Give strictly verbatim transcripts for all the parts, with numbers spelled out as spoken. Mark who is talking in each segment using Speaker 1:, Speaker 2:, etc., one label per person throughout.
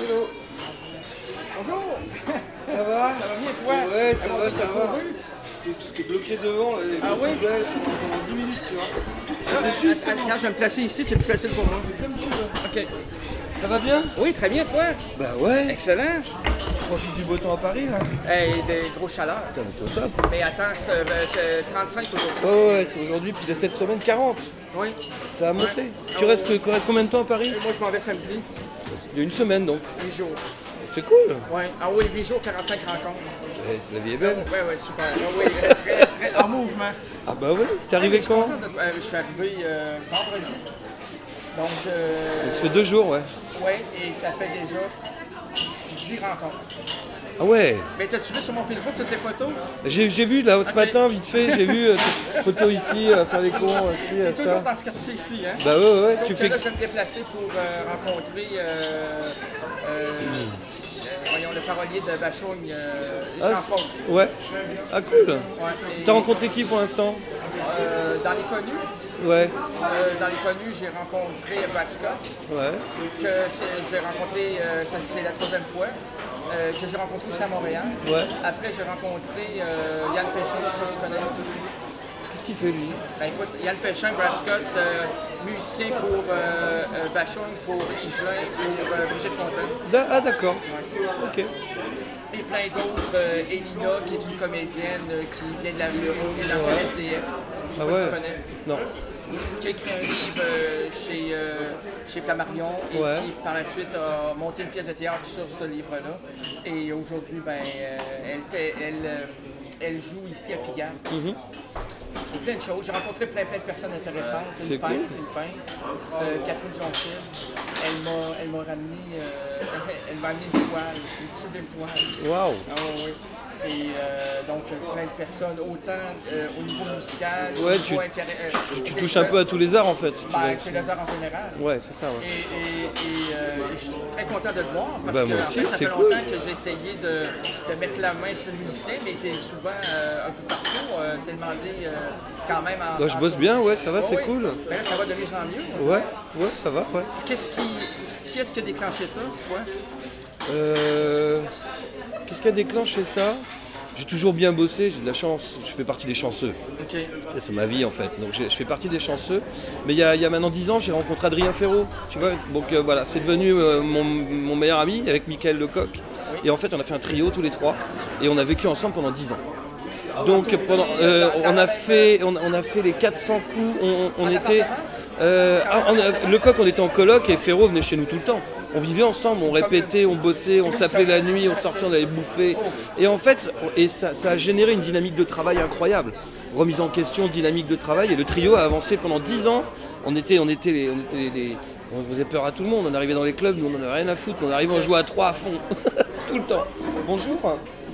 Speaker 1: Allô. Bonjour.
Speaker 2: Ça va?
Speaker 1: Ça va bien toi?
Speaker 2: Ouais, ça
Speaker 1: Alors,
Speaker 2: va,
Speaker 1: t'es
Speaker 2: ça va.
Speaker 1: couru?
Speaker 2: J'étais bloqué devant, les
Speaker 1: Ah oui?
Speaker 2: poubelles pendant dix minutes, tu vois.
Speaker 1: Alors,
Speaker 2: J'étais juste
Speaker 1: att- attends, je vais me placer ici, c'est plus facile pour moi.
Speaker 2: comme tu veux.
Speaker 1: OK.
Speaker 2: Ça va bien?
Speaker 1: Oui, très bien, toi?
Speaker 2: Bah ouais.
Speaker 1: Excellent.
Speaker 2: Profite du beau temps à Paris, là.
Speaker 1: Hey, des gros chaleurs.
Speaker 2: Putain, mais t'es au top.
Speaker 1: Mais attends, ça va être euh, trente-cinq aujourd'hui.
Speaker 2: Oh ouais, c'est aujourd'hui, puis de cette semaine, quarante.
Speaker 1: Oui.
Speaker 2: Ça a monté.
Speaker 1: Ouais.
Speaker 2: Tu
Speaker 1: Oh,
Speaker 2: restes,
Speaker 1: oui.
Speaker 2: tu restes combien de temps à Paris?
Speaker 1: Et moi, je m'en vais samedi.
Speaker 2: Il y a une semaine, donc.
Speaker 1: huit jours.
Speaker 2: C'est cool.
Speaker 1: Oui. Ah oui, huit jours, quarante-cinq rencontres.
Speaker 2: Ouais, la vie est belle.
Speaker 1: Oui, oui, super. Ah oui, très, très, très en mouvement.
Speaker 2: Ah bah ouais. T'es arrivé
Speaker 1: Ouais, mais
Speaker 2: quand?
Speaker 1: Je suis, content de- euh, je suis arrivé euh, vendredi. Donc, euh,
Speaker 2: Donc ça fait deux jours, ouais.
Speaker 1: ouais, et ça fait déjà dix rencontres.
Speaker 2: Ah ouais.
Speaker 1: Mais t'as-tu vu sur mon Facebook toutes les photos?
Speaker 2: J'ai j'ai vu là ce
Speaker 1: Ok.
Speaker 2: matin, vite fait, j'ai vu euh, cette photo ici, euh, faire les cons, ici, euh,
Speaker 1: C'est toujours
Speaker 2: ça.
Speaker 1: dans ce quartier ici, hein?
Speaker 2: Bah ouais, ouais, ouais.
Speaker 1: Sauf
Speaker 2: Tu
Speaker 1: que
Speaker 2: fais.
Speaker 1: là, je vais me déplacer pour euh, rencontrer euh, euh, euh, voyons, le parolier de Bachogne, euh,
Speaker 2: Ah,
Speaker 1: Jean-Paul.
Speaker 2: c'est- ouais. Ah cool.
Speaker 1: Ouais, et,
Speaker 2: T'as rencontré qui pour l'instant?
Speaker 1: euh, dans les connus,
Speaker 2: Ouais.
Speaker 1: euh, dans les connus, j'ai rencontré Brad Scott,
Speaker 2: Ouais.
Speaker 1: que c'est- j'ai rencontré, euh, ça, c'est la troisième fois, euh, que j'ai rencontré aussi à Montréal.
Speaker 2: Ouais.
Speaker 1: Après, j'ai rencontré euh, Yann Péchin, je sais pas si tu connais.
Speaker 2: Qu'est-ce qu'il fait lui?
Speaker 1: Ben écoute, Yann Péchin, Brad Scott, euh, musicien pour euh, euh, Bachogne, pour Higelin, pour euh, Brigitte Fontaine.
Speaker 2: Da- Ah d'accord. Ok.
Speaker 1: Et plein d'autres. Euh, Elina, qui est une comédienne euh, qui vient de la rue, qui est dans l'ancienne S D F. Je sais
Speaker 2: Ah
Speaker 1: pas
Speaker 2: ouais.
Speaker 1: si tu connais.
Speaker 2: Non.
Speaker 1: Qui a écrit un livre euh, chez, euh, chez Flammarion et
Speaker 2: Ouais.
Speaker 1: qui, par la suite, a monté une pièce de théâtre sur ce livre-là. Et aujourd'hui, ben, euh, elle, t'est- elle, euh, elle joue ici à Pigalle.
Speaker 2: Mhm.
Speaker 1: Et plein de choses. J'ai rencontré plein, plein de personnes intéressantes. Une
Speaker 2: C'est
Speaker 1: peintre,
Speaker 2: cool.
Speaker 1: une peintre, euh, Catherine Jonchil. Elle m'a, elle m'a ramené, euh, elle m'a amené une toile, une sublime toile.
Speaker 2: Waouh.
Speaker 1: Ah oui, oui. Et euh, donc, euh, plein de personnes, autant euh, au niveau musical,
Speaker 2: Ouais,
Speaker 1: au
Speaker 2: tu-
Speaker 1: niveau intér- euh,
Speaker 2: Tu, tu touches
Speaker 1: intellectuel.
Speaker 2: un peu à tous les arts en fait. si tu
Speaker 1: Ben,
Speaker 2: veux.
Speaker 1: c'est les arts en général.
Speaker 2: Ouais, c'est ça.
Speaker 1: Et,
Speaker 2: Ouais.
Speaker 1: et- et, euh, et je suis très content de le voir parce
Speaker 2: Ben,
Speaker 1: que
Speaker 2: moi
Speaker 1: en
Speaker 2: aussi,
Speaker 1: fait, ça
Speaker 2: c'est
Speaker 1: fait
Speaker 2: cool.
Speaker 1: longtemps que j'ai essayé de, de mettre la main sur le musicien, mais tu es souvent euh, un peu partout. Euh, t'es demandé euh, quand même en.
Speaker 2: Bah, je
Speaker 1: en-
Speaker 2: bosse bien, ouais, ça va,
Speaker 1: Ouais,
Speaker 2: c'est
Speaker 1: oui.
Speaker 2: cool.
Speaker 1: Ben là, ça va de mieux en mieux. on
Speaker 2: Ouais,
Speaker 1: dirait.
Speaker 2: ouais, ça va, ouais.
Speaker 1: Qu'est-ce qui, qu'est-ce qui a déclenché ça, tu vois?
Speaker 2: Euh, Qu'est-ce qui a déclenché ça? J'ai toujours bien bossé, j'ai de la chance, je fais partie des chanceux.
Speaker 1: OK.
Speaker 2: Ça, c'est ma vie en fait, donc j'ai- je fais partie des chanceux. Mais il y a, il y a maintenant dix ans, j'ai rencontré Adrien Ferraud, tu vois. Donc euh, voilà, c'est devenu euh, mon, mon meilleur ami avec Michael Lecoq. Et en fait, on a fait un trio tous les trois et on a vécu ensemble pendant dix ans. Donc pendant, euh, on a fait, on, on a fait les quatre cents coups, on, on
Speaker 1: En
Speaker 2: était,
Speaker 1: appartement?
Speaker 2: euh, ah, on a- Lecoq, on était en coloc et Ferraud venait chez nous tout le temps. On vivait ensemble, on répétait, on bossait, on s'appelait la nuit, on sortait, on allait bouffer. Et en fait, et ça, ça a généré une dynamique de travail incroyable. Remise en question, dynamique de travail. Et le trio a avancé pendant dix ans. On était, on était, les, on était les, les- on faisait peur à tout le monde. On arrivait dans les clubs, nous on n'en avait rien à foutre. On arrivait, on jouait à trois à fond, tout le temps. Bonjour.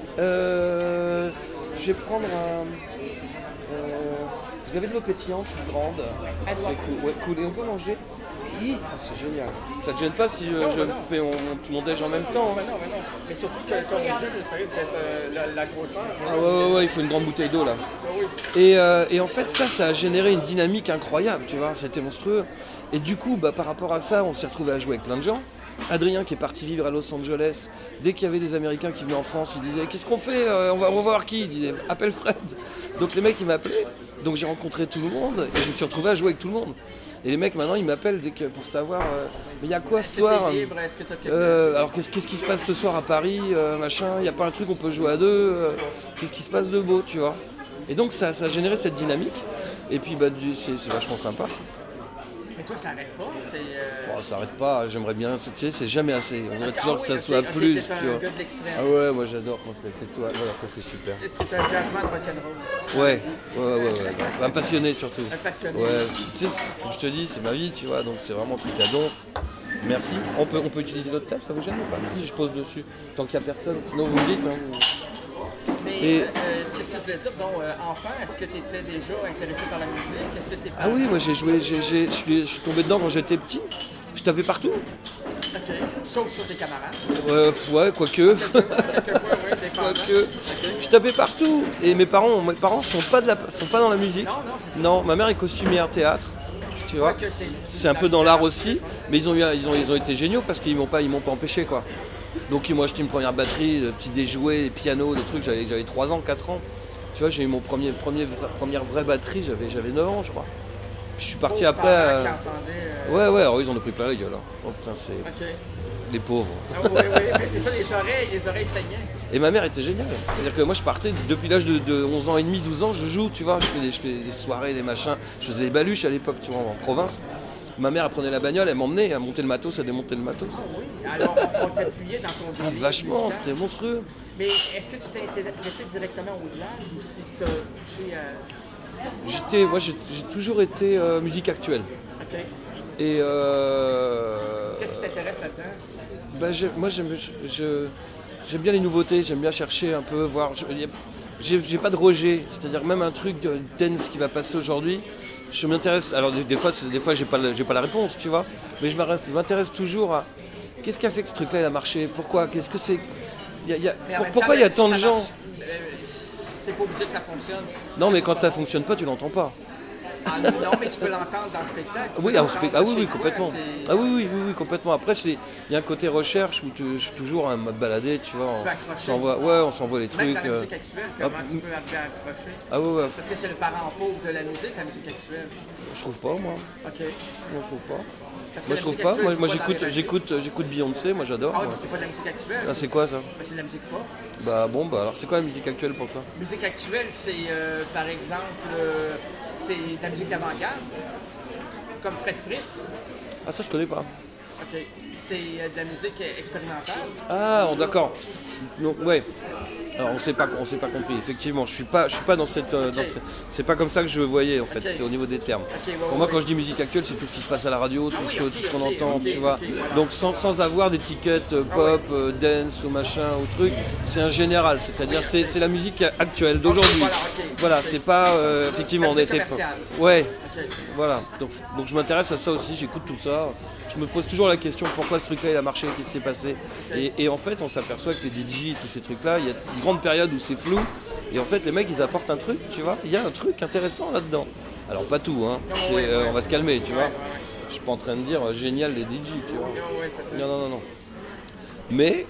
Speaker 2: Euh, je vais prendre un. euh, vous avez de l'eau pétillante, grande. C'est cool. Ouais, cool. Et on peut manger. Hi, ah, c'est génial. Ça te gêne pas si je,
Speaker 1: Non,
Speaker 2: je
Speaker 1: bah non.
Speaker 2: fais mon, mon déj en même temps, hein?
Speaker 1: Mais non, mais non. Mais surtout que ton jeu, ça risque d'être euh, la, la grosseur.
Speaker 2: Ah ouais, ouais, ouais, il faut une grande bouteille d'eau là.
Speaker 1: Ah oui.
Speaker 2: Et, euh, et en fait, ça, ça a généré une dynamique incroyable, tu vois, c'était monstrueux. Et du coup, bah, par rapport à ça, on s'est retrouvé à jouer avec plein de gens. Adrien qui est parti vivre à Los Angeles, dès qu'il y avait des Américains qui venaient en France, il disait qu'est-ce qu'on fait, Euh, on va revoir qui? Il disait appelle Fred. Donc les mecs ils m'appelaient, donc j'ai rencontré tout le monde et je me suis retrouvé à jouer avec tout le monde. Et les mecs maintenant ils m'appellent dès que, pour savoir euh, mais il y a quoi ce
Speaker 1: Est-ce que
Speaker 2: soir?
Speaker 1: t'es libre? Est-ce que t'as
Speaker 2: Euh, alors qu'est-ce, qu'est-ce qui se passe ce soir à Paris, euh, machin, il n'y a pas un truc on peut jouer à deux, euh, qu'est-ce qui se passe de beau, tu vois. Et donc ça, ça a généré cette dynamique, et puis bah, du- c'est, c'est vachement sympa.
Speaker 1: Mais toi, ça n'arrête pas. C'est. euh,
Speaker 2: Bon, ça arrête pas, j'aimerais bien, tu sais, c'est jamais assez, on voudrait
Speaker 1: Ah
Speaker 2: toujours
Speaker 1: oui,
Speaker 2: que ça
Speaker 1: ok,
Speaker 2: soit
Speaker 1: ok,
Speaker 2: plus,
Speaker 1: t'es
Speaker 2: tu
Speaker 1: un
Speaker 2: vois.
Speaker 1: gars de l'extrême.
Speaker 2: Ah ouais, moi j'adore quand c'est, c'est toi, voilà, ça c'est super.
Speaker 1: T'es un jazzman rock'n'roll.
Speaker 2: Ouais, ouais, ouais, ouais, ouais. Un passionné surtout.
Speaker 1: Un passionné.
Speaker 2: Ouais, tu sais, c'est- comme je te dis, c'est ma vie, tu vois, donc c'est vraiment un truc à donf. Merci. On peut, on peut utiliser notre table, ça vous gêne ou pas? Si je pose dessus, tant qu'il n'y a personne, sinon vous me dites. Hein, vous-
Speaker 1: Mais
Speaker 2: Et-
Speaker 1: euh, euh, qu'est-ce que je voulais dire? Donc, euh, enfant, est-ce que tu étais déjà intéressé par la musique? Est-ce que tes
Speaker 2: Ah oui, moi j'ai joué, j'ai, j'ai- je suis, je suis tombé dedans quand j'étais petit. Je tapais partout.
Speaker 1: OK. Sauf sur tes camarades.
Speaker 2: Euh, ouais, quoique.
Speaker 1: Quelquefois, oui, dépendant.
Speaker 2: quoique. Je tapais partout. Et mes parents, mes parents sont pas, de la, sont pas dans la musique.
Speaker 1: Non, non, c'est ça.
Speaker 2: Non, ma mère est costumière théâtre. tu vois.
Speaker 1: Ouais, que c'est-
Speaker 2: C'est un peu dans l'art aussi, mais ils ont, eu, un- ils ont, ils ont été géniaux parce qu'ils m'ont pas, ils m'ont pas empêché, quoi. Donc ils m'ont acheté une première batterie, des petits déjoués, des pianos, des trucs, j'avais, j'avais trois ans, quatre ans. Tu vois, j'ai eu mon premier, premier, vra- première vraie batterie, j'avais, j'avais neuf ans, je crois. Puis je suis parti
Speaker 1: Vos
Speaker 2: après...
Speaker 1: parents
Speaker 2: euh,
Speaker 1: qui entendaient, euh,
Speaker 2: Ouais, ouais, alors ils en ont pris plein la gueule. Hein. Oh putain, c'est
Speaker 1: Ok.
Speaker 2: les pauvres.
Speaker 1: Ah oui, oui, mais c'est ça, les oreilles, les oreilles saignaient.
Speaker 2: Et ma mère était géniale. C'est-à-dire que moi, je partais depuis l'âge de, de onze ans et demi, douze ans, je joue, tu vois. Je fais des, je fais des soirées, des machins. Je faisais des baluches à l'époque, tu vois, en province. Ma mère, elle prenait la bagnole, elle m'emmenait à monter le matos, à démonter le matos.
Speaker 1: Oui, alors on t'appuyait dans ton
Speaker 2: Ah,
Speaker 1: délire
Speaker 2: vachement,
Speaker 1: musical.
Speaker 2: c'était monstrueux.
Speaker 1: Mais est-ce que tu t'es intéressé directement au jazz ou si tu as touché à.
Speaker 2: J'étais, moi, j'ai, j'ai toujours été euh, musique actuelle.
Speaker 1: Ok.
Speaker 2: Et euh,
Speaker 1: Qu'est-ce qui t'intéresse là-dedans?
Speaker 2: bah, j'ai- moi, j'aime, je- je- j'aime bien les nouveautés, j'aime bien chercher un peu, voir. je- y a- J'ai, j'ai pas de rejet, c'est-à-dire même un truc de dance qui va passer aujourd'hui, je m'intéresse. Alors des, des fois, c'est- des fois, j'ai pas, la- j'ai pas la réponse, tu vois, mais je m'intéresse, je m'intéresse toujours à qu'est-ce qui a fait que ce truc-là il a marché, pourquoi, qu'est-ce que c'est, y a- y a-
Speaker 1: Mais en
Speaker 2: pour-
Speaker 1: même
Speaker 2: pourquoi
Speaker 1: temps,
Speaker 2: il y a
Speaker 1: si
Speaker 2: tant
Speaker 1: ça
Speaker 2: de gens.
Speaker 1: marche, euh, c'est pas obligé que ça fonctionne.
Speaker 2: Non, mais quand ça fonctionne pas, tu l'entends pas.
Speaker 1: Ah, non, mais tu peux l'entendre dans le spectacle. Tu
Speaker 2: Oui,
Speaker 1: peux
Speaker 2: ah, au
Speaker 1: l'entendre
Speaker 2: spect- ah oui,
Speaker 1: chez
Speaker 2: oui,
Speaker 1: toi,
Speaker 2: complètement.
Speaker 1: c'est-
Speaker 2: Ah oui, oui, oui, oui, complètement. Après, c'est- il y a un côté recherche où tu- je suis toujours à me balader, tu vois. On,
Speaker 1: vas accrocher.
Speaker 2: on s'envoie, ouais, on s'envoie les
Speaker 1: Même
Speaker 2: trucs.
Speaker 1: dans la
Speaker 2: euh.
Speaker 1: musique actuelle, comment
Speaker 2: ah,
Speaker 1: tu peux arriver à accrocher?
Speaker 2: Ah ouais, ouais,
Speaker 1: Parce que c'est le parent pauvre de la musique, la musique actuelle.
Speaker 2: je trouve pas, moi.
Speaker 1: Ok.
Speaker 2: Moi, je trouve pas.
Speaker 1: Parce que
Speaker 2: Moi,
Speaker 1: la
Speaker 2: je trouve
Speaker 1: musique
Speaker 2: pas.
Speaker 1: actuelle
Speaker 2: Moi,
Speaker 1: joue
Speaker 2: moi
Speaker 1: pas dans
Speaker 2: j'écoute,
Speaker 1: les radios.
Speaker 2: j'écoute, j'écoute Beyoncé, moi j'adore.
Speaker 1: Ah oui,
Speaker 2: moi.
Speaker 1: mais c'est pas de la musique actuelle.
Speaker 2: Ah, c'est quoi ça?
Speaker 1: Ben, c'est de la musique pop.
Speaker 2: Bah bon, bah alors c'est quoi la musique actuelle pour toi?
Speaker 1: Musique actuelle, c'est euh, par exemple, euh, c'est de la musique d'avant-garde, comme Fred Fritz.
Speaker 2: Ah, ça, je connais pas.
Speaker 1: Ok. C'est euh, de la musique euh, expérimentale.
Speaker 2: Ah, oh, d'accord. Donc, ouais. Alors on s'est pas, on s'est pas compris. Effectivement, je suis pas, je suis pas dans cette, euh, dans
Speaker 1: Ok.
Speaker 2: ce- c'est pas comme ça que je voyais en fait.
Speaker 1: Ok.
Speaker 2: C'est au niveau des termes.
Speaker 1: Ok, ouais,
Speaker 2: Pour
Speaker 1: ouais,
Speaker 2: moi,
Speaker 1: ouais.
Speaker 2: quand je dis musique actuelle, c'est tout ce qui se passe à la radio, tout
Speaker 1: Ah
Speaker 2: ce
Speaker 1: oui,
Speaker 2: que-
Speaker 1: ok,
Speaker 2: tout ce qu'on
Speaker 1: ok,
Speaker 2: entend,
Speaker 1: ok,
Speaker 2: tu vois.
Speaker 1: ok, voilà.
Speaker 2: Donc sans, sans avoir d'étiquette euh, pop, euh, dance ou machin ou truc, c'est un général. C'est-à-dire
Speaker 1: Oui,
Speaker 2: c'est,
Speaker 1: ok.
Speaker 2: c'est la musique actuelle d'aujourd'hui.
Speaker 1: voilà, ok,
Speaker 2: Voilà,
Speaker 1: ok.
Speaker 2: c'est pas euh, effectivement
Speaker 1: La
Speaker 2: on
Speaker 1: musique
Speaker 2: était pas.
Speaker 1: commerciale.
Speaker 2: Ouais.
Speaker 1: Ok.
Speaker 2: Voilà, donc, donc je m'intéresse à ça aussi, j'écoute tout ça. Je me pose toujours la question pourquoi ce truc-là il a marché, qu'est-ce qui s'est passé. Et, et en fait, on s'aperçoit que les D J et tous ces trucs-là, il y a une grande période où c'est flou. Et en fait, les mecs ils apportent un truc, tu vois. Il y a un truc intéressant là-dedans. Alors, pas tout, hein.
Speaker 1: Non,
Speaker 2: C'est,
Speaker 1: ouais,
Speaker 2: euh,
Speaker 1: ouais.
Speaker 2: on va se calmer, tu
Speaker 1: Ouais,
Speaker 2: vois.
Speaker 1: ouais, ouais.
Speaker 2: Je suis pas en train de dire euh, génial les D J, tu vois.
Speaker 1: Ouais, ouais, c'est ça.
Speaker 2: Non, non, non, non. Mais,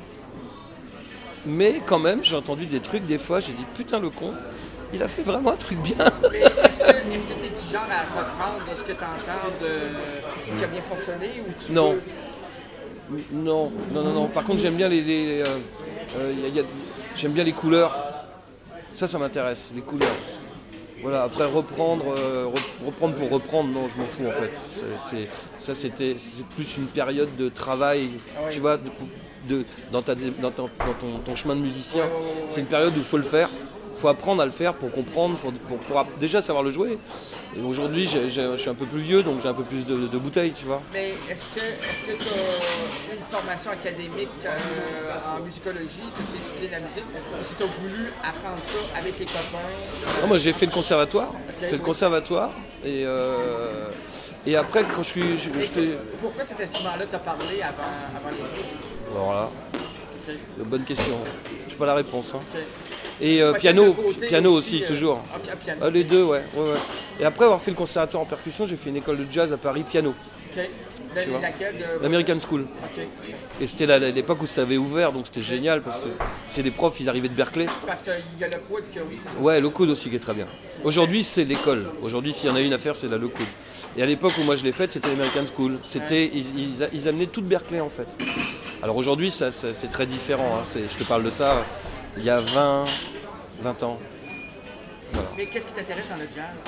Speaker 2: mais quand même, j'ai entendu des trucs des fois, j'ai dit putain le con, il a fait vraiment un truc bien.
Speaker 1: Mais est-ce que est-ce que tu es du genre à reprendre ce que tu entends de... qui a bien fonctionné ou tu
Speaker 2: Non.
Speaker 1: veux-
Speaker 2: Non, non, non, non. Par contre, j'aime bien les, les, euh, euh, y a- y a- j'aime bien les couleurs. Ça, ça m'intéresse, les couleurs. Voilà. Après, reprendre, euh, re- reprendre pour reprendre, non, je m'en fous en fait. C'est, c'est- ça, c'était, c'est plus une période de travail,
Speaker 1: oui.
Speaker 2: tu vois, de, de- dans, ta, dans, ton, dans ton- ton chemin de musicien.
Speaker 1: Ouais, ouais, ouais, ouais.
Speaker 2: C'est une période où il faut le faire. Il faut apprendre à le faire pour comprendre, pour, pour, pour app- déjà savoir le jouer. Et aujourd'hui, j'ai- j'ai- je suis un peu plus vieux, donc j'ai un peu plus de, de bouteilles, tu vois.
Speaker 1: Mais est-ce que est-ce que tu as une formation académique euh, en musicologie, tu as étudié la musique, ou si tu as voulu apprendre ça avec les copains?
Speaker 2: Non, moi j'ai fait le conservatoire, j'ai fait le
Speaker 1: oui.
Speaker 2: conservatoire et, euh, et après quand je suis, je, je
Speaker 1: Et
Speaker 2: fais,
Speaker 1: pourquoi cet instrument-là t'a parlé avant, avant les autres?
Speaker 2: alors là,
Speaker 1: Ok.
Speaker 2: bonne question, j'ai pas la réponse. Hein.
Speaker 1: Ok.
Speaker 2: Et euh,
Speaker 1: Ouais,
Speaker 2: piano,
Speaker 1: quel côté
Speaker 2: piano aussi,
Speaker 1: euh,
Speaker 2: toujours.
Speaker 1: ok, ah, piano.
Speaker 2: Ah, les deux, ouais, ouais, ouais. Et après avoir fait le conservatoire en percussion, j'ai fait une école de jazz à Paris, piano,
Speaker 1: Ok. De-
Speaker 2: tu vois.
Speaker 1: laquelle de...
Speaker 2: l'American School.
Speaker 1: Ok.
Speaker 2: Et c'était la- la- l'époque où ça avait ouvert, donc c'était génial parce que c'est des profs, ils arrivaient de Berkeley.
Speaker 1: Parce qu'il y a le quad qui a aussi...
Speaker 2: Ouais, le coude aussi qui est très bien. Aujourd'hui, c'est l'école. Aujourd'hui, s'il y en a une à faire, c'est la le coude. Et à l'époque où moi je l'ai faite, c'était l'American School. C'était, ils, ils, ils amenaient toute Berkeley en fait. Alors aujourd'hui, ça, ça- c'est très différent. Hein. C'est- je te parle de ça il y a vingt, vingt ans. Voilà.
Speaker 1: Mais qu'est-ce qui t'intéresse dans le jazz?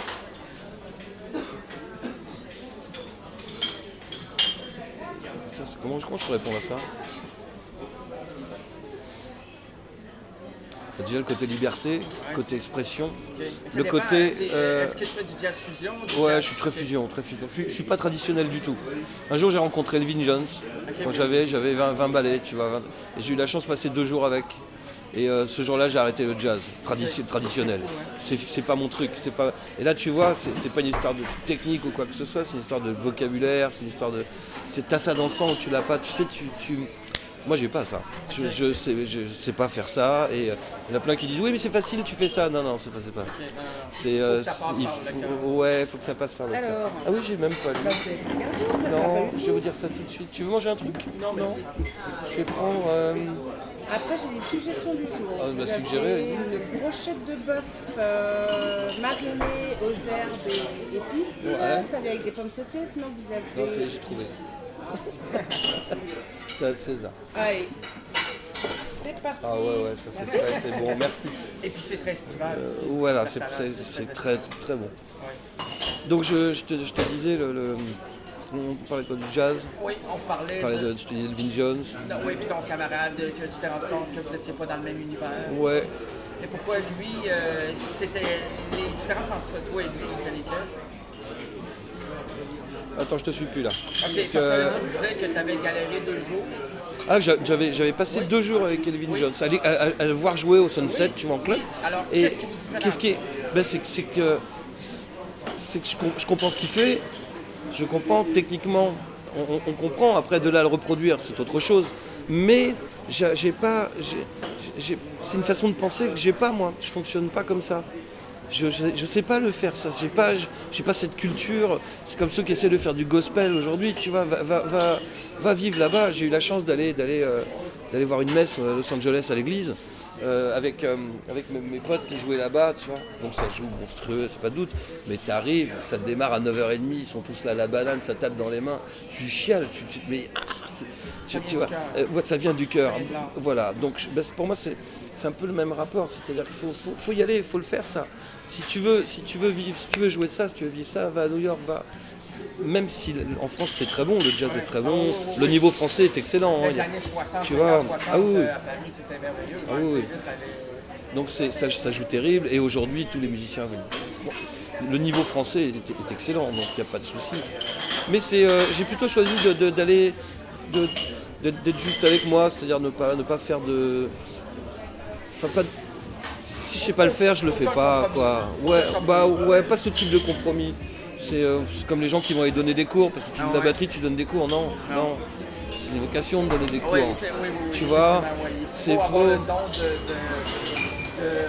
Speaker 2: Putain, c'est- Comment, comment je peux répondre à ça? Bah, déjà le côté liberté, le côté expression.
Speaker 1: Ok. Mais ça
Speaker 2: Le
Speaker 1: dépend,
Speaker 2: côté,
Speaker 1: hein, t'es-
Speaker 2: euh,
Speaker 1: Est-ce que tu fais du jazz fusion? du
Speaker 2: Ouais,
Speaker 1: jazz-
Speaker 2: je suis très
Speaker 1: ok.
Speaker 2: fusion, très fusion. Je suis, je suis pas traditionnel du tout. Un jour, j'ai rencontré Elvin Jones quand
Speaker 1: oui.
Speaker 2: j'avais j'avais vingt, vingt ballets, tu vois. vingt Et j'ai eu la chance de passer deux jours avec. Et euh, ce jour-là, j'ai arrêté le jazz tradition- traditionnel. C'est c'est pas mon truc. C'est pas. Et là, tu vois, c'est c'est pas une histoire de technique ou quoi que ce soit. C'est une histoire de vocabulaire. C'est une histoire de. C'est t'as ça dans le sang ou tu l'as pas. Tu sais, tu. tu... Moi, j'ai pas ça. Je, je, sais, je sais pas faire ça. Et euh, il y en a plein qui disent oui, mais c'est facile, tu fais ça. Non, non, c'est pas. C'est pas.
Speaker 1: Okay, non, non.
Speaker 2: C'est, euh,
Speaker 1: Faut que ça passe
Speaker 2: il
Speaker 1: par le cœur.
Speaker 2: faut, ouais, faut que ça passe par le cœur.
Speaker 3: Alors.
Speaker 2: Ah oui, j'ai même pas lu.
Speaker 3: Bah, vous avez regardé, parce que ça va
Speaker 2: Non,
Speaker 3: pas
Speaker 2: je vais vous dire ça tout de suite. Tu veux manger un truc?
Speaker 1: Non, merci.
Speaker 2: Je vais prendre. euh,
Speaker 3: Après, j'ai des suggestions du jour.
Speaker 2: Ah, bah,
Speaker 3: Vous
Speaker 2: suggérez,
Speaker 3: avez
Speaker 2: vas-y.
Speaker 3: une brochette de bœuf euh, marinée aux herbes et épices.
Speaker 2: Ouais.
Speaker 3: Ça vient avec des pommes sautées. Sinon, vous avez.
Speaker 2: Non, ça y est, j'ai trouvé. Ça de César.
Speaker 3: Allez. C'est parti.
Speaker 2: Ah ouais, ouais, ça c'est très, c'est bon, merci.
Speaker 1: Et puis c'est très estival aussi.
Speaker 2: Euh, voilà,
Speaker 1: La
Speaker 2: c'est,
Speaker 1: salade,
Speaker 2: c'est,
Speaker 1: c'est
Speaker 2: c'est
Speaker 1: très
Speaker 2: très, très bon.
Speaker 1: Ouais.
Speaker 2: Donc je, je, te, je te disais, le, le- on parlait quoi, du jazz,
Speaker 1: Oui, on parlait
Speaker 2: on parlait
Speaker 1: de...
Speaker 2: de, je te disais Elvin Jones.
Speaker 1: Non, oui, puis ton camarade, que tu t'es rendu compte que vous n'étiez pas dans le même univers.
Speaker 2: Ouais,
Speaker 1: Et pourquoi lui, euh, c'était... Les différences entre toi et lui, c'était lesquelles?
Speaker 2: attends, je te suis plus là.
Speaker 1: Ok,
Speaker 2: Donc,
Speaker 1: parce que
Speaker 2: euh,
Speaker 1: là, tu me disais que tu avais galéré deux jours.
Speaker 2: Ah, j'a- j'avais, j'avais passé deux jours avec Elvin Jones, à, aller- à- à- à le voir jouer au Sunset, tu vois, en club.
Speaker 1: Alors,
Speaker 2: Et
Speaker 1: qu'est-ce qui vous différencie?
Speaker 2: qu'est-ce qui est, ben, c'est, que- c'est que, c'est que je, com- je comprends ce qu'il fait, je comprends techniquement, on, on- on comprend, après de là à le reproduire, c'est autre chose. Mais j'ai, j'ai pas, j'ai- j'ai- c'est une façon de penser que j'ai pas moi, je fonctionne pas comme ça. Je, je, je sais pas le faire ça, j'ai pas, j'ai pas cette culture. C'est comme ceux qui essaient de faire du gospel aujourd'hui, tu vois. Va, va, va, va vivre là-bas. J'ai eu la chance d'aller, d'aller, euh, d'aller voir une messe à Los Angeles à l'église euh, avec, euh, avec mes, mes potes qui jouaient là-bas, tu vois. Donc ça joue monstrueux, c'est pas de doute. Mais t'arrives, ça démarre à neuf heures trente, ils sont tous là à la banane, ça tape dans les mains. Tu chiales, tu, tu te mets, ah, c'est- tu, tu vois, euh, ouais, ça vient du cœur.
Speaker 1: Ça vient de là.
Speaker 2: Voilà. Donc ben, c'est- pour moi c'est c'est un peu le même rapport, c'est-à-dire qu'il faut, faut, faut y aller, il faut le faire ça. Si tu veux, si tu veux vivre, si tu veux jouer ça, si tu veux vivre ça, va à New York, va. Même si en France c'est très bon, le jazz est très bon, le niveau français est excellent. hein.
Speaker 1: Les années soixante,
Speaker 2: Tu vois,
Speaker 1: cinquante, soixante,
Speaker 2: ah oui, oui.
Speaker 1: euh, à Paris, c'était merveilleux.
Speaker 2: Ah
Speaker 1: Miles
Speaker 2: oui, oui.
Speaker 1: Davis avait-
Speaker 2: Donc c'est, ça, ça joue terrible et aujourd'hui tous les musiciens viennent. Bon, le niveau français est, est excellent, donc il n'y a pas de souci. Mais c'est, euh, j'ai plutôt choisi de, de- d'aller, de- d'être, d'être juste avec moi, c'est-à-dire ne pas, ne pas faire de, enfin pas. de- Si je sais pas le faire, je le fais pas, quoi. Ouais, bah ouais, pas ce type de compromis. C'est, euh, c'est comme les gens qui vont aller donner des cours parce que tu joues de la
Speaker 1: ouais.
Speaker 2: batterie, tu donnes des cours. Non, non. C'est une vocation de donner des cours.
Speaker 1: Oui, c'est- oui, oui, oui,
Speaker 2: Tu vois,
Speaker 1: effectivement, oui. Il faut
Speaker 2: c'est
Speaker 1: avoir
Speaker 2: faux.
Speaker 1: le don de, de- de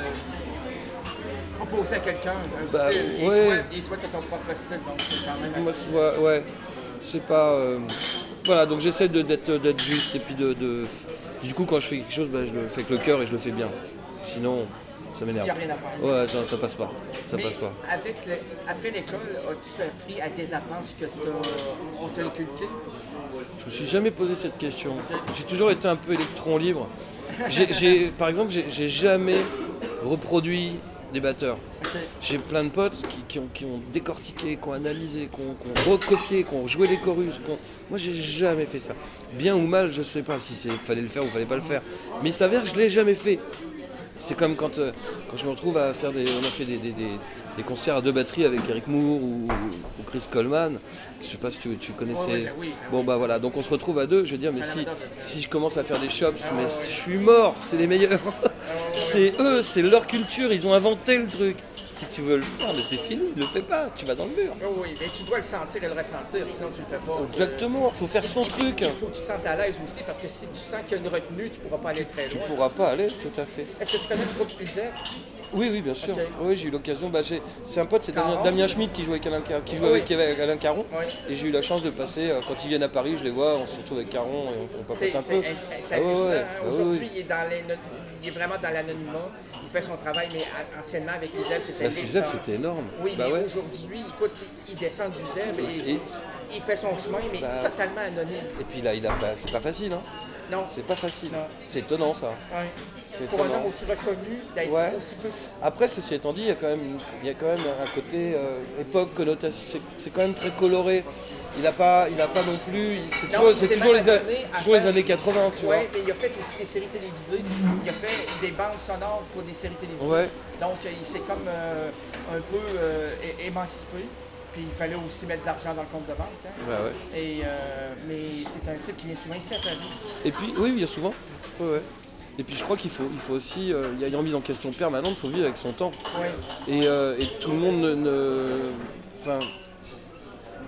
Speaker 1: proposer à quelqu'un un
Speaker 2: Bah,
Speaker 1: style. Et
Speaker 2: ouais.
Speaker 1: toi, et toi, tu as ton propre style, donc c'est quand même
Speaker 2: Moi,
Speaker 1: assez...
Speaker 2: c'est- ouais, ouais. C'est pas. euh, Voilà, donc j'essaie de- d'être, d'être juste et puis de, de- Du coup, quand je fais quelque chose, bah, je le fais avec le cœur et je le fais bien. Sinon, ça
Speaker 1: Il
Speaker 2: m'énerve.
Speaker 1: n'y a rien à faire.
Speaker 2: Ouais, ça, ça passe pas. Ça
Speaker 1: Mais
Speaker 2: passe pas.
Speaker 1: avec le- après l'école, as-tu appris à désapprendre ce que t'as- on t'a inculqué?
Speaker 2: Je me suis jamais posé cette question. J'ai toujours été un peu électron libre. J'ai, j'ai- par exemple, j'ai, j'ai jamais reproduit des batteurs.
Speaker 1: Ok.
Speaker 2: J'ai plein de potes qui, qui ont, qui ont décortiqué, qui ont analysé, qui ont, qui ont recopié, qui ont joué les chorus. qui ont- Moi, j'ai jamais fait ça. Bien ou mal, je sais pas si c'est fallait le faire ou fallait pas le faire. Mais il s'avère que je l'ai jamais fait. C'est comme quand, euh, quand je me retrouve à faire des. On a fait des, des- des- des concerts à deux batteries avec Eric Moore ou, ou Chris Coleman. Je sais pas si tu, tu connaissais.
Speaker 1: Ouais, ouais, oui.
Speaker 2: Bon bah voilà, donc on se retrouve à deux. Je veux dire, mais
Speaker 1: Ça
Speaker 2: si,
Speaker 1: l'adore.
Speaker 2: si je commence à faire des shops, mais je suis mort, c'est les meilleurs. C'est eux, c'est leur culture, ils ont inventé le truc. Si tu veux le faire, mais c'est fini, ne le fais pas, tu vas dans le mur.
Speaker 1: Oh oui, mais tu dois le sentir et le ressentir, sinon tu le fais pas.
Speaker 2: Exactement, faut faire son
Speaker 1: Et puis,
Speaker 2: truc.
Speaker 1: il faut que tu te sentes à l'aise aussi, parce que si tu sens qu'il y a une retenue, tu pourras pas aller très
Speaker 2: Tu
Speaker 1: loin.
Speaker 2: pourras pas aller, tout à fait.
Speaker 1: Est-ce que tu connais le groupe U Z?
Speaker 2: Oui, oui, bien sûr.
Speaker 1: Ok.
Speaker 2: Oui, j'ai eu l'occasion. Bah, j'ai- c'est un pote, c'est Damien,
Speaker 1: Caron.
Speaker 2: Damien Schmitt qui joue avec Alain, Car- qui joue
Speaker 1: Oui.
Speaker 2: avec Alain Caron.
Speaker 1: Oui.
Speaker 2: Et j'ai eu la chance de passer, euh, quand ils viennent à Paris, je les vois, on se retrouve avec Caron et on, on papote
Speaker 1: C'est
Speaker 2: un
Speaker 1: c'est-
Speaker 2: peu.
Speaker 1: c'est
Speaker 2: Ah ouais,
Speaker 1: hallucinant,
Speaker 2: ouais.
Speaker 1: hein.
Speaker 2: Ah ouais,
Speaker 1: Aujourd'hui,
Speaker 2: ouais.
Speaker 1: il, est dans les- il est vraiment dans l'anonymat. Il fait son travail, mais a- anciennement, avec les Zeb, c'était
Speaker 2: La
Speaker 1: des
Speaker 2: Cizeb,
Speaker 1: stars.
Speaker 2: c'était énorme.
Speaker 1: Oui,
Speaker 2: bah
Speaker 1: mais
Speaker 2: ouais.
Speaker 1: aujourd'hui, écoute, il, il descend du Zeb et,
Speaker 2: Et-
Speaker 1: il fait son chemin, mais
Speaker 2: Bah-
Speaker 1: totalement anonyme.
Speaker 2: Et puis là, il a pas, c'est pas facile, hein.
Speaker 1: Non.
Speaker 2: C'est pas facile.
Speaker 1: Non.
Speaker 2: C'est étonnant, ça.
Speaker 1: Ouais.
Speaker 2: C'est
Speaker 1: Pour un
Speaker 2: étonnant.
Speaker 1: homme aussi reconnu, d'être
Speaker 2: Ouais.
Speaker 1: aussi peu.
Speaker 2: Après, ceci étant dit, il y a quand même, il y a quand même un côté euh, époque, connotation. C'est, c'est quand même très coloré. Il n'a pas, il a pas non plus. C'est
Speaker 1: Non,
Speaker 2: toujours,
Speaker 1: il
Speaker 2: c'est
Speaker 1: s'est
Speaker 2: toujours,
Speaker 1: même
Speaker 2: les, a-
Speaker 1: adonné à
Speaker 2: toujours les
Speaker 1: faire-
Speaker 2: années quatre-vingts, tu
Speaker 1: Oui, mais il a fait aussi des séries télévisées. Il a fait des bandes sonores pour des séries télévisées.
Speaker 2: Ouais.
Speaker 1: Donc, euh, il s'est comme euh, un peu euh, é- émancipé. Puis il fallait aussi mettre de l'argent dans le compte de banque. Hein.
Speaker 2: vois. Bah ouais.
Speaker 1: Et, euh, mais c'est un type qui vient souvent ici à Paris.
Speaker 2: Et puis, oui, il y a souvent. Ouais, ouais. Et puis je crois qu'il faut, il faut aussi, euh, il y a une remise en question permanente, il faut vivre avec son temps.
Speaker 1: Oui.
Speaker 2: Et, euh, et tout le monde ne, ne- enfin,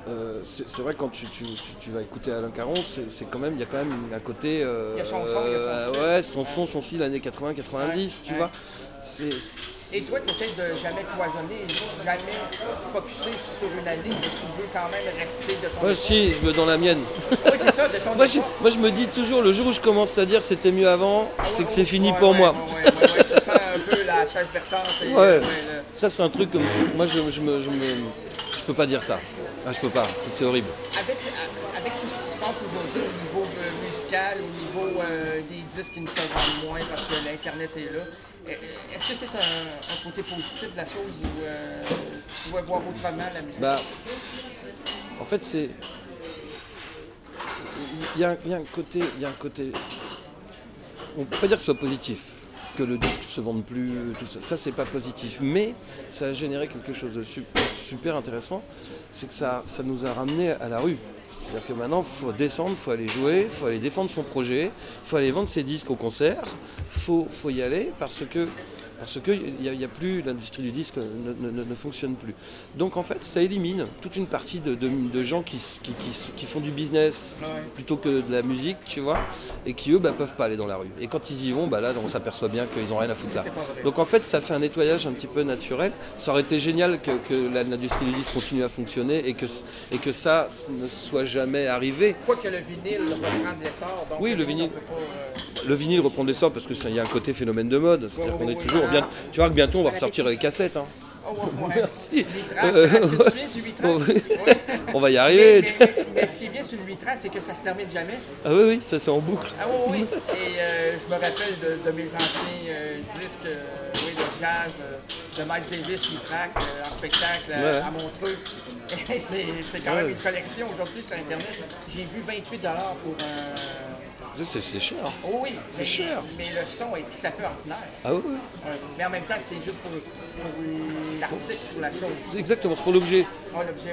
Speaker 2: euh, c'est, c'est vrai que quand tu, tu, tu, tu vas écouter Alain Caron, c'est, c'est quand même, il y a quand même un côté. Euh,
Speaker 1: il y a son son, il y a son
Speaker 2: euh,
Speaker 1: style.
Speaker 2: Ouais, son son, son style années quatre-vingts quatre-vingt-dix,
Speaker 1: Ouais,
Speaker 2: tu
Speaker 1: ouais.
Speaker 2: vois. C'est, c'est...
Speaker 1: Et toi, tu essaies de jamais cloisonner, jamais focusser sur une année, mais tu veux quand même rester de ton
Speaker 2: Moi,
Speaker 1: époque.
Speaker 2: si, je veux dans la mienne.
Speaker 1: Oui, c'est ça, de ton
Speaker 2: Moi je,
Speaker 1: époque.
Speaker 2: moi, je me dis toujours, le jour où je commence à dire c'était mieux avant,
Speaker 1: Ah,
Speaker 2: c'est
Speaker 1: ouais,
Speaker 2: que c'est
Speaker 1: ouais,
Speaker 2: fini
Speaker 1: ouais,
Speaker 2: pour
Speaker 1: ouais,
Speaker 2: moi.
Speaker 1: Ouais, ouais, ouais, ouais, tu sens un peu la chaise berçante. Et,
Speaker 2: Ouais.
Speaker 1: euh, ouais,
Speaker 2: Ça, c'est un truc que moi, je, je, me, je, me, je peux pas dire ça. Ah, je peux pas, c'est, c'est horrible.
Speaker 1: le- avec, avec tout ce qui se passe aujourd'hui au niveau euh, musical, au niveau euh, des disques qui ne se vendent moins parce que l'Internet est là, euh, est-ce que c'est un, un côté positif de la chose ou euh, tu vas voir autrement la musique?
Speaker 2: Bah, en fait, c'est. Il y, a un- il y a un côté. Il y a un côté. On peut pas dire que ce soit positif, que le disque se vende plus, tout ça. Ça, c'est pas positif. Mais ça a généré quelque chose de su- super intéressant. C'est que ça, ça nous a ramené à la rue. C'est-à-dire que maintenant, il faut descendre, il faut aller jouer, il faut aller défendre son projet, il faut aller vendre ses disques au concert, il faut, faut y aller parce que parce que il y a, il y a plus, l'industrie du disque ne, ne- ne fonctionne plus. Donc en fait, ça élimine toute une partie de, de- de gens qui, s- qui, qui- qui font du business
Speaker 1: Ouais.
Speaker 2: plutôt que de la musique, tu vois, et qui eux, bah, peuvent pas aller dans la rue. Et quand ils y vont, bah, là, on s'aperçoit bien qu'ils ont rien à foutre là.
Speaker 1: C'est pas vrai.
Speaker 2: Donc en fait, ça fait un nettoyage un petit peu naturel. Ça aurait été génial que, que la- l'industrie du disque continue à fonctionner et que, et que ça ne soit jamais arrivé.
Speaker 1: Quoique le vinyle reprend de l'essor, donc
Speaker 2: Oui, le
Speaker 1: nous,
Speaker 2: vinyle.
Speaker 1: on peut pas, euh,
Speaker 2: Le vinyle reprend de l'essor parce qu'il y a un côté phénomène de mode. C'est-à-dire
Speaker 1: Ouais,
Speaker 2: qu'on
Speaker 1: ouais,
Speaker 2: est
Speaker 1: ouais,
Speaker 2: toujours
Speaker 1: voilà.
Speaker 2: bien. Tu vois que bientôt on va ressortir les cassettes. Hein.
Speaker 1: Oh, ouais, ouais.
Speaker 2: Merci.
Speaker 1: huit tracks.
Speaker 2: Euh,
Speaker 1: Est-ce que tu te souviens du huit tracks?
Speaker 2: oui.
Speaker 1: Oui.
Speaker 2: On va y
Speaker 1: Mais,
Speaker 2: arriver.
Speaker 1: mais- mais- mais ce qui est bien sur le huit tracks, c'est que ça se termine jamais.
Speaker 2: Ah oui, oui, ça c'est en boucle.
Speaker 1: Ah oui, oui. Et euh, je me rappelle de, de mes anciens euh, disques euh, oui, de jazz, euh, de Miles Davis, huit tracks, euh, en spectacle euh,
Speaker 2: Ouais.
Speaker 1: à Montreux. Et c'est, c'est quand
Speaker 2: Ouais.
Speaker 1: même une collection. Aujourd'hui sur Internet, j'ai vu vingt-huit dollars pour un...
Speaker 2: C'est, c'est cher.
Speaker 1: Oh oui,
Speaker 2: C'est
Speaker 1: mais,
Speaker 2: cher.
Speaker 1: mais le son est tout à fait ordinaire.
Speaker 2: Ah oui, oui.
Speaker 1: Ouais. Mais en même temps, c'est juste pour, pour l'article sur la chose.
Speaker 2: C'est exactement, c'est pour l'objet.
Speaker 1: Oh, l'objet,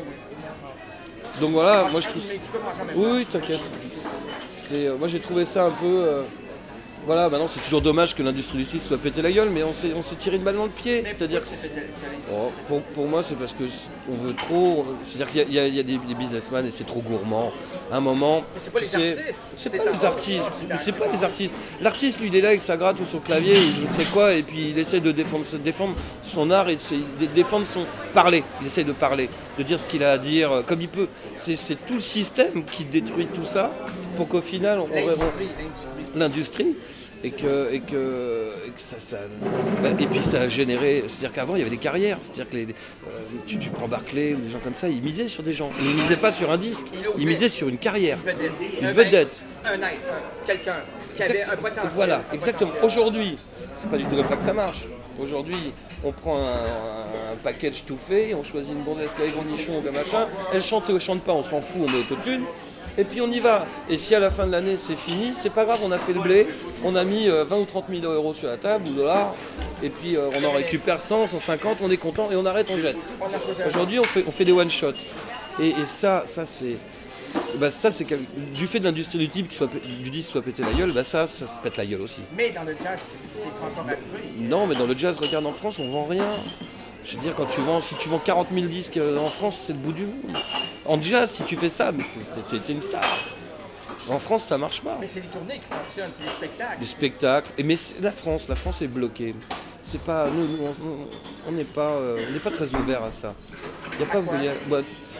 Speaker 1: oui.
Speaker 2: Donc voilà,
Speaker 1: Ah,
Speaker 2: moi je
Speaker 1: ah,
Speaker 2: trouve.
Speaker 1: Mais tu peux manger en même
Speaker 2: Oui,
Speaker 1: temps.
Speaker 2: oui, t'inquiète. C'est, euh, moi j'ai trouvé ça un peu. euh, Voilà, maintenant c'est toujours dommage que l'industrie du disque soit pété la gueule, mais on s'est, on s'est tiré une balle dans le pied.
Speaker 1: Mais
Speaker 2: C'est-à-dire que.
Speaker 1: pourquoi c'est pété-
Speaker 2: Oh, pour, pour moi, c'est parce que on veut trop. C'est-à-dire qu'il y a, il y a- il y a des, des businessmen et c'est trop gourmand. À un moment.
Speaker 1: Mais c'est pas
Speaker 2: tu
Speaker 1: les
Speaker 2: sais,
Speaker 1: artistes,
Speaker 2: C'est
Speaker 1: c'est
Speaker 2: pas
Speaker 1: un-
Speaker 2: les artistes.
Speaker 1: c'est
Speaker 2: mais
Speaker 1: un-
Speaker 2: C'est pas les artistes. L'artiste, lui, il est là avec sa gratte ou son clavier ou je ne sais quoi, et puis il essaie de défendre, de défendre son art et de défendre son parler. Il essaie de parler, de dire ce qu'il a à dire euh, comme il peut. C'est, c'est tout le système qui détruit tout ça pour qu'au final, on, on-
Speaker 1: L'industrie, l'industrie.
Speaker 2: l'industrie et que, et que, et que ça, ça bah, et puis ça a généré, c'est-à-dire qu'avant il y avait des carrières, c'est-à-dire que les, euh, tu, tu prends Barclay ou des gens comme ça, ils misaient sur des gens, ils misaient pas sur un disque,
Speaker 1: Il osait.
Speaker 2: ils misaient sur une carrière,
Speaker 1: Une vedette.
Speaker 2: une
Speaker 1: Un
Speaker 2: vedette.
Speaker 1: être, Un être, un- quelqu'un qui avait un potentiel.
Speaker 2: Voilà,
Speaker 1: un
Speaker 2: exactement.
Speaker 1: potentiel.
Speaker 2: Aujourd'hui, c'est pas du tout comme ça que ça marche. Aujourd'hui, on prend un, un package tout fait, on choisit une gonzesse avec gros nichon ou bien machin, elle chante ou elle chante pas, on s'en fout, on met autotune. Et puis on y va. Et si à la fin de l'année c'est fini, c'est pas grave, on a fait le blé, on a mis euh, vingt ou trente mille euros sur la table ou dollars, et puis euh, on en récupère cent, cent cinquante, on est content et on arrête, on jette.
Speaker 1: On a posé un-
Speaker 2: Aujourd'hui on fait, on fait des one-shots. Et, et ça, ça c'est. c'est- Bah ça c'est quel- du fait de l'industrie du type qui soit, du disque soit pété la gueule, bah ça, ça se pète la gueule aussi.
Speaker 1: Mais dans le jazz, c'est pas encore arrivé.
Speaker 2: Non, mais dans le jazz, regarde en France, on vend rien. Je veux dire, quand tu vends, si tu vends quarante mille disques euh, en France, c'est le bout du monde. En jazz, si tu fais ça, mais c'est- t'es, t'es une star. En France, ça marche pas.
Speaker 1: Mais c'est les tournées qui fonctionnent, c'est les spectacles.
Speaker 2: Les spectacles, et mais c'est- la France, la France est bloquée. C'est pas, nous, nous, on- on n'est pas, euh, on n'est pas très ouvert à ça. Il y a pas,
Speaker 1: quoi
Speaker 2: il y a- bah,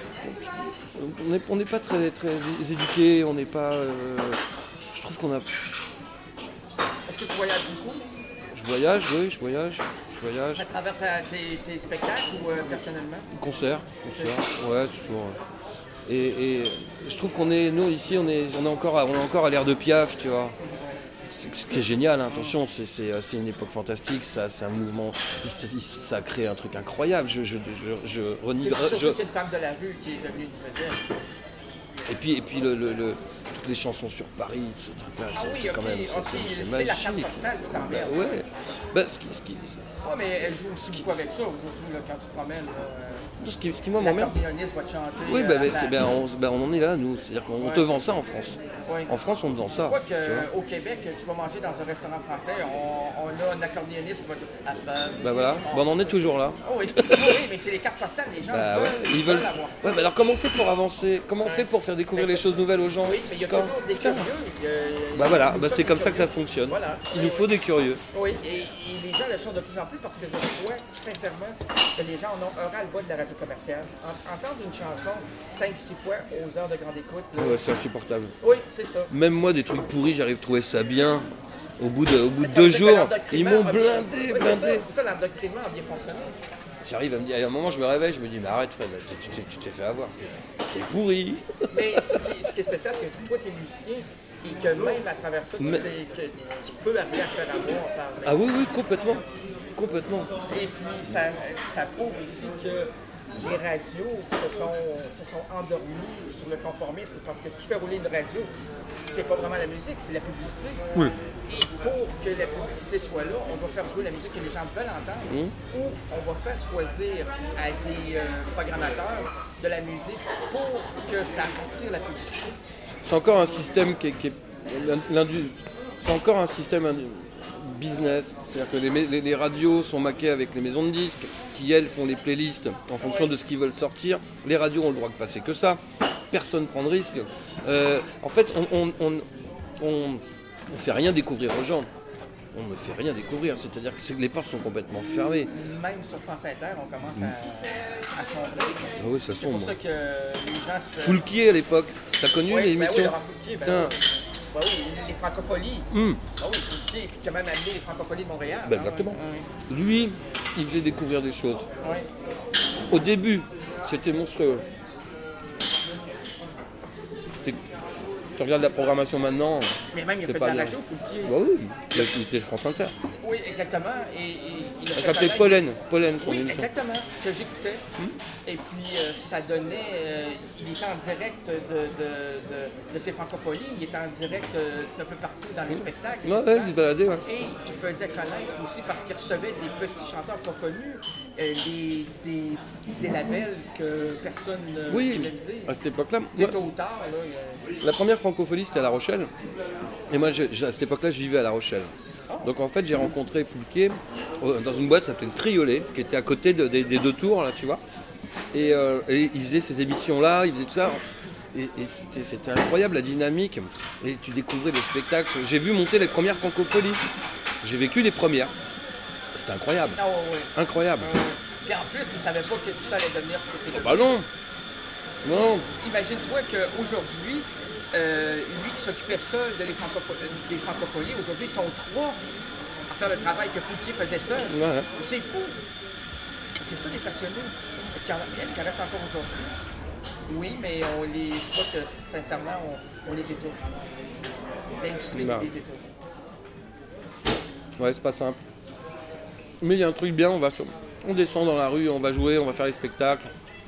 Speaker 2: on n'est on n'est pas très, très éduqués, on n'est pas. euh, je trouve qu'on a.
Speaker 1: Est-ce que tu voyages beaucoup
Speaker 2: Je voyage, oui, je voyage, je voyage.
Speaker 1: à travers ta- tes, tes spectacles ou euh, personnellement?
Speaker 2: Concert, concert, ouais, toujours. Et, et je trouve qu'on est, nous ici, on est, on est encore, à, on est encore à l'ère de Piaf, tu vois. C'est, ce qui est génial, hein, attention, c'est, c'est, c'est une époque fantastique, ça, c'est un mouvement, il- il- ça a créé un truc incroyable. Je, je, je, je renie-
Speaker 1: C'est surtout
Speaker 2: je-
Speaker 1: cette femme de la rue qui est devenue une vedette.
Speaker 2: et puis, et puis le, le- le- toutes les chansons sur Paris, ce truc-là, c'est,
Speaker 1: Ah oui,
Speaker 2: c'est quand
Speaker 1: ok,
Speaker 2: même, c'est,
Speaker 1: ok,
Speaker 2: c'est- c'est
Speaker 1: c'est la
Speaker 2: magique.
Speaker 1: carte postale qui t'emmerde.
Speaker 2: Bah, ouais. Bah, ce qui, ce qui-
Speaker 1: Ouais, mais elle joue aussi beaucoup avec ça aujourd'hui, là, quand tu te promènes. Là,
Speaker 2: Ce qui, ce qui moi m'emmerde.
Speaker 1: l'accordéoniste va te chanter.
Speaker 2: Oui,
Speaker 1: euh,
Speaker 2: bah,
Speaker 1: à
Speaker 2: bah,
Speaker 1: la
Speaker 2: c'est,
Speaker 1: plage.
Speaker 2: ben, on, ben, on en est là, nous. C'est-à-dire qu'on
Speaker 1: Ouais.
Speaker 2: te vend ça en France.
Speaker 1: Ouais.
Speaker 2: En France, on te vend ça.
Speaker 1: Je crois
Speaker 2: tu vois.
Speaker 1: qu'au Québec, tu vas manger dans un restaurant français, on, on a un accordéoniste qui va dire ah, ben,
Speaker 2: Bah voilà, bon, on en est toujours là.
Speaker 1: Oh, oui, oui, mais c'est les cartes postales, les gens
Speaker 2: Bah,
Speaker 1: veulent,
Speaker 2: ouais,
Speaker 1: ils
Speaker 2: ils veulent.
Speaker 1: veulent avoir ça.
Speaker 2: Ouais, mais alors comment on fait pour avancer? Comment on fait pour faire découvrir
Speaker 1: Mais
Speaker 2: les
Speaker 1: ça-
Speaker 2: choses nouvelles aux gens?
Speaker 1: Oui, mais il y a
Speaker 2: Quand-
Speaker 1: toujours des
Speaker 2: Putain.
Speaker 1: curieux. il y a- il y
Speaker 2: Bah
Speaker 1: a
Speaker 2: voilà,
Speaker 1: toujours
Speaker 2: bah, c'est
Speaker 1: des
Speaker 2: comme ça que ça
Speaker 1: curieux.
Speaker 2: fonctionne.
Speaker 1: Voilà.
Speaker 2: Il nous faut des curieux.
Speaker 1: Oui, et, et les gens le sont de plus en plus parce que je crois sincèrement que les gens en ont un ras-le-bas de la radio commerciale. En- entendre une chanson cinq six fois aux heures de grande écoute, là,
Speaker 2: Ouais, c'est insupportable.
Speaker 1: oui, c'est ça.
Speaker 2: Même moi, des trucs pourris, j'arrive à trouver ça bien. Au bout de, au bout de
Speaker 1: Ça
Speaker 2: deux
Speaker 1: veut dire que
Speaker 2: jours, ils
Speaker 1: l'endoctrinement
Speaker 2: m'ont
Speaker 1: a bien-
Speaker 2: blindé,
Speaker 1: Oui, c'est ça,
Speaker 2: blindé.
Speaker 1: c'est ça, l'endoctrinement a bien fonctionné.
Speaker 2: J'arrive à me dire, à un moment, je me réveille, je me dis, mais arrête, Fred, là, tu, tu- tu t'es fait avoir. C'est- C'est pourri.
Speaker 1: Mais ce qui, ce qui est spécial, c'est que toi, tu es musicien et que même à travers ça, tu,
Speaker 2: Mais-
Speaker 1: t'es- que tu peux arriver à faire avoir par
Speaker 2: Ah oui, oui, complètement. Complètement.
Speaker 1: Et puis, ça, ça prouve aussi que les radios se sont, se sont endormies sur le conformisme parce que ce qui fait rouler une radio, c'est pas vraiment la musique, c'est la publicité.
Speaker 2: Oui.
Speaker 1: Et pour que la publicité soit là, on va faire jouer la musique que les gens veulent entendre
Speaker 2: Mmh.
Speaker 1: ou on va faire choisir à des euh, programmateurs de la musique pour que ça attire la publicité.
Speaker 2: C'est encore un système qui est. qui est- l'indu- C'est encore un système indu- business. C'est-à-dire que les, mé- les- les radios sont maquées avec les maisons de disques, qui elles font les playlists en fonction de ce qu'ils veulent sortir. Les radios ont le droit de passer que ça. Personne ne prend de risque. Euh, en fait, on on, on, on- on fait rien découvrir aux gens. On ne fait rien découvrir. C'est-à-dire que c'est- les portes sont complètement fermées.
Speaker 1: Même sur France Inter, on commence à, à sombrer.
Speaker 2: Ah oui, ça
Speaker 1: C'est pour
Speaker 2: sombre.
Speaker 1: ça que les gens se font...
Speaker 2: Foulquier à l'époque. T'as connu
Speaker 1: Oui, ben
Speaker 2: l'émission
Speaker 1: oui, Laurent Foulquier, ben
Speaker 2: Putain.
Speaker 1: oui. Ben oui, les francopholies.
Speaker 2: Hum.
Speaker 1: Ben oui, Foulquier, puis qui a même amené les francopholies de Montréal.
Speaker 2: Ben
Speaker 1: hein,
Speaker 2: exactement.
Speaker 1: oui.
Speaker 2: Lui, il faisait découvrir des choses.
Speaker 1: Oui,
Speaker 2: Au début, c'était monstrueux. T'es- Tu regardes la programmation maintenant.
Speaker 1: mais même il a
Speaker 2: C'est
Speaker 1: fait de
Speaker 2: pas
Speaker 1: la
Speaker 2: bien.
Speaker 1: radio, Foulquier.
Speaker 2: Bah oui, il a- il était France Inter.
Speaker 1: Oui, exactement. Et, et il a
Speaker 2: Elle
Speaker 1: fait
Speaker 2: s'appelait
Speaker 1: connaître-
Speaker 2: Pollen. Pollen, son
Speaker 1: Oui,
Speaker 2: émission.
Speaker 1: exactement, que j'écoutais.
Speaker 2: Hmm?
Speaker 1: Et puis, euh, ça donnait... euh, il était en direct de, de, de, de ses francopholies. Il était en direct euh, d'un peu partout dans les spectacles.
Speaker 2: Ouais,
Speaker 1: et
Speaker 2: ouais,
Speaker 1: tout
Speaker 2: il se
Speaker 1: ça.
Speaker 2: baladait, ouais.
Speaker 1: Et il faisait connaître aussi, parce qu'il recevait des petits chanteurs pas connus, euh, des, des, des labels que personne ne
Speaker 2: Oui,
Speaker 1: réalisait.
Speaker 2: à cette époque-là.
Speaker 1: Tu sais,
Speaker 2: moi,
Speaker 1: tôt ou tard, là, il y a-
Speaker 2: La première francophonie, c'était à La Rochelle. Et moi, je- je- à cette époque-là, je vivais à La Rochelle. Donc en fait, j'ai rencontré Foulquier euh, dans une boîte qui s'appelait le Triolet, qui était à côté de- des, des deux tours, là, tu vois. Et, euh, et il faisait ces émissions-là, il faisait tout ça. Et, et c'était, c'était incroyable, la dynamique. Et tu découvrais des spectacles. J'ai vu monter les premières francophonies. J'ai vécu les premières. C'était incroyable.
Speaker 1: Ah ouais, ouais.
Speaker 2: Incroyable.
Speaker 1: Euh, Puis en plus, il ne savait pas que tout ça allait devenir ce que c'est.
Speaker 2: Bah non. Non.
Speaker 1: Imagine-toi qu'aujourd'hui, euh, lui qui s'occupait seul de les francopho- des francophonies, aujourd'hui, ils sont trois à faire le travail que Foulquier faisait seul.
Speaker 2: Ouais.
Speaker 1: C'est fou. C'est ça des passionnés. Est-ce qu'il en, est-ce qu'il en reste encore aujourd'hui? Oui, mais on les, je crois que sincèrement, on, on les étouffe. L'industrie
Speaker 2: Non.
Speaker 1: les étouffe.
Speaker 2: Ouais, c'est pas simple. Mais il y a un truc bien, on va sur- on descend dans la rue, on va jouer, on va faire les spectacles.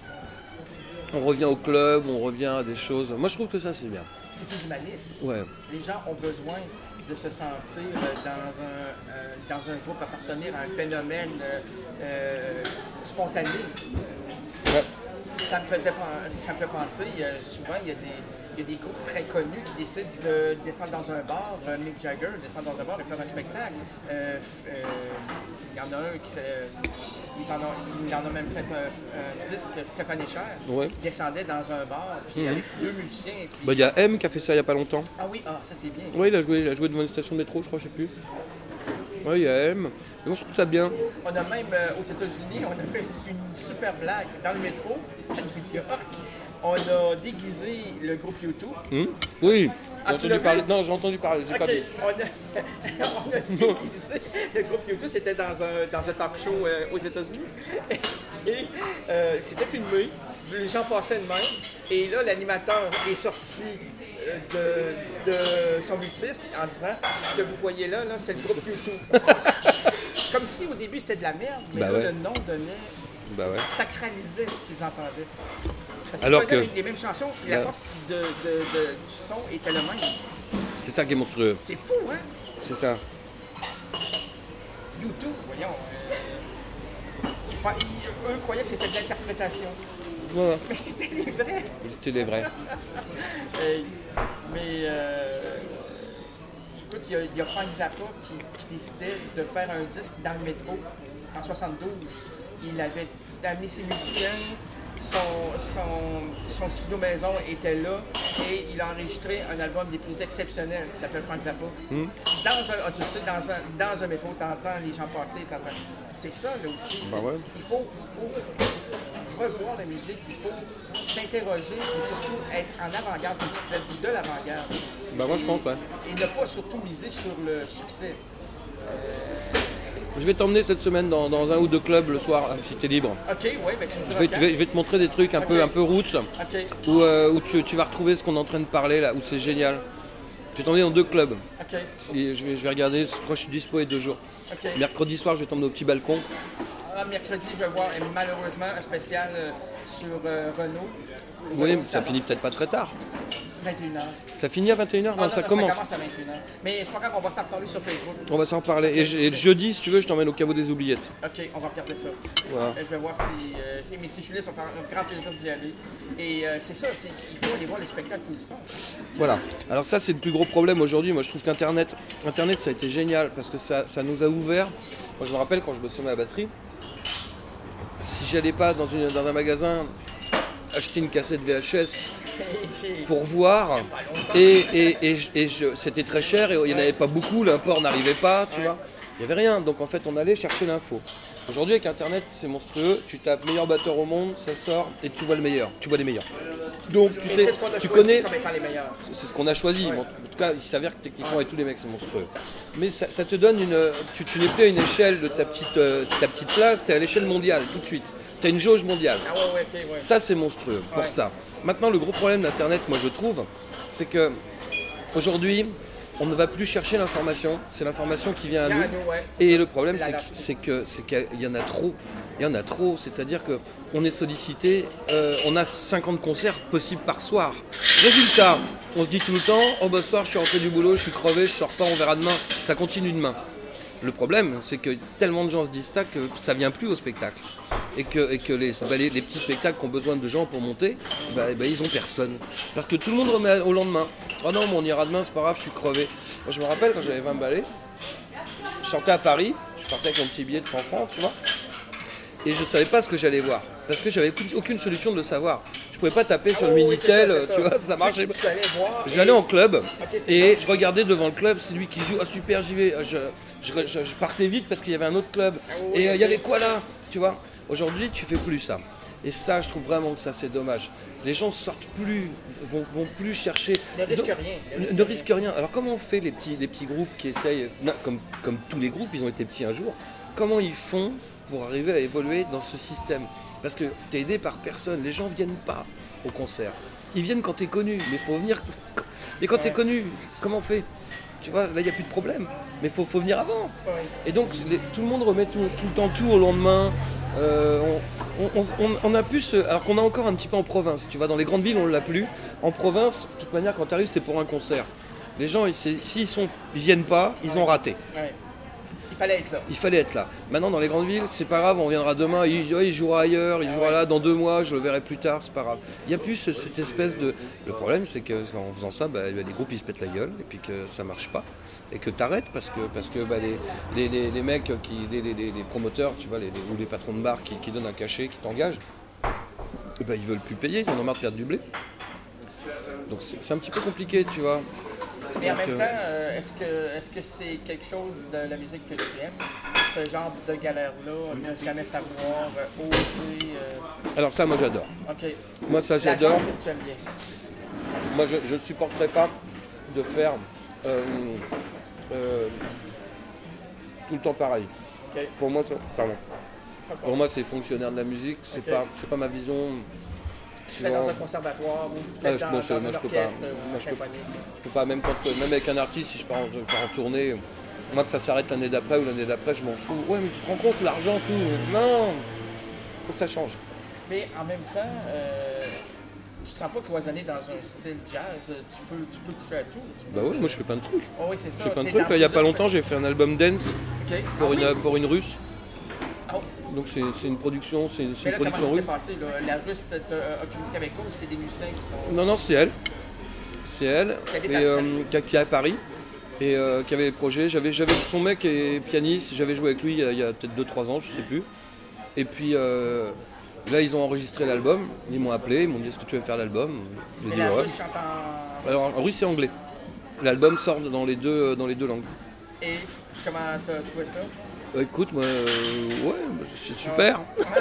Speaker 2: On revient au club, on revient à des choses. Moi, je trouve que ça, c'est bien.
Speaker 1: C'est plus humaniste.
Speaker 2: Ouais.
Speaker 1: Les gens ont besoin de se sentir euh, dans un, euh, dans un groupe, appartenir à un phénomène euh, euh, spontané.
Speaker 2: Ouais.
Speaker 1: Ça me faisait pen- ça me fait penser, euh, souvent il y, a des, il y a des groupes très connus qui décident de descendre dans un bar, euh, Mick Jagger descend dans un bar et faire un spectacle. Euh, f- euh, il y en a un qui s'est... Ils en ont, il en a même fait un, un disque, Stéphane Echer,
Speaker 2: Ouais.
Speaker 1: qui descendait dans un bar, puis avec deux musiciens. Puis...
Speaker 2: Bah, il y a M qui a fait ça il y a pas longtemps.
Speaker 1: Ah oui, ah, ça c'est bien. ça.
Speaker 2: Ouais, il a joué, il a joué devant une station de métro, je crois, je sais plus. Ouais, il y a M. Et moi, je trouve ça bien.
Speaker 1: On a même, euh, aux États-Unis, on a fait une super blague dans le métro, à New York. On a déguisé le groupe U deux.
Speaker 2: Hum Oui.
Speaker 1: Ah,
Speaker 2: J'ai
Speaker 1: tu l'as
Speaker 2: entendu parler.
Speaker 1: vu?
Speaker 2: Non, j'ai entendu parler, j'ai pas
Speaker 1: OK,
Speaker 2: vu.
Speaker 1: on a, on a déguisé le groupe U deux, c'était dans un, dans un talk show euh, aux États-Unis. Et euh, c'était filmé, les gens passaient de même. Et là, l'animateur est sorti euh, de, de son mutisme en disant ce que vous voyez là, là c'est le groupe U deux. Comme si au début c'était de la merde, mais
Speaker 2: Bah
Speaker 1: là,
Speaker 2: ouais.
Speaker 1: le nom donnait,
Speaker 2: Bah ouais.
Speaker 1: sacralisait ce qu'ils entendaient. Parce qu'ils
Speaker 2: Alors
Speaker 1: faisaient
Speaker 2: que-
Speaker 1: avec les mêmes chansons, puis la
Speaker 2: Là-
Speaker 1: force de, de- de- du son était le même.
Speaker 2: C'est ça qui est monstrueux.
Speaker 1: C'est fou, hein?
Speaker 2: C'est ça.
Speaker 1: YouTube, voyons. euh, ils, pa- ils- eux croyaient que c'était de l'interprétation.
Speaker 2: Voilà.
Speaker 1: Mais c'était les vrais.
Speaker 2: C'était les vrais.
Speaker 1: Euh, mais euh, écoute, il y, a- il y a Frank Zappa qui, qui décidait de faire un disque dans le métro en soixante-douze. Il avait amené ses musiciens, son, son, son studio maison était là et il a enregistré un album des plus exceptionnels qui s'appelle Frank Zappa.
Speaker 2: Mm.
Speaker 1: Dans un, ah, tu sais, dans un, dans un métro, t'entends les gens passer, t'entends. C'est ça là aussi.
Speaker 2: Ben
Speaker 1: c'est-
Speaker 2: ouais.
Speaker 1: il, faut, il faut revoir la musique, il faut s'interroger et surtout être en avant-garde, comme tu disais, de l'avant-garde.
Speaker 2: Bah moi je pense, ouais.
Speaker 1: Et ne pas surtout miser sur le succès.
Speaker 2: Je vais t'emmener cette semaine dans, dans un ou deux clubs le soir, si t'es libre.
Speaker 1: Ok, oui, ben tu me
Speaker 2: Je
Speaker 1: diras
Speaker 2: vais,
Speaker 1: quand.
Speaker 2: je vais- je vais te montrer des trucs un
Speaker 1: Ok.
Speaker 2: peu, un peu roots,
Speaker 1: Ok,
Speaker 2: où, euh, où tu, tu vas retrouver ce qu'on est en train de parler là, où c'est génial. Je vais t'emmener dans deux clubs.
Speaker 1: ok,
Speaker 2: Si, je, vais, je vais regarder, je crois que je suis dispo les deux jours.
Speaker 1: ok.
Speaker 2: Mercredi soir, je vais t'emmener au petit balcon.
Speaker 1: Ah, mercredi, je vais voir euh, malheureusement un spécial euh, sur euh, Renault.
Speaker 2: Oui,
Speaker 1: Renault,
Speaker 2: mais ça
Speaker 1: va-
Speaker 2: finit peut-être pas très tard.
Speaker 1: vingt et une heures.
Speaker 2: Ça finit à vingt et une heures?
Speaker 1: Ah,
Speaker 2: Non, ça commence.
Speaker 1: Ça commence à vingt et une heures. Mais c'est pas grave, on va s'en reparler sur Facebook.
Speaker 2: On va s'en reparler. Et, je- et le jeudi, si tu veux, je t'emmène au caveau des oubliettes.
Speaker 1: Ok, on va regarder ça.
Speaker 2: Voilà.
Speaker 1: Euh, Je vais voir si. euh, si- mais si je suis là, ça va faire un grand plaisir d'y aller. Et euh, c'est ça, c'est- il faut aller voir les spectacles où ils sont.
Speaker 2: Voilà. Alors ça, c'est le plus gros problème aujourd'hui. Moi, je trouve qu'Internet, Internet, ça a été génial parce que ça, ça nous a ouvert. Moi, je me rappelle quand je bossais à la batterie, si j'allais pas dans, une, dans un magasin acheter une cassette V H S pour voir, et, et, et, je- et je- c'était très cher et il n'y en avait pas beaucoup, l'import n'arrivait pas, tu
Speaker 1: Ouais.
Speaker 2: vois. Il n'y avait rien, donc en fait on allait chercher l'info. Aujourd'hui avec Internet c'est monstrueux, tu tapes meilleur batteur au monde, ça sort et tu vois le meilleur, tu vois les meilleurs. Donc tu
Speaker 1: Et
Speaker 2: sais,
Speaker 1: c'est ce qu'on a
Speaker 2: tu
Speaker 1: choisi
Speaker 2: connais,
Speaker 1: comme étant les meilleurs.
Speaker 2: c'est ce qu'on a choisi.
Speaker 1: Ouais.
Speaker 2: Bon, en tout cas, il s'avère que techniquement, et tous les mecs sont monstrueux. Mais ça, ça te donne une. Tu, tu n'es plus à une échelle de ta petite, euh, ta petite place, tu es à l'échelle mondiale tout de suite. Tu as une jauge mondiale.
Speaker 1: Ah ouais, ouais, ok, ouais.
Speaker 2: Ça, c'est monstrueux pour
Speaker 1: Ouais.
Speaker 2: ça. Maintenant, le gros problème d'Internet, moi, je trouve, c'est que aujourd'hui, on ne va plus chercher l'information. C'est l'information qui vient à
Speaker 1: Vient
Speaker 2: nous.
Speaker 1: à nous, ouais, c'est
Speaker 2: Et
Speaker 1: ça.
Speaker 2: le problème,
Speaker 1: La
Speaker 2: c'est que-
Speaker 1: lâcheté.
Speaker 2: c'est que c'est qu'il y en a trop. Il y en a trop. C'est-à-dire que on est sollicité. euh, on a cinquante concerts possibles par soir. Résultat, on se dit tout le temps, oh bah ce soir, je suis rentré du boulot, je suis crevé, je sors pas, on verra demain. Ça continue demain. Le problème, c'est que tellement de gens se disent ça que ça vient plus au spectacle. Et que, et que les, bah, les, les petits spectacles qui ont besoin de gens pour monter, bah, bah, ils ont personne. Parce que tout le monde remet au lendemain. Oh non, mais on ira demain, c'est pas grave, je suis crevé. Moi, je me rappelle quand j'avais vingt balais, je sortais à Paris, je partais avec mon petit billet de cent francs, tu vois. Et je savais pas ce que j'allais voir. Parce que j'avais aucune- aucune solution de le savoir. Je pouvais pas taper sur
Speaker 1: Oh,
Speaker 2: le
Speaker 1: oui,
Speaker 2: Minitel,
Speaker 1: c'est ça, c'est
Speaker 2: tu
Speaker 1: ça.
Speaker 2: vois, ça marchait
Speaker 1: Tu- tu allais voir et-
Speaker 2: J'allais en club
Speaker 1: c'est
Speaker 2: et
Speaker 1: bon.
Speaker 2: je regardais devant le club, c'est lui qui joue, ah super j'y vais, je, je, je- je partais vite parce qu'il y avait un autre club.
Speaker 1: oui,
Speaker 2: Et euh, il y
Speaker 1: ok.
Speaker 2: avait quoi là, tu vois. Aujourd'hui tu fais plus ça. Et ça je trouve vraiment que ça c'est dommage. Les gens sortent plus, vont, vont plus chercher.
Speaker 1: Ne risquent
Speaker 2: Donc,
Speaker 1: rien, ne
Speaker 2: Ne,
Speaker 1: risquent
Speaker 2: ne
Speaker 1: rien.
Speaker 2: risquent rien. Alors comment on fait les petits, les petits groupes qui essayent, non, comme, comme tous les groupes, ils ont été petits un jour, comment ils font pour arriver à évoluer dans ce système? Parce que t'es aidé par personne, les gens viennent pas au concert. Ils viennent quand t'es connu, mais faut venir. Et quand t'es connu, comment on fait? Tu vois, là il n'y a plus de problème. Mais faut, faut venir avant.
Speaker 1: Ouais.
Speaker 2: Et donc les- tout le monde remet tout, tout le temps tout au lendemain. Euh, on, on- on- on a plus, ce- alors qu'on a encore un petit peu en province. Tu vois, dans les grandes villes on l'a plus. En province, de toute manière, quand tu arrives, c'est pour un concert. Les gens, ils- c'est- s'ils sont, ils viennent pas, ils ont raté.
Speaker 1: Ouais. Il fallait être là.
Speaker 2: Il fallait être là. Maintenant, dans les grandes villes, c'est pas grave, on viendra demain, il, il jouera ailleurs, il jouera là, dans deux mois, je le verrai plus tard, c'est pas grave. Il n'y a plus ce- cette espèce de... Le problème, c'est qu'en faisant ça, bah, les groupes, ils se pètent la gueule, et puis que ça marche pas, et que t'arrêtes, parce que, parce que bah, les, les, les, les mecs, qui, les, les, les- les promoteurs, tu vois, les, les- ou les patrons de bar qui, qui donnent un cachet, qui t'engagent, eh ben, ils veulent plus payer, ils en ont marre de perdre du blé. Donc c'est c'est un petit peu compliqué, tu vois.
Speaker 1: Mais en
Speaker 2: Donc,
Speaker 1: même
Speaker 2: euh,
Speaker 1: temps, euh, est-ce que est-ce que c'est quelque chose de la musique que tu aimes? Ce genre de galère-là, ne jamais savoir, euh, oser. euh,
Speaker 2: Alors ça, moi j'adore.
Speaker 1: OK.
Speaker 2: Moi ça
Speaker 1: La
Speaker 2: j'adore.
Speaker 1: genre que tu aimes bien.
Speaker 2: Moi, je ne supporterais pas de faire euh, euh, tout le temps pareil.
Speaker 1: OK.
Speaker 2: Pour moi, ça, pardon.
Speaker 1: Pas
Speaker 2: Pour moi, c'est fonctionnaire de la musique. C'est
Speaker 1: Ok.
Speaker 2: pas, c'est pas ma vision.
Speaker 1: C'est dans un conservatoire ou
Speaker 2: Ah,
Speaker 1: peut-être
Speaker 2: je-
Speaker 1: dans,
Speaker 2: moi, je-
Speaker 1: dans
Speaker 2: moi,
Speaker 1: un
Speaker 2: je peux pas.
Speaker 1: orchestre
Speaker 2: Moi,
Speaker 1: ou
Speaker 2: je
Speaker 1: un
Speaker 2: peux-
Speaker 1: symphonique.
Speaker 2: Je peux pas, même quand, euh, même avec un artiste, si je pars en, pars en tournée, moi que ça s'arrête l'année d'après ou l'année d'après, je m'en fous. Ouais, mais tu te rends compte l'argent, tout. Non, faut que ça change.
Speaker 1: Mais en même temps, euh, tu te sens pas cloisonné dans un style jazz, tu peux, tu peux toucher à tout. Tu peux,
Speaker 2: Bah ouais, moi je fais plein de trucs.
Speaker 1: Oh oui, c'est ça.
Speaker 2: Je fais plein de
Speaker 1: T'es
Speaker 2: trucs.
Speaker 1: dans
Speaker 2: Là, il y a pas
Speaker 1: plusieurs
Speaker 2: longtemps, j'ai fait un album dance
Speaker 1: Ok.
Speaker 2: pour,
Speaker 1: Ah
Speaker 2: une,
Speaker 1: oui?
Speaker 2: pour une russe.
Speaker 1: Oh.
Speaker 2: Donc c'est c'est une production, c'est c'est
Speaker 1: Mais
Speaker 2: une
Speaker 1: là, comment
Speaker 2: production
Speaker 1: ça s'est
Speaker 2: russe.
Speaker 1: passé, là? La Russe t'a a communiqué avec toi ou c'est des musiciens qui t'ont...
Speaker 2: Non, non, c'est elle. C'est elle,
Speaker 1: Qui habite
Speaker 2: et,
Speaker 1: à
Speaker 2: euh,
Speaker 1: Paris.
Speaker 2: qui, qui est à Paris, et euh, qui avait les projets. J'avais, j'avais, son mec est pianiste, j'avais joué avec lui il y a, il y a peut-être deux trois ans, je sais plus. Et puis euh, là, ils ont enregistré l'album, ils m'ont appelé, ils m'ont dit est-ce que tu veux faire l'album? J'ai
Speaker 1: Mais
Speaker 2: dit
Speaker 1: la
Speaker 2: ouais.
Speaker 1: Russe chante en...
Speaker 2: Alors en russe et anglais. L'album sort dans les deux, dans les deux langues.
Speaker 1: Et comment t'as trouvé ça?
Speaker 2: Euh, écoute, moi, euh, ouais, bah, c'est super.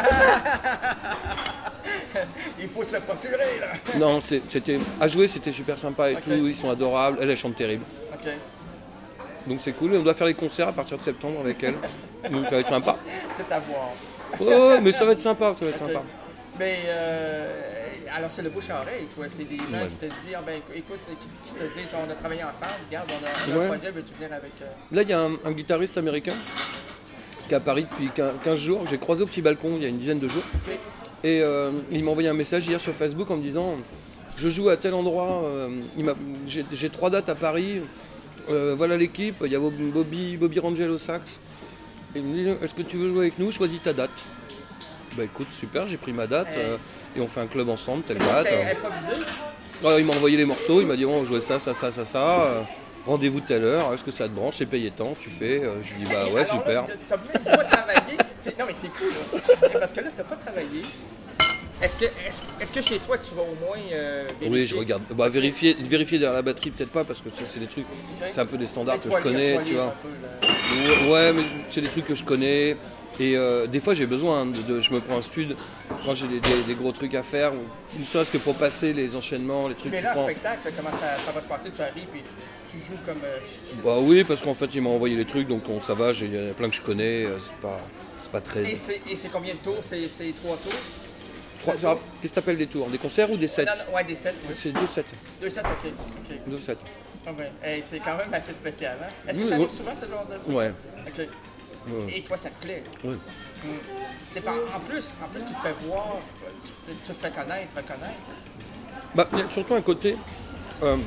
Speaker 1: Il faut se le procurer, là.
Speaker 2: Non, c'est- c'était à jouer, c'était super sympa et
Speaker 1: Ok.
Speaker 2: tout, ils sont adorables, elle, elle chante terrible.
Speaker 1: OK.
Speaker 2: Donc c'est cool, et on doit faire les concerts à partir de septembre avec elle. Donc ça va être sympa.
Speaker 1: C'est à voir.
Speaker 2: Ouais, ouais, mais ça va être sympa, ça va être
Speaker 1: OK.
Speaker 2: sympa.
Speaker 1: Mais, euh, alors, c'est le bouche à oreille, toi. C'est des gens
Speaker 2: Ouais.
Speaker 1: qui te disent, ah, ben, écoute, qui, qui te disent, on a travaillé ensemble, regarde, on a, on a
Speaker 2: Ouais.
Speaker 1: un projet, veux-tu venir avec... euh,
Speaker 2: Là, il y a un, un guitariste américain qui est à Paris depuis quinze jours. J'ai croisé au petit balcon il y a une dizaine de jours.
Speaker 1: OK.
Speaker 2: Et euh, il m'a envoyé un message hier sur Facebook en me disant je joue à tel endroit, euh, il m'a- j'ai j'ai trois dates à Paris, euh, voilà l'équipe, il y a Bobby, Bobby Rangel au sax. Et il me dit est-ce que tu veux jouer avec nous, choisis ta date. Bah écoute, super, j'ai pris ma date
Speaker 1: Hey.
Speaker 2: euh, et on fait un club ensemble, telle
Speaker 1: Ça,
Speaker 2: date.
Speaker 1: c'est improvisé.
Speaker 2: Ouais, il m'a envoyé les morceaux, il m'a dit bon, on jouait ça, ça, ça, ça, ça. euh, Rendez-vous telle heure, est-ce que ça te branche, c'est payé tant, tu fais. euh, je dis bah
Speaker 1: Et
Speaker 2: ouais,
Speaker 1: alors
Speaker 2: super.
Speaker 1: Là, t'as même pas travaillé. C'est- Non, mais c'est fou, là. Et parce que là, t'as pas travaillé. Est-ce que, est-ce, est-ce que chez toi, tu vas au moins euh, vérifier?
Speaker 2: Oui, je regarde. Bah, vérifier, vérifier derrière la batterie, peut-être pas, parce que ça, c'est des trucs, c'est un peu des standards que je
Speaker 1: Étoilé,
Speaker 2: connais,
Speaker 1: étoilé
Speaker 2: tu
Speaker 1: un
Speaker 2: vois.
Speaker 1: peu, là.
Speaker 2: Ouais, ouais, mais c'est des trucs que je connais. Et euh, des fois, j'ai besoin de, de- Je me prends un stud quand j'ai des, des- des gros trucs à faire, ou ne serait-ce que pour passer les enchaînements, les trucs
Speaker 1: Mais
Speaker 2: que
Speaker 1: là,
Speaker 2: tu
Speaker 1: en
Speaker 2: prends.
Speaker 1: spectacle, comment ça, ça va se passer? Tu arrives et tu joues comme... euh,
Speaker 2: Bah oui, parce qu'en fait, il m'a envoyé les trucs, donc on, ça va, j'ai- il y en a plein que je connais, euh, c'est pas, c'est pas très.
Speaker 1: Et c'est, et c'est combien de tours? C'est, c'est trois tours?
Speaker 2: Trois- genre, Qu'est-ce que t'appelles des tours? Des concerts ou des sets?
Speaker 1: Non, non, ouais, des sept, oui.
Speaker 2: C'est deux sets.
Speaker 1: Deux sets, ok. ok.
Speaker 2: Deux sets.
Speaker 1: Ah ouais. Hey, c'est quand même assez spécial, hein? Est-ce que
Speaker 2: Oui,
Speaker 1: ça
Speaker 2: oui.
Speaker 1: arrive souvent, ce genre de truc?
Speaker 2: Ouais.
Speaker 1: Ok.
Speaker 2: Ouais.
Speaker 1: Et toi, ça te plaît?
Speaker 2: Ouais.
Speaker 1: Mm. C'est pas... En plus, en plus, tu te fais voir, tu, fais- tu te fais connaître, reconnaître.
Speaker 2: Bah, il y a surtout un côté euh,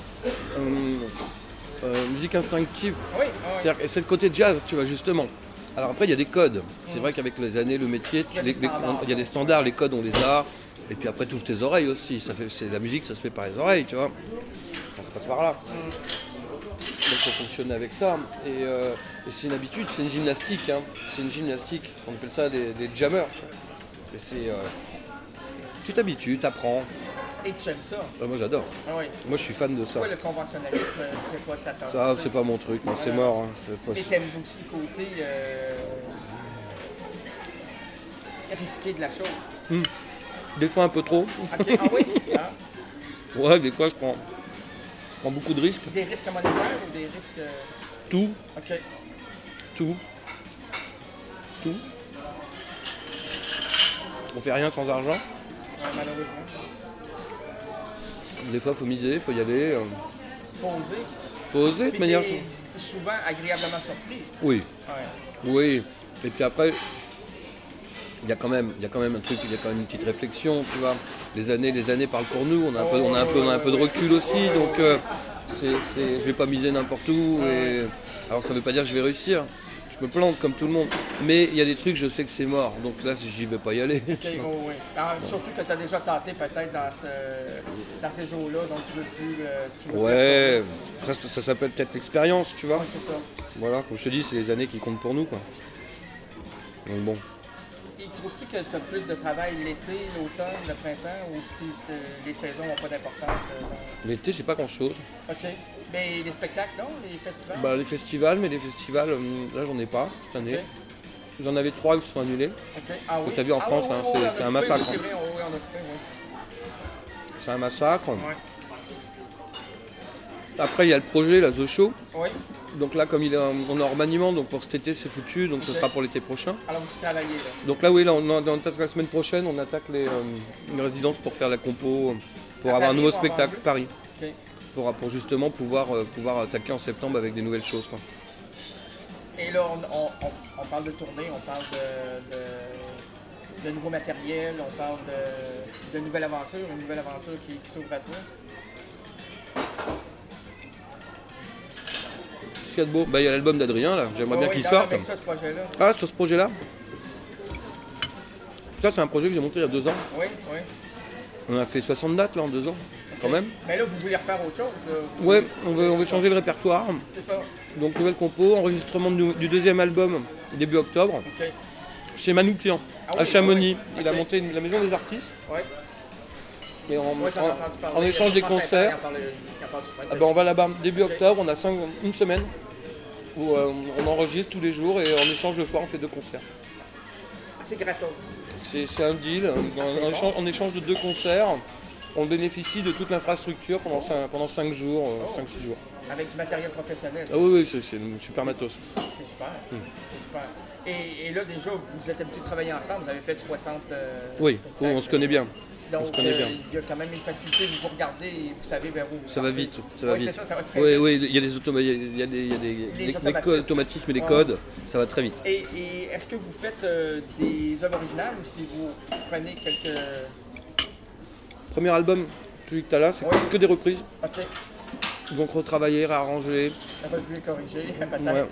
Speaker 2: euh, euh, musique instinctive.
Speaker 1: Oui, oui.
Speaker 2: C'est-à-dire, et c'est le côté jazz, tu vois, justement. Alors après, il y a des codes. C'est vrai qu'avec les années, le métier,
Speaker 1: Il y a
Speaker 2: tu-
Speaker 1: des
Speaker 2: les- les-
Speaker 1: standards.
Speaker 2: il y a des standards, les codes, on les a. Et puis après, tu ouvres tes oreilles aussi. Ça fait, c'est, la musique, ça se fait par les oreilles, tu vois. Enfin, ça passe par là. Donc faut fonctionner avec ça. Et, euh, et c'est une habitude, c'est une gymnastique. Hein. C'est une gymnastique. On appelle ça des, des jammers. Tu vois. Et c'est... euh, tu t'habitues, t'apprends.
Speaker 1: Et tu aimes ça?
Speaker 2: Euh, moi, j'adore.
Speaker 1: Ah oui.
Speaker 2: Moi, je suis fan de ça.
Speaker 1: Toi, le conventionnalisme, c'est pas ta tasse.
Speaker 2: Ça, c'est pas mon truc. Moi, c'est mort. Hein. C'est pas...
Speaker 1: Et t'aimes aussi le côté euh, risqué de la chose.
Speaker 2: Des fois, un peu trop.
Speaker 1: Ok, ah oui? Hein?
Speaker 2: Ouais, des fois, je prends, je prends beaucoup de risques.
Speaker 1: Des risques monétaires ou des risques... euh,
Speaker 2: Tout,
Speaker 1: Ok.
Speaker 2: tout, tout. On fait rien sans argent.
Speaker 1: Ouais, malheureusement.
Speaker 2: Des fois, faut miser, faut y aller. euh,
Speaker 1: Poser.
Speaker 2: Faut oser de
Speaker 1: Puis
Speaker 2: manière.
Speaker 1: t'es souvent agréablement surpris.
Speaker 2: Oui,
Speaker 1: Ouais.
Speaker 2: oui. Et puis après, il y a quand même, il y a quand même un truc, il y a quand même une petite réflexion, tu vois. Les années, les années parlent pour nous. On a un peu, on a un peu, on a un peu de recul aussi, donc euh, c'est, c'est, je vais pas miser n'importe où. Et alors, ça veut pas dire que je vais réussir. Je me plante comme tout le monde. Mais il y a des trucs, je sais que c'est mort. Donc là, j'y vais pas y aller.
Speaker 1: Ok, oh, oui. Alors, surtout que tu as déjà tenté peut-être dans, ce, dans ces eaux-là, donc tu veux plus... euh, tu veux plus
Speaker 2: Ouais, ça, ça, ça s'appelle peut-être l'expérience, tu vois.
Speaker 1: Ouais, c'est ça.
Speaker 2: Voilà, comme je te dis, c'est les années qui comptent pour nous, quoi. Donc bon.
Speaker 1: Et trouves-tu que tu as plus de travail l'été, l'automne, le printemps, ou si c'est- les saisons n'ont pas d'importance? euh, dans-
Speaker 2: L'été, j'ai pas grand-chose.
Speaker 1: OK. Mais les spectacles, non? Les festivals?
Speaker 2: Bah, les festivals, mais les festivals, hum, là, j'en ai pas cette année.
Speaker 1: Ok.
Speaker 2: J'en avais trois qui se sont annulés.
Speaker 1: OK. Ah oui?
Speaker 2: t'as vu en
Speaker 1: Ah
Speaker 2: France,
Speaker 1: oui,
Speaker 2: hein,
Speaker 1: oui,
Speaker 2: c'est-
Speaker 1: oui, on a
Speaker 2: c'est un
Speaker 1: fait,
Speaker 2: massacre,
Speaker 1: C'est
Speaker 2: hein.
Speaker 1: vrai, oui, on a fait, oui.
Speaker 2: C'est un massacre.
Speaker 1: Ouais.
Speaker 2: Après, il y a le projet, la The Show.
Speaker 1: Oui.
Speaker 2: Donc là, comme il est en, on est en remaniement, donc pour cet été, c'est foutu. Donc ce
Speaker 1: Ok.
Speaker 2: sera pour l'été prochain.
Speaker 1: Alors, vous y travaillez, là.
Speaker 2: Donc là, oui, là, on, on attaque la semaine prochaine, on attaque les, euh, les résidences pour faire la compo, pour
Speaker 1: À
Speaker 2: avoir un
Speaker 1: Paris
Speaker 2: nouveau
Speaker 1: ou en
Speaker 2: spectacle,
Speaker 1: banlieue?
Speaker 2: Paris.
Speaker 1: OK.
Speaker 2: Pour, pour justement pouvoir, euh, pouvoir attaquer en septembre avec des nouvelles choses, quoi.
Speaker 1: Et là, on, on, on, on parle de tournée, on parle de, de, de nouveaux matériels, on parle de, de nouvelles aventures, une nouvelle aventure qui, qui s'ouvre à toi.
Speaker 2: Ce qu'il y a de beau, bah, il y a l'album d'Adrien là, j'aimerais
Speaker 1: Oh,
Speaker 2: bien
Speaker 1: oui,
Speaker 2: qu'il
Speaker 1: non,
Speaker 2: sorte.
Speaker 1: avec ça, ce projet-là.
Speaker 2: Ah, sur ce projet-là. Ça, c'est un projet que j'ai monté il y a deux ans.
Speaker 1: Oui, oui.
Speaker 2: On a fait soixante dates là en deux ans, quand même.
Speaker 1: Mais là, vous voulez refaire autre chose, là. Vous
Speaker 2: Ouais,
Speaker 1: voulez-
Speaker 2: on veut, on veut changer le répertoire.
Speaker 1: C'est ça.
Speaker 2: Donc, nouvelle compo, enregistrement du, du deuxième album début octobre,
Speaker 1: OK.
Speaker 2: chez Manoukian,
Speaker 1: Ah oui,
Speaker 2: à Chamonix.
Speaker 1: ah oui.
Speaker 2: Il a
Speaker 1: Ok.
Speaker 2: monté une- la maison des artistes.
Speaker 1: Oui.
Speaker 2: Et en,
Speaker 1: Moi, j'en ai
Speaker 2: en-
Speaker 1: entendu parler.
Speaker 2: en échange des
Speaker 1: France Inter,
Speaker 2: concerts,
Speaker 1: il en parle- il en parle souvent.
Speaker 2: ah ben, on va là-bas début octobre, on a cinq- une semaine où euh, on enregistre tous les jours et en échange de soir on fait deux concerts.
Speaker 1: C'est gratos.
Speaker 2: C'est c'est un deal, en,
Speaker 1: Ah, c'est
Speaker 2: en
Speaker 1: bon.
Speaker 2: échange, en échange de deux concerts, on bénéficie de toute l'infrastructure pendant cinq, pendant cinq jours,
Speaker 1: Oh.
Speaker 2: cinq six jours.
Speaker 1: Avec du matériel professionnel.
Speaker 2: Ah oui, oui, c'est c'est une super matos.
Speaker 1: C'est super.
Speaker 2: Hmm.
Speaker 1: C'est super. Et, et là, déjà, vous êtes habitués de travailler ensemble. Vous avez fait soixante. euh,
Speaker 2: Oui, oui,
Speaker 1: spectacles.
Speaker 2: on se connaît bien.
Speaker 1: Donc,
Speaker 2: on se connaît
Speaker 1: euh,
Speaker 2: bien.
Speaker 1: il y a quand même une facilité. Vous vous regardez et vous savez vers où. vous
Speaker 2: Ça va
Speaker 1: partez.
Speaker 2: vite, ça va
Speaker 1: Oui,
Speaker 2: vite.
Speaker 1: c'est ça, ça va très
Speaker 2: Oui,
Speaker 1: vite.
Speaker 2: oui, il y a des automa- il y a- il y a des, il y a des-
Speaker 1: Les
Speaker 2: des- des
Speaker 1: automatismes.
Speaker 2: co- automatismes et des
Speaker 1: Ouais.
Speaker 2: codes, ça va très vite.
Speaker 1: Et, et est-ce que vous faites euh, des œuvres originales ou si vous prenez quelques.
Speaker 2: Premier album, celui que tu as là, c'est
Speaker 1: Ouais.
Speaker 2: que des reprises.
Speaker 1: OK.
Speaker 2: Donc retravailler, réarranger.
Speaker 1: Revu et corrigé, peut-être.
Speaker 2: Ouais.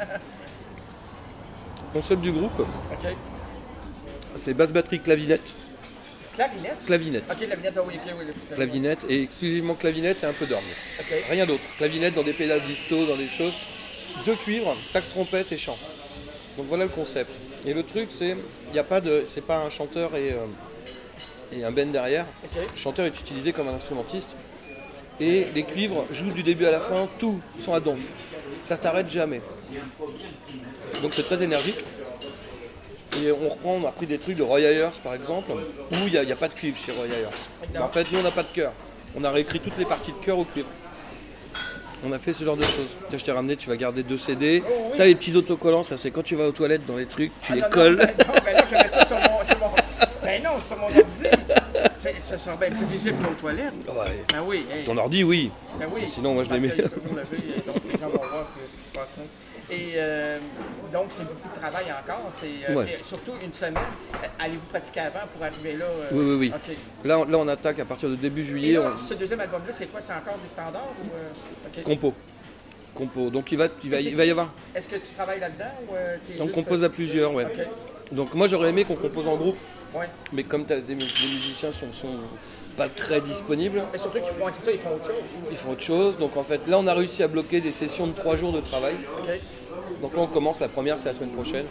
Speaker 2: Concept du groupe,
Speaker 1: OK.
Speaker 2: c'est basse batterie clavinette.
Speaker 1: Clavinette.
Speaker 2: Clavinette.
Speaker 1: OK, la vignette, ah oui, OK, oui, le petit clavinette.
Speaker 2: Clavinette et exclusivement clavinette et un peu d'orgue.
Speaker 1: OK.
Speaker 2: Rien d'autre. Clavinette dans des pédales disto, dans des choses. Deux cuivres, sax trompette et chant. Donc voilà le concept. Et le truc c'est, il n'y a pas de, c'est pas un chanteur et, euh, et un band derrière.
Speaker 1: OK.
Speaker 2: Le chanteur est utilisé comme un instrumentiste. Et les cuivres jouent du début à la fin, tout sont à donf. Ça s'arrête jamais. Donc c'est très énergique. Et on reprend, on a pris des trucs de Roy Ayers par exemple, où il n'y a, il y a pas de cuivre chez Roy Ayers. Mais en fait, nous on n'a pas de chœur. On a réécrit toutes les parties de chœur au cuivre. On a fait ce genre de choses. Tiens, je t'ai ramené, tu vas garder deux C D.
Speaker 1: Oh, oui.
Speaker 2: Ça, les petits autocollants, ça c'est quand tu vas aux toilettes dans les trucs, tu
Speaker 1: Ah,
Speaker 2: les
Speaker 1: non, non,
Speaker 2: colles.
Speaker 1: ben non, ben là, je vais mettre ça sur mon. Sur mon... Ben non, sur mon ordi. C'est- Ce sera bien plus visible qu'aux toilettes.
Speaker 2: Ouais.
Speaker 1: Ben oui, hey.
Speaker 2: Ton ordi, oui.
Speaker 1: Ben oui.
Speaker 2: Sinon, moi, je
Speaker 1: Parce
Speaker 2: les mets.
Speaker 1: qu'il est toujours levé, et donc les gens vont voir ce, ce qui se passe là. Et euh, donc, c'est beaucoup de travail encore. C'est, euh,
Speaker 2: Ouais.
Speaker 1: et surtout une semaine. Euh, Allez-vous pratiquer avant pour arriver là? euh,
Speaker 2: Oui, oui, oui.
Speaker 1: OK.
Speaker 2: Là, on- là, on attaque à partir de début
Speaker 1: Et
Speaker 2: juillet.
Speaker 1: là,
Speaker 2: on-
Speaker 1: ce deuxième album-là, c'est quoi? C'est encore des standards? Ou, euh, OK.
Speaker 2: Compo. Compo. Donc il va, il va,
Speaker 1: Et c'est
Speaker 2: il va y
Speaker 1: qui?
Speaker 2: avoir.
Speaker 1: Est-ce que tu travailles là-dedans? Ou euh, t'es
Speaker 2: On
Speaker 1: juste-
Speaker 2: compose à plusieurs, ouais.
Speaker 1: OK.
Speaker 2: Donc moi j'aurais aimé qu'on compose en groupe,
Speaker 1: Ouais.
Speaker 2: mais comme t'as des, mu- les musiciens sont, sont pas très disponibles,
Speaker 1: Mais surtout qu'ils font, c'est ça, ils font autre chose.
Speaker 2: ils font autre chose. Donc en fait là on a réussi à bloquer des sessions de trois jours de travail.
Speaker 1: OK.
Speaker 2: Donc là on commence, la première c'est la semaine prochaine.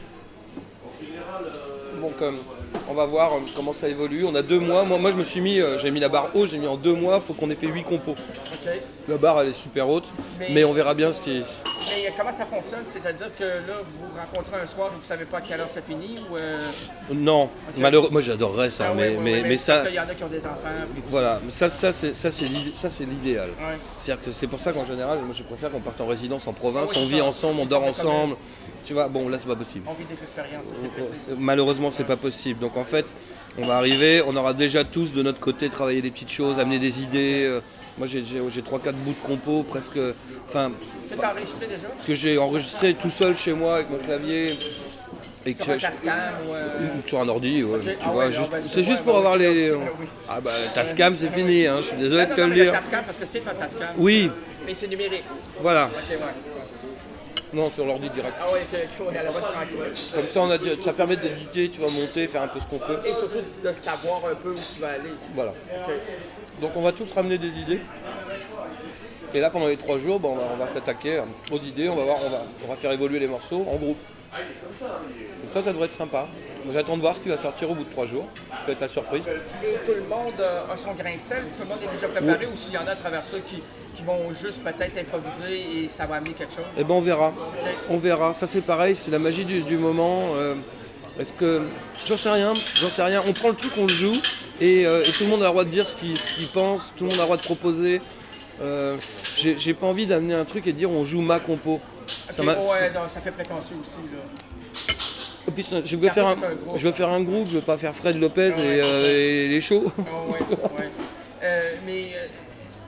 Speaker 2: Donc euh, on va voir euh, comment ça évolue. On a deux mois. Moi, moi je me suis mis, euh, j'ai mis la barre haute, j'ai mis en deux mois, faut qu'on ait fait huit compos.
Speaker 1: OK.
Speaker 2: La barre elle est super haute,
Speaker 1: Mais-
Speaker 2: mais, on verra bien ce qui est.
Speaker 1: Mais comment ça fonctionne? C'est-à-dire que là, vous vous rencontrez un soir et vous ne savez pas à quelle heure ça finit? Ou euh...
Speaker 2: Non, malheureux, moi j'adorerais ça,
Speaker 1: ah
Speaker 2: mais,
Speaker 1: ouais, ouais,
Speaker 2: mais,
Speaker 1: ouais,
Speaker 2: mais
Speaker 1: parce
Speaker 2: ça.
Speaker 1: qu'il y en a qui ont des enfants. puis-
Speaker 2: Voilà, mais ça, ça c'est ça, c'est l'idé- ça, c'est l'idéal.
Speaker 1: Ouais.
Speaker 2: C'est-à-dire que c'est pour ça qu'en général, moi je préfère qu'on parte en résidence en province,
Speaker 1: Ah oui,
Speaker 2: on
Speaker 1: c'est
Speaker 2: vit
Speaker 1: ça.
Speaker 2: ensemble, on
Speaker 1: Une
Speaker 2: dort
Speaker 1: sorte de commune.
Speaker 2: ensemble. Tu vois, bon là c'est pas possible.
Speaker 1: On vit des expériences, ça, c'est pété.
Speaker 2: C'est- Malheureusement c'est pas possible. Donc en fait, on va arriver, on aura déjà tous de notre côté travaillé des petites choses, amené des idées. euh, Moi j'ai j'ai- j'ai trois quatre bouts de compo presque, enfin
Speaker 1: Tu t'es enregistré déjà?
Speaker 2: que j'ai enregistré tout seul chez moi avec mon clavier. Et
Speaker 1: Sur
Speaker 2: que
Speaker 1: un
Speaker 2: je-
Speaker 1: Tascam ou... euh,
Speaker 2: ou sur un ordi, ouais,
Speaker 1: Ok.
Speaker 2: tu
Speaker 1: Ah
Speaker 2: vois,
Speaker 1: ouais,
Speaker 2: juste-
Speaker 1: non, ben,
Speaker 2: c'est juste
Speaker 1: ouais,
Speaker 2: pour
Speaker 1: ouais,
Speaker 2: avoir
Speaker 1: c'est
Speaker 2: les.
Speaker 1: gentil, oui.
Speaker 2: Ah bah Tascam c'est fini, hein, je suis désolé
Speaker 1: Non,
Speaker 2: de
Speaker 1: non,
Speaker 2: te
Speaker 1: non,
Speaker 2: le
Speaker 1: mais le
Speaker 2: dire.
Speaker 1: Tascam, parce que c'est un Tascam.
Speaker 2: Oui,
Speaker 1: Mais c'est numérique.
Speaker 2: voilà.
Speaker 1: OK, ouais.
Speaker 2: Non, sur l'ordi direct.
Speaker 1: Ah ouais, OK, OK, ouais, à la bonne tranquille.
Speaker 2: Comme ça, on a, dit- ça permet d'éditer, tu vas monter, faire un peu ce qu'on peut.
Speaker 1: Et surtout de savoir un peu où tu vas aller.
Speaker 2: Voilà.
Speaker 1: OK.
Speaker 2: Donc on va tous ramener des idées. Et là, pendant les trois jours, bon, on va, on va s'attaquer aux idées, on va voir, on va, on va faire évoluer les morceaux en groupe. Donc ça, ça devrait être sympa. J'attends de voir ce qui va sortir au bout de trois jours. Ça peut être la surprise.
Speaker 1: Et tout le monde euh, a son grain de sel, tout le monde est déjà préparé, ou s'il y en a à travers ça qui, qui vont juste peut-être improviser et ça va amener quelque chose.
Speaker 2: Eh ben on verra. On verra. Ça c'est pareil, c'est la magie du, du moment. Euh, Est-ce que. J'en sais rien, j'en sais rien. On prend le truc, on le joue, et, euh, et tout le monde a le droit de dire ce qu'il ce qu'il pense, tout le monde a le droit de proposer. Euh, J'ai j'ai pas envie d'amener un truc et de dire on joue ma compo. Ça
Speaker 1: Ok,
Speaker 2: m'a-
Speaker 1: ouais, non, ça fait prétentieux aussi. Là.
Speaker 2: Et puis, je veux faire un,
Speaker 1: c'est un groupe.
Speaker 2: je veux faire un groupe, je veux pas faire Fred Lopez
Speaker 1: Ouais,
Speaker 2: et, euh, et les shows.
Speaker 1: Ah ouais, ouais. Euh, mais euh,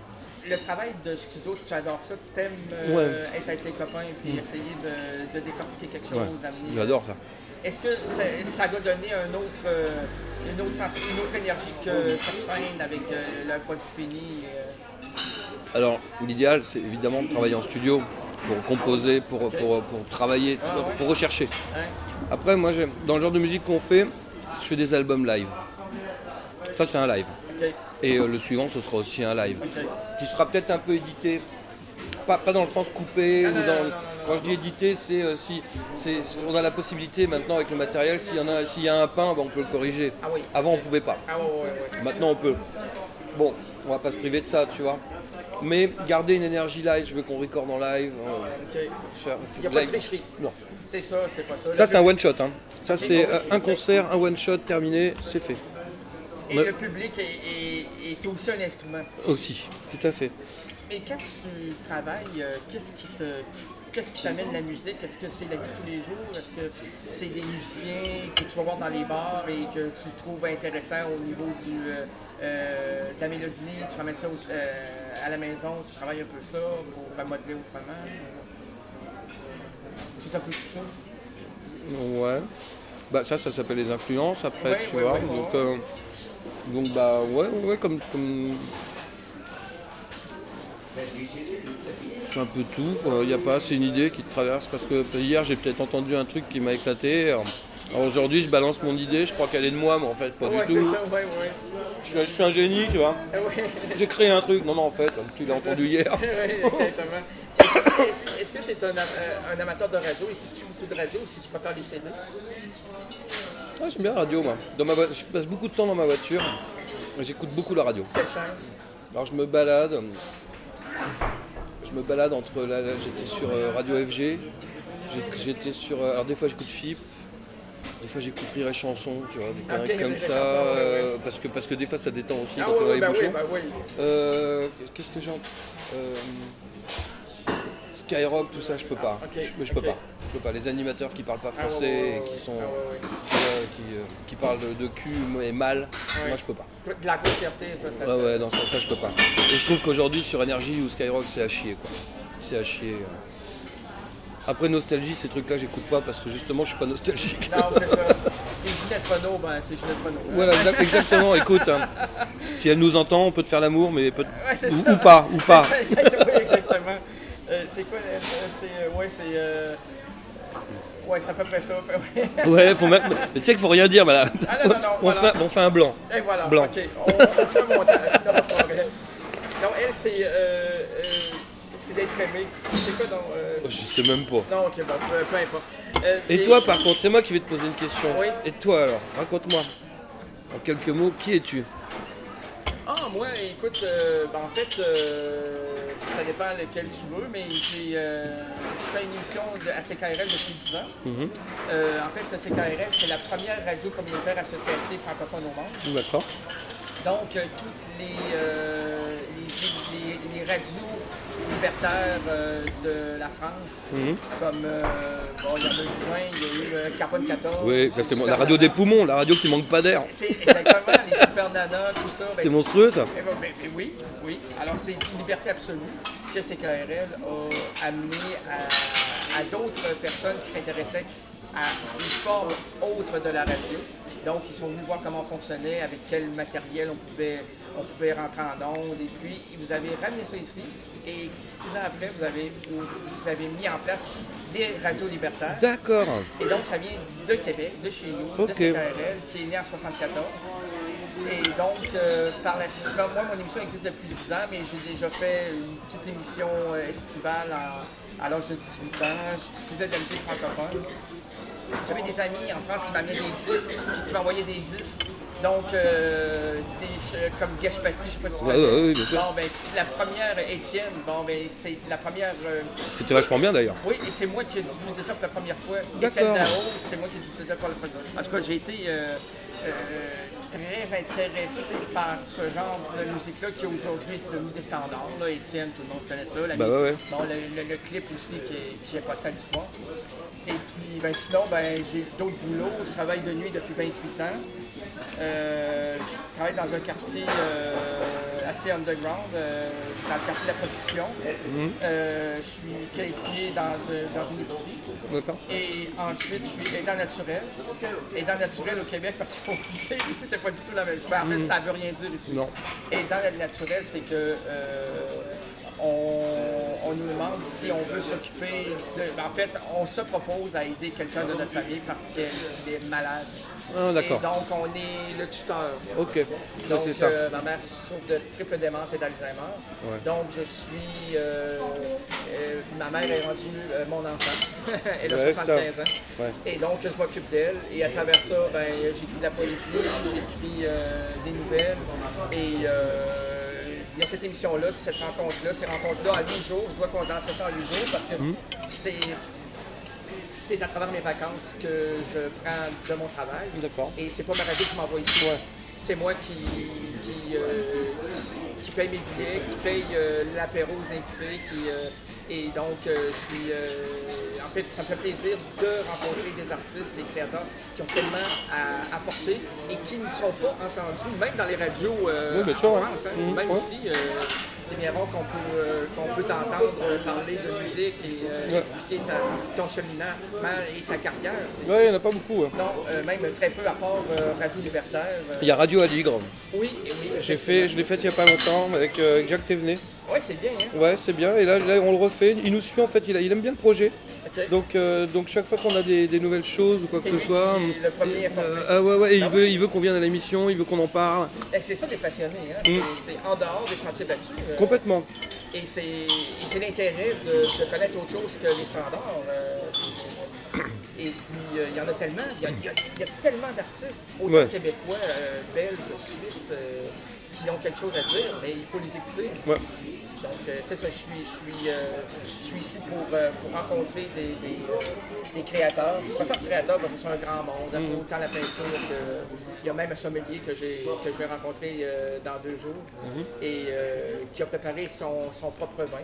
Speaker 1: le travail de studio, tu adores ça, tu aimes euh,
Speaker 2: Ouais.
Speaker 1: être avec les copains et puis essayer de, de décortiquer quelque chose,
Speaker 2: Ouais.
Speaker 1: d'amener.
Speaker 2: J'adore ça.
Speaker 1: Est-ce que ça, ça doit donner un autre, euh, une, autre sens- une autre énergie que sur scène avec euh, le produit fini? euh?
Speaker 2: Alors, l'idéal, c'est évidemment de travailler en studio pour composer, pour, pour, pour travailler,
Speaker 1: Ah ouais.
Speaker 2: pour rechercher.
Speaker 1: Hein?
Speaker 2: Après, moi, j'aime- dans le genre de musique qu'on fait, je fais des albums live. Ça, c'est un live.
Speaker 1: OK.
Speaker 2: Et euh, le suivant, ce sera aussi un live.
Speaker 1: OK.
Speaker 2: Qui sera peut-être un peu édité. Pas, pas dans le sens coupé.
Speaker 1: Non,
Speaker 2: ou
Speaker 1: non,
Speaker 2: dans
Speaker 1: non,
Speaker 2: le-
Speaker 1: non, non,
Speaker 2: Quand je dis édité, c'est euh, si c'est- c'est- on a la possibilité maintenant avec le matériel, s'il y, en a- s'il y a un pain, ben, on peut le corriger.
Speaker 1: Ah oui.
Speaker 2: Avant, on pouvait pas.
Speaker 1: Ah ouais, ouais, ouais.
Speaker 2: Maintenant, on peut. Bon, on va pas se priver de ça, tu vois. Mais garder une énergie live, je veux qu'on recorde en live. euh,
Speaker 1: OK.
Speaker 2: faire-
Speaker 1: Il n'y a pas de
Speaker 2: live.
Speaker 1: tricherie.
Speaker 2: Non.
Speaker 1: C'est ça, c'est pas ça.
Speaker 2: Ça,
Speaker 1: Le
Speaker 2: c'est un
Speaker 1: pub-
Speaker 2: one shot. Hein. Ça, c'est euh, un concert, un one shot terminé, c'est fait.
Speaker 1: Et
Speaker 2: Mais-
Speaker 1: le public est, est- est aussi un instrument.
Speaker 2: Aussi, tout à fait.
Speaker 1: Et quand tu travailles, euh, qu'est-ce qui te, qu'est-ce qui t'amène la musique? Est-ce que c'est la vie de tous les jours? Est-ce que c'est des musiciens que tu vas voir dans les bars et que tu trouves intéressant au niveau du, euh, euh, de la mélodie? Tu ramènes ça au- euh, à la maison, tu travailles un peu ça pour la modeler autrement? C'est un peu tout ça?
Speaker 2: Ouais. Bah ça, ça s'appelle les influences après,
Speaker 1: Ouais,
Speaker 2: tu
Speaker 1: ouais,
Speaker 2: vois.
Speaker 1: ouais,
Speaker 2: donc,
Speaker 1: ouais.
Speaker 2: euh, donc bah ouais, ouais, ouais, comme, comme... C'est un peu tout. Il n'y a pas, c'est une idée qui te traverse parce que hier j'ai peut-être entendu un truc qui m'a éclaté. Alors, alors aujourd'hui je balance mon idée, je crois qu'elle est de moi, mais en fait pas
Speaker 1: Ouais,
Speaker 2: du
Speaker 1: c'est
Speaker 2: tout.
Speaker 1: ça, ouais, ouais.
Speaker 2: Je suis, je suis un génie, tu vois.
Speaker 1: Ah ouais.
Speaker 2: J'ai créé un truc. Non, non, en fait, tu l'as entendu hier.
Speaker 1: Oui, exactement. Est-ce, est-ce que tu es un, am- euh, un amateur de radio? Écoutes-tu beaucoup de radio ou si tu préfères les C D?
Speaker 2: Ah, j'aime bien la radio, moi. Dans ma vo- je passe beaucoup de temps dans ma voiture. et J'écoute beaucoup la radio.
Speaker 1: Quelle chaîne?
Speaker 2: Alors je me balade. Je me balade entre là, là, j'étais sur euh, Radio F G. J'ai- J'étais sur. euh, alors des fois j'écoute F I P. Des fois j'écoute Rire et Chanson, tu vois, des conneries
Speaker 1: Ok,
Speaker 2: comme
Speaker 1: Rire et
Speaker 2: ça.
Speaker 1: Chanson, ouais, ouais.
Speaker 2: euh, parce, que, parce que des fois ça détend aussi
Speaker 1: Ah
Speaker 2: quand on est
Speaker 1: oui,
Speaker 2: dans les
Speaker 1: ben oui,
Speaker 2: bouchons.
Speaker 1: ben oui.
Speaker 2: Euh, Qu'est-ce que j'entends euh, Skyrock, tout ça, je peux pas.
Speaker 1: Ok,
Speaker 2: je, je peux
Speaker 1: ok.
Speaker 2: pas. Je peux pas. Les animateurs qui parlent pas
Speaker 1: Ah ouais,
Speaker 2: français,
Speaker 1: ouais, ouais,
Speaker 2: et qui sont,
Speaker 1: ah ouais, ouais.
Speaker 2: euh, qui, euh, qui parlent de, de cul et mal,
Speaker 1: Ouais.
Speaker 2: moi je peux pas.
Speaker 1: De la grossièreté, ça, ça.
Speaker 2: Ouais, ouais, non, ça, ça je peux pas. Et je trouve qu'aujourd'hui sur Énergie ou Skyrock, c'est à chier, quoi. C'est à chier. euh. Après Nostalgie, ces trucs-là, j'écoute pas parce que justement, je suis pas nostalgique.
Speaker 1: Non, c'est ça. Et Ginette Renault, ben c'est Ginette Renault. hein.
Speaker 2: Voilà, exa- exactement. Écoute, hein, si elle nous entend, on peut te faire l'amour, mais peut-
Speaker 1: Ouais, c'est
Speaker 2: ou,
Speaker 1: ça.
Speaker 2: ou pas, ou pas.
Speaker 1: Exactement, oui, exactement. Euh, c'est quoi, euh, c'est, euh, ouais, c'est, euh, ouais, c'est à peu près ça. Fait, ouais.
Speaker 2: Ouais, faut même. Mais tu sais qu'il faut rien dire, madame.
Speaker 1: Ah, non, non, non,
Speaker 2: on,
Speaker 1: voilà.
Speaker 2: fait, on fait un blanc.
Speaker 1: Et voilà,
Speaker 2: Blanc.
Speaker 1: ok, on, on fait un montage. Non, c'est pas vrai. Non, elle, c'est, euh, euh, c'est d'être aimé. C'est quoi donc euh,
Speaker 2: Je sais même pas.
Speaker 1: Non, ok, bon, peu, peu importe. Euh,
Speaker 2: Et toi, par contre, c'est moi qui vais te poser une question.
Speaker 1: Oui.
Speaker 2: Et toi, alors, raconte-moi, en quelques mots, qui es-tu?
Speaker 1: Ah, moi, écoute, euh, ben, en fait, euh, ça dépend lequel tu veux, mais j'ai, euh, je fais une émission de, à C K R L depuis dix ans.
Speaker 2: Mhm.
Speaker 1: Euh, en fait, C K R L, c'est la première radio communautaire associative francophone au monde.
Speaker 2: D'accord.
Speaker 1: Donc, euh, toutes les, euh, les, les- les radios libertaires euh, de la France,
Speaker 2: Mhm.
Speaker 1: comme, euh, bon, il y en a eu plein, il y a eu euh, Carbone quatorze.
Speaker 2: Oui, ça c'est mon- la
Speaker 1: Super
Speaker 2: radio des
Speaker 1: Nana.
Speaker 2: poumons, la radio qui manque pas d'air.
Speaker 1: C'est exactement, les Super Nana, tout ça.
Speaker 2: C'était
Speaker 1: ben,
Speaker 2: monstrueux ça.
Speaker 1: eh ben, ben, ben oui, oui. Alors, c'est une liberté absolue que C K R L a amené à, à d'autres personnes qui s'intéressaient à une forme autre de la radio. Donc, ils sont venus voir comment on fonctionnait, avec quel matériel on pouvait, on pouvait rentrer en onde. Et puis, vous avez ramené ça ici. Et six ans après, vous avez, vous avez mis en place des radios libertaires.
Speaker 2: D'accord.
Speaker 1: Et donc, ça vient de Québec, de chez nous,
Speaker 2: Ok.
Speaker 1: de C K R L, qui est né en soixante-quatorze. Et donc, euh, par la suite, ben, moi, mon émission existe depuis dix ans, mais j'ai déjà fait une petite émission euh, estivale en- à l'âge de dix-huit ans. Je diffusais de la musique francophone. J'avais des amis en France qui m'amenaient des disques, qui m'envoyaient des disques. Donc, euh, des, ch- comme Geshpati, je ne sais pas si tu
Speaker 2: Ouais,
Speaker 1: connais.
Speaker 2: ouais, ouais, bien sûr.
Speaker 1: Bon, ben, la première, Étienne, bon, ben, c'est la première... euh,
Speaker 2: C'était vachement bien d'ailleurs.
Speaker 1: oui, et c'est moi qui ai diffusé ça pour la première fois.
Speaker 2: D'accord.
Speaker 1: Étienne Darrow, c'est moi qui ai diffusé ça pour la première fois. En tout cas, j'ai été euh, euh, très intéressé par ce genre de musique-là qui aujourd'hui est devenu des standards. Là. Étienne, tout le monde connaît ça. La
Speaker 2: Bah
Speaker 1: mu-
Speaker 2: ouais, ouais.
Speaker 1: Bon, le, le- le clip aussi qui est, qui est passé à l'histoire. Et puis, ben, sinon, ben, j'ai d'autres boulots. Je travaille de nuit depuis vingt-huit ans. Euh, je travaille dans un quartier euh, assez underground, euh, dans le quartier de la prostitution.
Speaker 2: Mhm.
Speaker 1: Euh, je suis caissier dans, euh, dans une épicerie.
Speaker 2: D'accord.
Speaker 1: Et ensuite, je suis aidant naturel. Aidant naturel au Québec, parce qu'il faut tu sais, ici, c'est pas du tout la même chose. En fait, ça veut rien dire ici.
Speaker 2: Non.
Speaker 1: Aidant naturel, c'est que euh, on, on nous demande si on veut s'occuper de. En fait, on se propose à aider quelqu'un de notre famille parce qu'elle est malade.
Speaker 2: Ah, d'accord.
Speaker 1: Et donc, on est le tuteur.
Speaker 2: Ok, ouais,
Speaker 1: Donc,
Speaker 2: c'est ça.
Speaker 1: euh, ma mère souffre de triple démence et d'Alzheimer.
Speaker 2: Ouais.
Speaker 1: Donc, je suis. Euh, euh, ma mère est rendue euh, mon enfant. Elle a
Speaker 2: Ouais,
Speaker 1: soixante-quinze
Speaker 2: ça.
Speaker 1: ans.
Speaker 2: Ouais.
Speaker 1: Et donc, je m'occupe d'elle. Et à travers ça, ben, j'écris de la poésie, j'écris euh, des nouvelles. Et euh, il y a cette émission-là, cette rencontre-là. Ces rencontres-là, à huit jours, je dois condenser ça en huit jours parce que
Speaker 2: Mmh.
Speaker 1: c'est. C'est à travers mes vacances que je prends de mon travail.
Speaker 2: D'accord.
Speaker 1: Et c'est pas ma radio qui m'envoie ici.
Speaker 2: Ouais.
Speaker 1: C'est moi qui, qui, euh, qui paye mes billets, qui paye euh, l'apéro aux invités. Qui, euh, et donc, euh, je suis. Euh, en fait, ça me fait plaisir de rencontrer des artistes, des créateurs qui ont tellement à apporter et qui ne sont pas entendus, même dans les radios euh,
Speaker 2: Oui, bien
Speaker 1: en
Speaker 2: sûr, ouais.
Speaker 1: France. Hein,
Speaker 2: Mmh,
Speaker 1: même
Speaker 2: ouais.
Speaker 1: ici, euh, c'est bien rare qu'on peut, euh, qu'on peut t'entendre euh, parler de musique et euh,
Speaker 2: Ouais.
Speaker 1: expliquer ta, ton cheminement et ta carrière. C'est-
Speaker 2: Ouais, il n'y en a pas beaucoup. Ouais.
Speaker 1: Non, euh, même très peu, à part euh, Radio Libertaire. euh,
Speaker 2: Il y a Radio Aligre.
Speaker 1: Oui, et oui.
Speaker 2: J'ai fait, je l'ai fait il n'y a pas longtemps avec, euh, avec Jacques Thévenet.
Speaker 1: Oui, c'est bien, hein?
Speaker 2: Ouais, c'est bien. Et là, là, on le refait. Il nous suit en fait. Il, a- il aime bien le projet.
Speaker 1: Ok.
Speaker 2: Donc, euh, donc chaque fois qu'on a des, des nouvelles choses ou quoi que
Speaker 1: C'est
Speaker 2: ce
Speaker 1: lui
Speaker 2: soit,
Speaker 1: qui est le premier informé.
Speaker 2: euh, ah ouais ouais, et il
Speaker 1: Ah
Speaker 2: veut,
Speaker 1: ouais?
Speaker 2: il veut qu'on vienne à l'émission, il veut qu'on en parle.
Speaker 1: Et c'est ça des passionnés, hein?
Speaker 2: Mm.
Speaker 1: C'est, c'est en dehors des sentiers battus. euh,
Speaker 2: Complètement.
Speaker 1: Et c'est, et c'est l'intérêt de, de connaître autre chose que les standards. euh, et puis, euh, il y en a tellement. Il y a, il y a- il y a tellement d'artistes, autant
Speaker 2: Ouais.
Speaker 1: québécois, euh, belges, suisses, euh, qui ont quelque chose à dire, mais il faut les écouter.
Speaker 2: Ouais.
Speaker 1: Donc, euh, c'est ça, je suis, je suis, euh, je suis ici pour, euh, pour rencontrer des, des, euh, des créateurs. Je préfère créateurs parce que c'est un grand monde.
Speaker 2: Mm.
Speaker 1: Autant la peinture que. Il y a même un sommelier que, j'ai, que je vais rencontrer euh, dans deux jours
Speaker 2: Mm-hmm.
Speaker 1: et euh, qui a préparé son, son propre vin.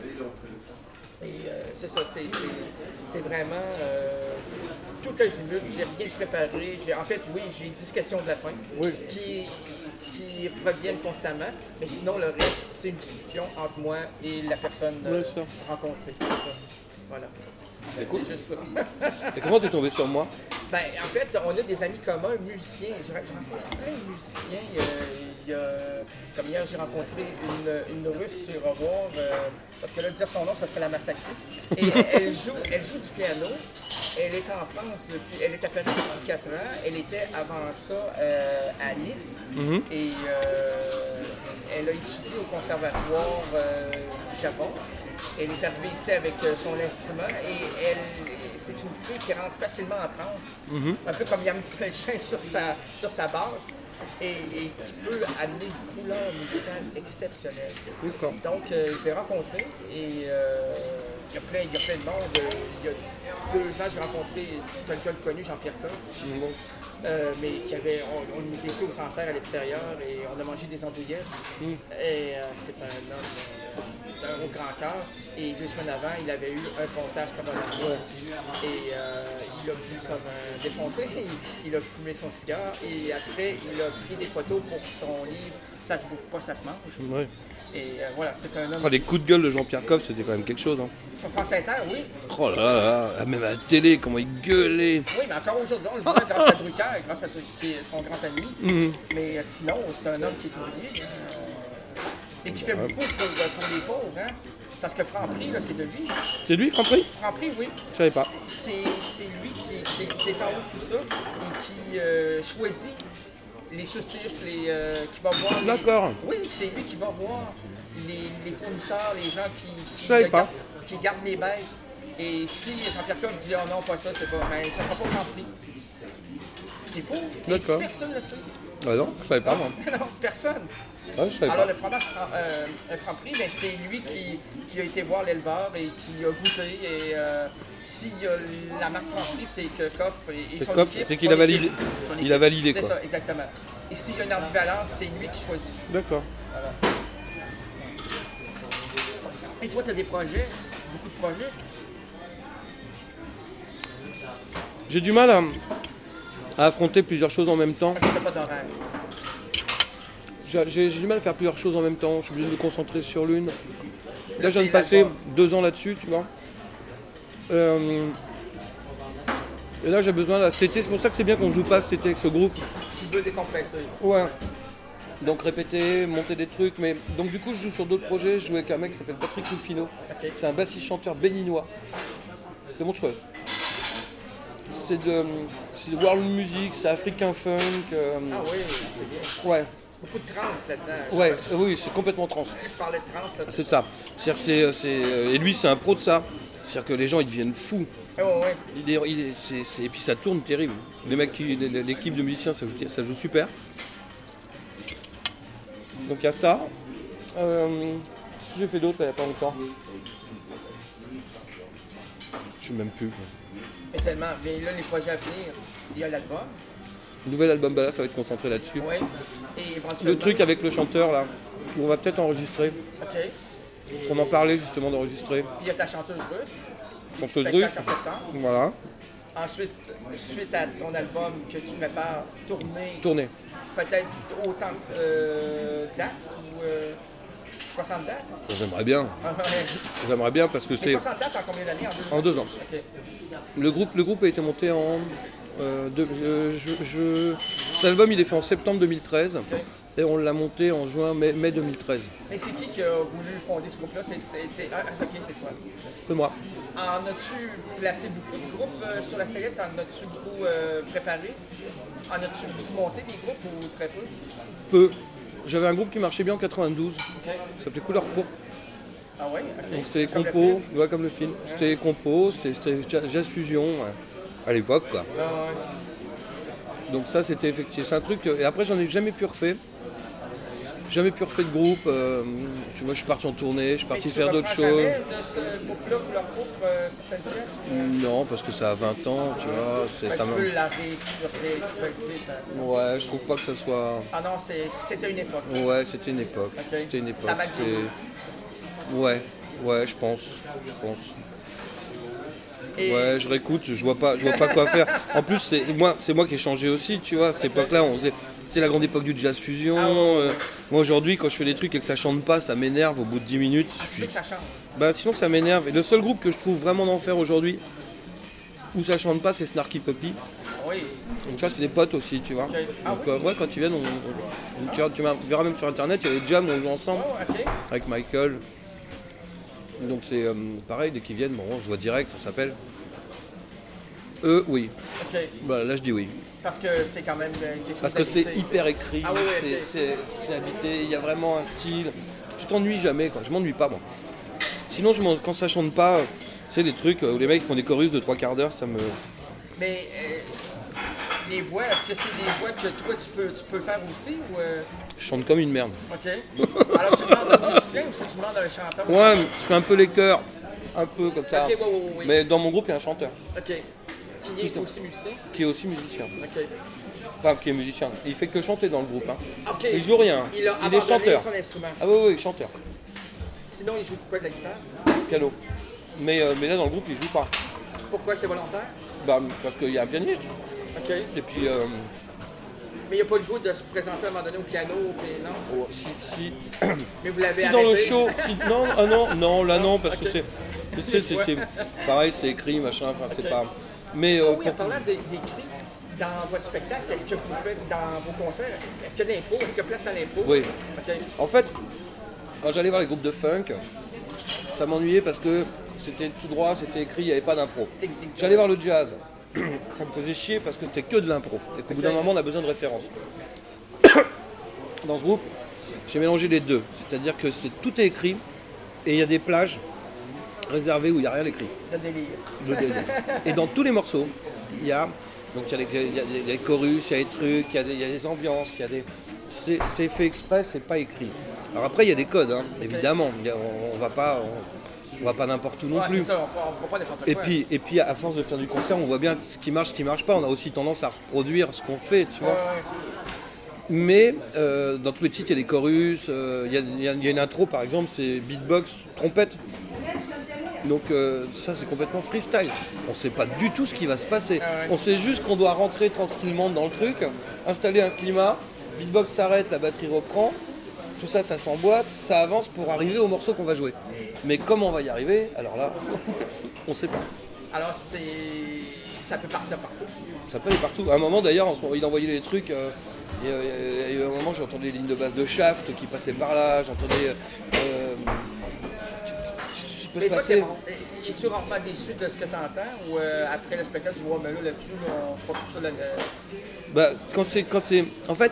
Speaker 1: Et euh, c'est ça, c'est, c'est, c'est vraiment euh, tout azimut. J'ai rien préparé. J'ai, en fait, oui, j'ai dix questions de la fin
Speaker 2: Oui.
Speaker 1: qui, qui reviennent constamment, mais sinon, le reste, c'est une discussion entre moi et la personne euh,
Speaker 2: Oui, ça.
Speaker 1: rencontrée. C'est ça. Voilà.
Speaker 2: Écoute.
Speaker 1: C'est juste ça.
Speaker 2: Et comment t'es tombé sur moi?
Speaker 1: Ben, en fait, on a des amis communs, musiciens. Je je rencontre plein de musiciens. Euh, il y a, comme hier, j'ai rencontré une, une Russe, tu iras voir, euh, parce que là, dire son nom, ça serait la massacrer. Et elle, elle joue, elle joue du piano. Elle est en France depuis. Elle est à Paris depuis quatre ans. Elle était avant ça euh, à Nice.
Speaker 2: Mhm.
Speaker 1: Et euh, elle a étudié au conservatoire euh, du Japon. Elle est arrivée ici avec euh, son instrument et elle, c'est une fille qui rentre facilement en transe,
Speaker 2: Mhm.
Speaker 1: un peu comme Yann Pelchin sur sa, sur sa basse, et, et qui peut amener une couleur musicale exceptionnelle.
Speaker 2: D'accord.
Speaker 1: Donc, euh, je l'ai rencontré et euh, il y a plein, il y a plein de monde. Euh, Il y a deux ans, j'ai rencontré quelqu'un de connu, Jean-Pierre Coff,
Speaker 2: Bon.
Speaker 1: euh, mais qui avait, on, on était ici au Sancerre à l'extérieur et on a mangé des andouillettes.
Speaker 2: Mm.
Speaker 1: Et euh, c'est un homme euh, d'un au grand cœur. Et deux semaines avant, il avait eu un pontage comme un arbre. Et euh, il a bu comme un défoncé. Il, il a fumé son cigare. Et après, il a pris des photos pour son livre Ça se bouffe pas, ça se mange.
Speaker 2: Ouais.
Speaker 1: Et euh, voilà, c'est un homme.
Speaker 2: Oh, les coups de gueule de Jean-Pierre Coff, c'était quand même quelque chose. Hein.
Speaker 1: Sur France Inter, oui.
Speaker 2: Oh là là, là, même à la télé, comment il gueulait.
Speaker 1: Oui, mais encore aujourd'hui, on le voit grâce à Drucker, grâce à Drucker, qui est son grand ami.
Speaker 2: Mhm.
Speaker 1: Mais euh, sinon, c'est un homme qui est ouvrier. euh, et qui fait beaucoup pour, euh, pour les pauvres. Hein? Parce que Franprix, là, c'est de lui.
Speaker 2: C'est lui, Franprix?
Speaker 1: Franprix, oui.
Speaker 2: Je savais pas.
Speaker 1: C'est, c'est, c'est lui qui, qui, qui est en haut de tout ça et qui euh, choisit les saucisses, les, euh, qui va voir. Les...
Speaker 2: D'accord.
Speaker 1: Oui, c'est lui qui va voir les, les fournisseurs, les gens qui, qui,
Speaker 2: Je savais
Speaker 1: euh,
Speaker 2: pas.
Speaker 1: gardent, qui gardent les bêtes. Et si Jean-Pierre Coff dit oh non, pas ça, c'est pas. Ben, ça sera pas Franprix. C'est fou. Et
Speaker 2: D'accord.
Speaker 1: personne ne le sait.
Speaker 2: Ah non, je savais pas moi.
Speaker 1: non, personne.
Speaker 2: Ah, je savais
Speaker 1: Alors,
Speaker 2: pas.
Speaker 1: le fromage Fran- euh, euh, Franprix, ben, c'est lui qui, qui a été voir l'éleveur et qui a goûté. Et euh, si euh, la marque Franprix, c'est que Coff et, et
Speaker 2: C'est
Speaker 1: son
Speaker 2: Coff,
Speaker 1: équipe.
Speaker 2: c'est qu'il
Speaker 1: son
Speaker 2: a validé.
Speaker 1: équipe, son
Speaker 2: Il
Speaker 1: équipe.
Speaker 2: a validé,
Speaker 1: C'est
Speaker 2: quoi.
Speaker 1: ça, exactement. Et s'il y a une ambivalence, c'est lui qui choisit.
Speaker 2: D'accord.
Speaker 1: Voilà. Et toi, tu as des projets, beaucoup de projets.
Speaker 2: J'ai du mal à, à affronter plusieurs choses en même temps.
Speaker 1: Tu n'as pas d'horaire.
Speaker 2: j'ai, j'ai du mal à faire plusieurs choses en même temps, je suis obligé de me concentrer sur l'une. Là, je viens de
Speaker 1: c'est
Speaker 2: passer
Speaker 1: l'album.
Speaker 2: deux ans là-dessus, tu vois. Euh, et là, j'ai besoin, là, cet été, c'est pour ça que c'est bien qu'on joue pas cet été avec ce groupe.
Speaker 1: Tu veux décompresser.
Speaker 2: Ouais. Donc répéter, monter des trucs, mais donc du coup je joue sur d'autres projets, je joue avec un mec qui s'appelle Patrick Rufino.
Speaker 1: Ok.
Speaker 2: C'est un bassiste-chanteur béninois. C'est monstrueux. C'est de, c'est de world music, c'est africain funk. euh,
Speaker 1: Ah oui, c'est bien.
Speaker 2: Ouais,
Speaker 1: Beaucoup de trans là-dedans.
Speaker 2: ouais, c'est- oui, c'est complètement trans.
Speaker 1: Je parlais de trans, là.
Speaker 2: C'est ça. C'est-à-dire, c'est, c'est, euh, et lui c'est un pro de ça. C'est-à-dire que les gens ils deviennent fous.
Speaker 1: Ah ouais, ouais.
Speaker 2: Il est, il est- c'est- c'est- et puis ça tourne terrible. Les mecs qui, l'équipe de musiciens ça joue, ça joue super. Donc il y a ça. Euh, Qu'est-ce que j'ai fait d'autre il n'y a pas longtemps? Je sais même plus.
Speaker 1: Et tellement. Mais là, les projets à venir, il y a l'album.
Speaker 2: Nouvel album, bah là ça va être concentré là-dessus.
Speaker 1: Oui. Et éventuellement.
Speaker 2: Le truc avec le chanteur là, où on va peut-être enregistrer.
Speaker 1: OK. Puis
Speaker 2: On en parlait justement d'enregistrer.
Speaker 1: il y a ta chanteuse russe.
Speaker 2: Chanteuse
Speaker 1: Spectacle
Speaker 2: russe.
Speaker 1: en septembre.
Speaker 2: Voilà.
Speaker 1: Ensuite, suite à ton album que tu prépares, tourner,
Speaker 2: Tourner.
Speaker 1: peut-être autant de euh, dates ou euh, soixante dates.
Speaker 2: J'aimerais bien.
Speaker 1: Ah, ouais.
Speaker 2: J'aimerais bien parce que
Speaker 1: Mais
Speaker 2: c'est
Speaker 1: soixante dates en combien d'années? En deux ans?
Speaker 2: en deux ans.
Speaker 1: OK.
Speaker 2: Le groupe, le groupe a été monté en. euh, de- je, je- je- Cet album il est fait en septembre deux mille treize et on l'a monté en juin, mai, mai deux mille treize.
Speaker 1: Mais c'est qui qui a voulu fonder ce groupe-là? C'était. Ah, OK, c'est toi.
Speaker 2: C'est moi.
Speaker 1: En as-tu placé beaucoup de groupes euh, sur la sellette? En as-tu beaucoup euh, préparé? En as-tu beaucoup monté des groupes ou très peu?
Speaker 2: Peu. J'avais un groupe qui marchait bien en quatre-vingt-douze.
Speaker 1: OK.
Speaker 2: Ça s'appelait Couleur Pourpre.
Speaker 1: Ah ouais? OK.
Speaker 2: Donc c'était
Speaker 1: Comme le
Speaker 2: compo,
Speaker 1: film?
Speaker 2: ouais, comme le film. C'était compo, c'était c'était jazz jazz fusion ouais, à l'époque quoi.
Speaker 1: Ah ouais.
Speaker 2: Donc ça c'était effectivement c'est un truc. Et après j'en ai jamais pu refaire. Jamais pu refaire de groupe. euh, tu vois, je suis parti en tournée, je suis parti
Speaker 1: Et tu
Speaker 2: faire d'autres
Speaker 1: reprends
Speaker 2: choses.
Speaker 1: jamais de ce groupe-là pour leur groupe euh, certaines pièces? Ou...
Speaker 2: Non, parce que ça a vingt ans, tu vois. C'est
Speaker 1: Ben,
Speaker 2: ça
Speaker 1: tu
Speaker 2: m'a-
Speaker 1: peux la ré- réactualiser. ta-
Speaker 2: Ouais, je trouve pas que ça soit.
Speaker 1: Ah non, c'est- c'était une époque.
Speaker 2: Ouais, c'était une époque.
Speaker 1: Ok.
Speaker 2: C'était une époque.
Speaker 1: Ça va
Speaker 2: c'est-
Speaker 1: vieillir.
Speaker 2: Ouais, ouais, je pense. Je pense.
Speaker 1: Et
Speaker 2: Ouais, je réécoute, je vois pas, je vois pas quoi faire. En plus, c'est moi, c'est moi qui ai changé aussi, tu vois. À cette époque-là, on faisait, c'était la grande époque du jazz fusion.
Speaker 1: Ah ouais, ouais,
Speaker 2: euh, Moi, aujourd'hui, quand je fais des trucs et que ça chante pas, ça m'énerve. Au bout de dix minutes,
Speaker 1: ah,
Speaker 2: je
Speaker 1: tu
Speaker 2: suis-
Speaker 1: veux que ça change.
Speaker 2: bah sinon ça m'énerve. Et le seul groupe que je trouve vraiment d'enfer aujourd'hui où ça chante pas, c'est Snarky Puppy.
Speaker 1: Oui.
Speaker 2: Donc ça, c'est des potes aussi, tu vois.
Speaker 1: Ok. Ah
Speaker 2: Donc
Speaker 1: oui?
Speaker 2: euh, ouais, quand ils viennent, on, on- tu, tu verras même sur internet, il y a des jams, on joue ensemble
Speaker 1: Oh, OK.
Speaker 2: avec Michael. Donc c'est euh, pareil, dès qu'ils viennent, bon, on se voit direct, on s'appelle. Eux, oui.
Speaker 1: OK.
Speaker 2: Bah, là, je dis oui.
Speaker 1: Parce que c'est quand même euh, quelque chose
Speaker 2: Parce que c'est
Speaker 1: d'habité,
Speaker 2: hyper écrit,
Speaker 1: Ah oui, oui,
Speaker 2: c'est,
Speaker 1: ok.
Speaker 2: c'est- c'est habité, il y a vraiment un style. Tu t'ennuies jamais, quoi. Je m'ennuie pas, moi. Sinon, je m'en- quand ça chante pas, euh, tu sais, des trucs où les mecs font des chorus de trois quarts d'heure, ça me.
Speaker 1: Mais euh, les voix, est-ce que c'est des voix que toi tu peux, tu peux faire aussi ou euh,
Speaker 2: Je chante comme une merde.
Speaker 1: OK. Alors tu demandes un musicien ou si tu demandes un chanteur?
Speaker 2: Ouais, mais je fais un peu les chœurs, un peu comme ça.
Speaker 1: OK, oui, oui, oui.
Speaker 2: Mais dans mon groupe, il y a un chanteur
Speaker 1: OK. Qui est aussi musicien?
Speaker 2: qui est aussi musicien.
Speaker 1: OK.
Speaker 2: Enfin, qui est musicien. Il fait que chanter dans le groupe. Hein.
Speaker 1: OK.
Speaker 2: Il joue rien.
Speaker 1: Il a
Speaker 2: Il est
Speaker 1: abandonné
Speaker 2: chanteur.
Speaker 1: son instrument.
Speaker 2: Ah oui, oui, chanteur.
Speaker 1: Sinon, il joue quoi de la guitare?
Speaker 2: Piano. Mais, euh, mais là, dans le groupe, il joue pas.
Speaker 1: Pourquoi c'est volontaire?
Speaker 2: Bah, parce qu'il y a un pianiste.
Speaker 1: OK.
Speaker 2: Et puis, euh,
Speaker 1: Mais il n'y a pas le goût de se présenter à un moment donné au piano, puis non?
Speaker 2: oh, si, si,
Speaker 1: Mais vous l'avez
Speaker 2: si dans le
Speaker 1: arrêté.
Speaker 2: show, si, non, ah non, non, là non, parce que
Speaker 1: Ok.
Speaker 2: c'est, tu sais, c'est, c'est- pareil, c'est écrit, machin, enfin, c'est
Speaker 1: Ok.
Speaker 2: pas. Mais euh,
Speaker 1: Oui, en
Speaker 2: pour-
Speaker 1: parlant des, des cris, dans votre spectacle, qu'est-ce que vous faites dans vos concerts? Est-ce qu'il y a de l'impro? Est-ce qu'il y a place à l'impro?
Speaker 2: Oui.
Speaker 1: OK.
Speaker 2: En fait, quand j'allais voir les groupes de funk, ça m'ennuyait parce que c'était tout droit, c'était écrit, il n'y avait pas d'impro.
Speaker 1: Tic, tic,
Speaker 2: J'allais voir le jazz, ça me faisait chier parce que c'était que de l'impro. Et qu'au bout d'un
Speaker 1: Ok.
Speaker 2: moment, on a besoin de références. Dans ce groupe, j'ai mélangé les deux. C'est-à-dire que c'est, tout est écrit et il y a des plages réservées où il n'y a rien écrit.
Speaker 1: De délire.
Speaker 2: De délire. Et dans tous les morceaux, il y a, donc il y a des, il y a des- des chorus, il y a des trucs, il y a des, il y a des ambiances, il y a des. C'est, c'est fait exprès, c'est pas écrit. Alors après, il y a des codes, hein, évidemment. Il y a- on, on va pas, on, on va pas n'importe où non
Speaker 1: Ouais,
Speaker 2: plus.
Speaker 1: c'est ça, on fera, on fera pas n'importe
Speaker 2: Et
Speaker 1: quoi.
Speaker 2: puis, et puis, à force de faire du concert, on voit bien ce qui marche, ce qui marche pas. On a aussi tendance à reproduire ce qu'on fait, tu
Speaker 1: Ouais,
Speaker 2: vois.
Speaker 1: ouais.
Speaker 2: Mais euh, dans tous les titres, il y a des chorus. euh, Il y, a- il y a- il y a une intro, par exemple, c'est beatbox, trompette. Donc euh, ça, c'est complètement freestyle. On sait pas du tout ce qui va se passer.
Speaker 1: Ah ouais.
Speaker 2: On sait juste qu'on doit rentrer tranquillement dans le truc, installer un climat beatbox s'arrête, la batterie reprend, tout ça, ça s'emboîte, ça avance pour arriver au morceau qu'on va jouer. Mais comment on va y arriver? Alors là, on sait pas.
Speaker 1: Alors, c'est... ça peut partir partout.
Speaker 2: Ça peut aller partout. À un moment d'ailleurs, en ce moment, il envoyait des trucs. Euh, et, euh, et à un moment, j'entendais des lignes de basse de Shaft qui passaient par là. J'entendais. Euh,
Speaker 1: Mais toi, c'est bon. Es-tu rarement déçu de ce que tu entends? Ou euh, après le spectacle, tu vois, ben là, là-dessus, là, on fera plus ça là. Euh...
Speaker 2: Bah, quand c'est, quand c'est. En fait.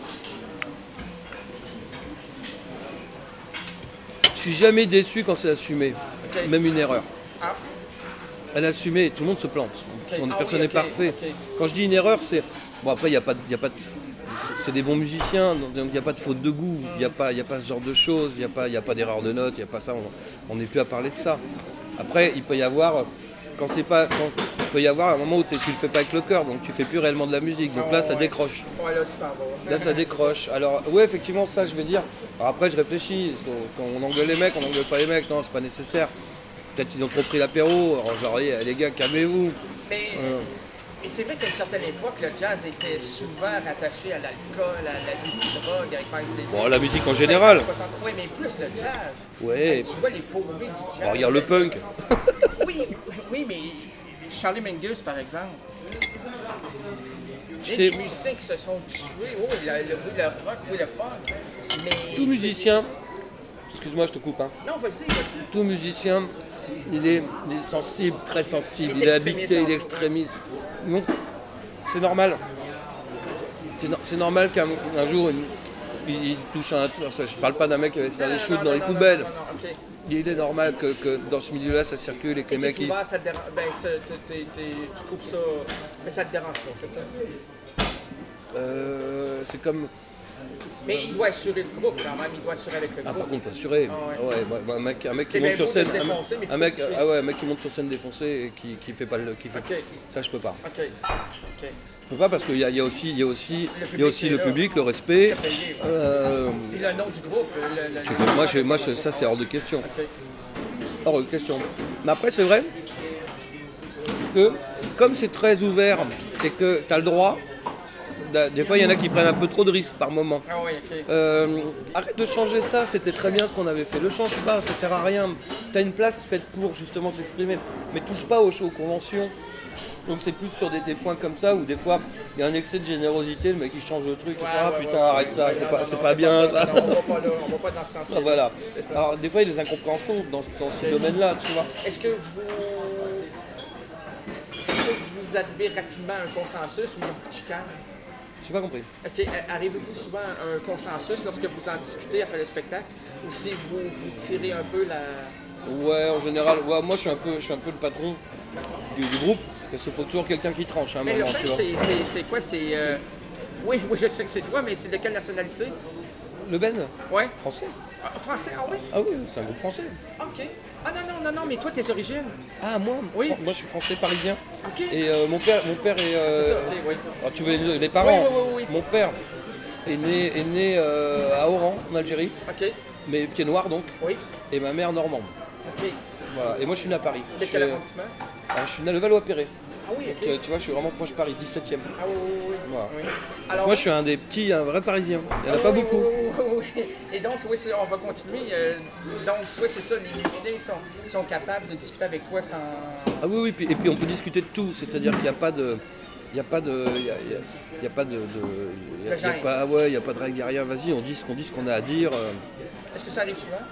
Speaker 2: Je suis jamais déçu quand c'est assumé. Okay. Même une erreur. Ah. Elle assumée, tout le monde se plante. Okay. Ah, personne n'est oui, okay, parfait. Okay. Quand je dis une erreur, c'est. Bon, après, il n'y a pas, y a pas de. C'est des bons musiciens, donc il n'y a pas de faute de goût, il n'y a, a pas ce genre de choses, il n'y a pas, y a pas d'erreur de notes, il n'y a pas ça, on n'est plus à parler de ça. Après, il peut y avoir, quand c'est pas, quand, il peut y avoir un moment où tu ne le fais pas avec le cœur, donc tu fais plus réellement de la musique, donc là ça décroche. Là ça décroche. Alors, ouais, effectivement, ça je vais dire. Alors après, je réfléchis, quand on engueule les mecs, on n'engueule pas les mecs, non, c'est pas nécessaire. Peut-être qu'ils ont trop pris l'apéro, alors genre, les gars, calmez-vous.
Speaker 1: Mais... euh, Et c'est vrai qu'à une certaine époque, le jazz était souvent rattaché à l'alcool, à la vie de drogue, avec Miles Davis.
Speaker 2: Bon, la musique en général.
Speaker 1: Oui, mais plus le jazz.
Speaker 2: Ouais.
Speaker 1: Tu vois les paumés du jazz.
Speaker 2: Alors, regarde le punk.
Speaker 1: Oui, oui, mais Charlie Mingus, par exemple.
Speaker 2: C'est...
Speaker 1: Les musiciens qui se sont tués, oui, le, le, oui, le rock, oui, le punk. Mais
Speaker 2: tout musicien, excuse-moi, je te coupe. Hein.
Speaker 1: Non, vas-y, vas-y.
Speaker 2: Tout musicien, il est, il est sensible, très sensible, il est, il est habité, il est extrémiste. Non, c'est normal. C'est, no- c'est normal qu'un un jour, il, il touche un truc. Je parle pas d'un mec qui va se faire des shoots dans non, les non, poubelles. Non, non, okay. Il est normal que, que dans ce milieu-là, ça circule et que et les mecs.
Speaker 1: Ils... Ça te dérange, ben, t'es, t'es, t'es, tu trouves ça. Mais ça te dérange pas, c'est ça?
Speaker 2: Euh, c'est comme.
Speaker 1: Mais il doit assurer le groupe quand même, il doit assurer avec le groupe.
Speaker 2: Ah, par contre, il faut assurer. Ah, ouais. Ouais, bah, un mec, un mec qui monte sur scène.
Speaker 1: Défoncer,
Speaker 2: un, un, mec, ah ouais, un mec qui monte sur scène défoncé et qui, qui fait pas le. Qui fait,
Speaker 1: okay.
Speaker 2: Ça, je peux pas.
Speaker 1: Ok. Ok.
Speaker 2: Je peux pas parce qu'il y a, il y a aussi, il y a aussi, le il y a aussi le public, le respect.
Speaker 1: Payé, ouais. euh... Puis le nom du groupe. Le, le,
Speaker 2: fais, moi, je, moi je, ça, c'est hors de question.
Speaker 1: Okay.
Speaker 2: Hors de question. Mais après, c'est vrai que, comme c'est très ouvert et que tu as le droit. Des fois, il y en a qui prennent un peu trop de risques par moment.
Speaker 1: Ah oui, okay.
Speaker 2: euh, arrête de changer ça, c'était très bien ce qu'on avait fait. Le change pas, ça sert à rien. Tu as une place faite pour justement t'exprimer. Mais touche pas aux, aux conventions. Donc c'est plus sur des, des points comme ça où des fois il y a un excès de générosité, le mec il change le truc,
Speaker 1: ouais,
Speaker 2: ah
Speaker 1: ouais,
Speaker 2: putain
Speaker 1: ouais,
Speaker 2: arrête
Speaker 1: ouais,
Speaker 2: ça,
Speaker 1: ouais,
Speaker 2: c'est
Speaker 1: non,
Speaker 2: pas,
Speaker 1: non,
Speaker 2: c'est
Speaker 1: non,
Speaker 2: pas
Speaker 1: c'est
Speaker 2: bien.
Speaker 1: Pas ça, non, on va pas là, on va pas dans ce sens-là.
Speaker 2: Ah, voilà. Alors des fois il y a des incompréhensions dans, dans ce domaine-là, tu vois.
Speaker 1: Est-ce que vous... Est-ce que vous avez rapidement un consensus ou il y a beaucoup de chicane?
Speaker 2: J'ai pas compris.
Speaker 1: Est-ce qu'arrivez-vous souvent à un consensus lorsque vous en discutez après le spectacle ou si vous, vous tirez un peu la...
Speaker 2: Ouais, en général, ouais, moi je suis un peu, je suis un peu le patron du, du groupe parce qu'il faut toujours quelqu'un qui tranche à un
Speaker 1: mais
Speaker 2: moment.
Speaker 1: Mais le fait, c'est, c'est, c'est quoi? C'est, euh... Oui, oui, je sais que c'est toi, mais c'est de quelle nationalité?
Speaker 2: Le Ben?
Speaker 1: Ouais.
Speaker 2: Français.
Speaker 1: Ah, français, ah oui?
Speaker 2: Ah oui, c'est un groupe français.
Speaker 1: Ok. Ah non, non, non, non, mais toi, tes origines?
Speaker 2: Ah, moi?
Speaker 1: Oui.
Speaker 2: Fran- moi, je suis français parisien.
Speaker 1: Ok.
Speaker 2: Et euh, mon père, mon père est... Euh...
Speaker 1: C'est ça, ok, oui.
Speaker 2: Alors, tu veux les, les parents?
Speaker 1: Oui, oui, oui, oui.
Speaker 2: Mon père est né, est né euh, à Oran, en Algérie.
Speaker 1: Ok.
Speaker 2: Mais pied noir, donc.
Speaker 1: Oui.
Speaker 2: Et ma mère normande.
Speaker 1: Ok.
Speaker 2: Voilà. Et moi, je suis né à Paris.
Speaker 1: De quel arrondissement?
Speaker 2: Alors, je suis né à Levallois-Perret.
Speaker 1: Ah oui, ok.
Speaker 2: Donc, euh, tu vois, je suis vraiment proche Paris, dix-septième.
Speaker 1: Ah oui, oui, oui.
Speaker 2: Voilà.
Speaker 1: oui. Alors,
Speaker 2: moi, je suis un des petits, un vrai Parisien. Il n'y en a
Speaker 1: ah,
Speaker 2: pas
Speaker 1: oui,
Speaker 2: beaucoup.
Speaker 1: Oui, oui, oui. Et donc, oui, c'est, on va continuer. Euh, donc, oui, c'est ça, les musiciens sont, sont capables de discuter avec toi sans...
Speaker 2: Ah oui, oui, puis, et puis on peut discuter de tout. C'est-à-dire qu'il n'y a pas de... Il n'y a pas de... Il y a, il y a, il y a pas de... de il y a, il y a pas, ah ouais, il n'y a pas de règle, il n'y a rien. Vas-y, on dit ce qu'on dit, ce qu'on a à dire.
Speaker 1: Est-ce que ça arrive souvent?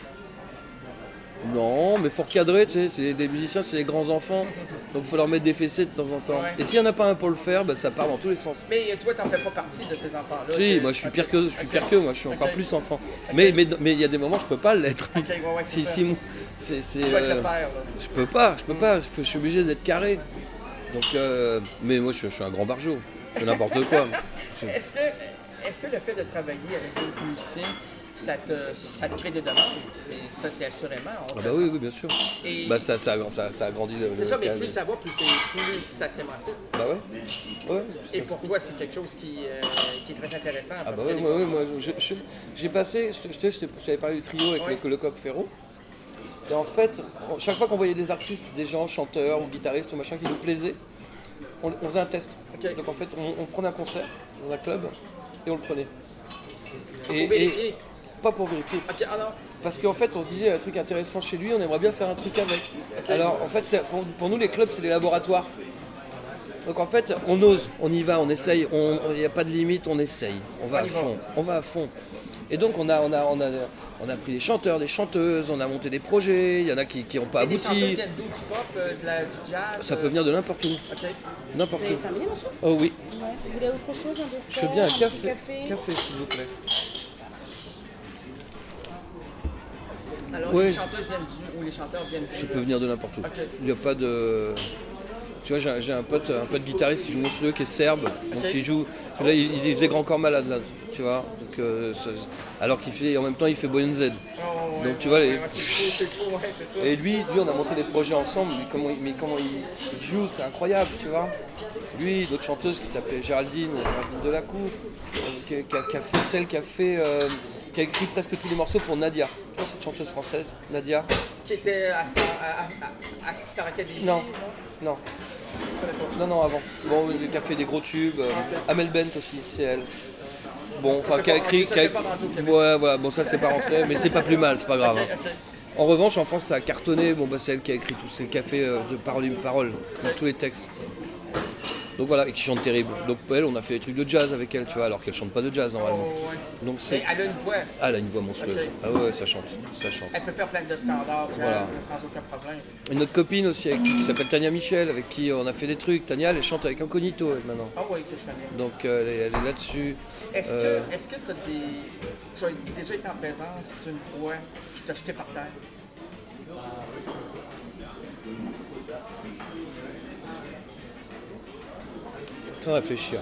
Speaker 2: Non, mais il faut recadrer, tu sais, c'est, des musiciens, c'est les grands enfants, donc il faut leur mettre des fessées de temps en temps. Ouais. Et s'il n'y en a pas un pour le faire, bah, ça part dans tous les sens.
Speaker 1: Mais toi, tu n'en fais pas partie de ces enfants-là?
Speaker 2: Si,
Speaker 1: que...
Speaker 2: moi je suis pire
Speaker 1: okay.
Speaker 2: que je suis
Speaker 1: okay.
Speaker 2: pire que moi, je suis encore
Speaker 1: okay.
Speaker 2: plus enfant.
Speaker 1: Okay.
Speaker 2: Mais mais mais il y a des moments où je peux pas l'être.
Speaker 1: Okay, ouais, ouais,
Speaker 2: si
Speaker 1: ça.
Speaker 2: si c'est c'est.
Speaker 1: Tu dois être
Speaker 2: euh,
Speaker 1: le père, là.
Speaker 2: Je peux pas, je peux mm. pas, je suis obligé d'être carré. Donc, euh, mais moi je, je suis un grand barjot, je fais n'importe quoi. Je...
Speaker 1: Est-ce que est-ce que le fait de travailler avec d'autres musiciens, ça te, ça te crée des demandes? C'est, ça, c'est assurément.
Speaker 2: Ah bah oui, oui, bien sûr.
Speaker 1: Et
Speaker 2: bah ça, ça, ça, ça agrandit le...
Speaker 1: C'est le ça, mais plus ça va, plus, c'est, plus ça s'émancipe.
Speaker 2: Bah ouais. ouais
Speaker 1: Et pour toi, c'est quelque chose qui, euh, qui est très intéressant.
Speaker 2: Ah bah oui, ouais, ouais, moi, je, je, j'ai passé, je, je, je, je t'avais parlé du trio avec ouais. le, le Coq Ferro. Et en fait, chaque fois qu'on voyait des artistes, des gens, chanteurs ou guitaristes ou machin qui nous plaisaient, on, on faisait un test. Okay. Donc en fait, on, on prenait un concert dans un club. et on le prenait.
Speaker 1: Pour
Speaker 2: Et, et
Speaker 1: vérifier.
Speaker 2: pas pour vérifier.
Speaker 1: Ok, ah non.
Speaker 2: Parce qu'en fait, on se disait un truc intéressant chez lui, on aimerait bien faire un truc avec. Alors, en fait, c'est- pour, pour nous, les clubs, c'est des laboratoires. Donc, en fait, on ose, on y va, on essaye, il n'y a pas de limite, on essaye. On va
Speaker 1: On
Speaker 2: à
Speaker 1: y va.
Speaker 2: fond, on va à fond. Et donc, on a, on a, on a, on a pris des chanteurs, des chanteuses, on a monté des projets, il y en a qui n'ont pas
Speaker 1: Et les chanteurs
Speaker 2: abouti.
Speaker 1: viennent d'où? Du pop, euh, de la, du jazz?
Speaker 2: Ça
Speaker 1: euh,
Speaker 2: peut venir de n'importe où,
Speaker 1: Ok.
Speaker 2: n'importe
Speaker 3: Vous
Speaker 2: où.
Speaker 3: avez terminé, monsieur?
Speaker 2: Oh oui,
Speaker 3: Ouais. Vous voulez autre chose, un dessert?
Speaker 2: je veux bien un
Speaker 3: petit
Speaker 2: café.
Speaker 3: café.
Speaker 2: Café, s'il vous plaît.
Speaker 1: Alors,
Speaker 2: Ouais.
Speaker 1: les chanteuses viennent du... ou les chanteurs viennent du...
Speaker 2: Ça peut venir de n'importe où.
Speaker 1: Ok.
Speaker 2: Il n'y a pas de. Tu vois, j'ai, j'ai un pote, un pote guitariste qui joue monstrueux, qui est serbe, donc
Speaker 1: Ok.
Speaker 2: il joue. Là, il, il faisait Grand Corps Malade là, tu vois. Donc, euh, ça- alors qu'il fait, en même temps, il fait Boyan Z.
Speaker 1: Oh, ouais,
Speaker 2: Donc, tu vois, les-
Speaker 1: ouais, ouais, c'est faux, c'est faux, ouais, c'est ça.
Speaker 2: Et lui, lui, on a monté des projets ensemble. Mais comment, il- mais comment il, il joue, c'est incroyable, tu vois. Lui, d'autres chanteuses qui s'appelait Géraldine, Géraldine Delacour, euh, qui, qui a, qui a fait celle qui a fait, euh, qui a écrit presque tous les morceaux pour Nadia. Tu vois cette chanteuse française, Nadia.
Speaker 1: Qui était à Star, à, à, à Star Academy?
Speaker 2: Non, non. Non, non, avant. Bon, qui a fait des gros tubes. euh, Amel Bent aussi, c'est elle. Bon, enfin,
Speaker 1: c'est
Speaker 2: qui a
Speaker 1: pas
Speaker 2: écrit.
Speaker 1: rentré, ça,
Speaker 2: qui a-
Speaker 1: c'est pas rentré au Québec.
Speaker 2: Ouais, voilà, bon, ça c'est pas rentré, mais c'est pas plus mal, c'est pas grave.
Speaker 1: Ok,
Speaker 2: hein.
Speaker 1: ok.
Speaker 2: En revanche, en France, ça a cartonné. Bon, bah, c'est elle qui a écrit tout, c'est le café euh, de parole et parole, dans tous les textes. Donc voilà, et qui chante terrible. Donc elle, on a fait des trucs de jazz avec elle, tu vois, alors qu'elle chante pas de jazz normalement.
Speaker 1: Oh, ouais.
Speaker 2: Donc
Speaker 1: Mais
Speaker 2: c'est.
Speaker 1: elle a une voix.
Speaker 2: Ah, elle a une voix monstrueuse.
Speaker 1: Ok.
Speaker 2: Ah ouais, ça chante, ça chante.
Speaker 1: Elle peut faire plein de standards, jazz,
Speaker 2: Voilà.
Speaker 1: sans aucun problème.
Speaker 2: Une autre copine aussi avec qui, qui s'appelle Tania Michel, avec qui on a fait des trucs. Tania, elle chante avec Incognito elle, maintenant.
Speaker 1: Ah oui, que je connais.
Speaker 2: Donc euh, elle, est, elle est là-dessus.
Speaker 1: Est-ce
Speaker 2: Euh,
Speaker 1: que est-ce que t'as des... tu as déjà été en présence d'une voix qui t'a jeté par terre?
Speaker 2: Sans réfléchir.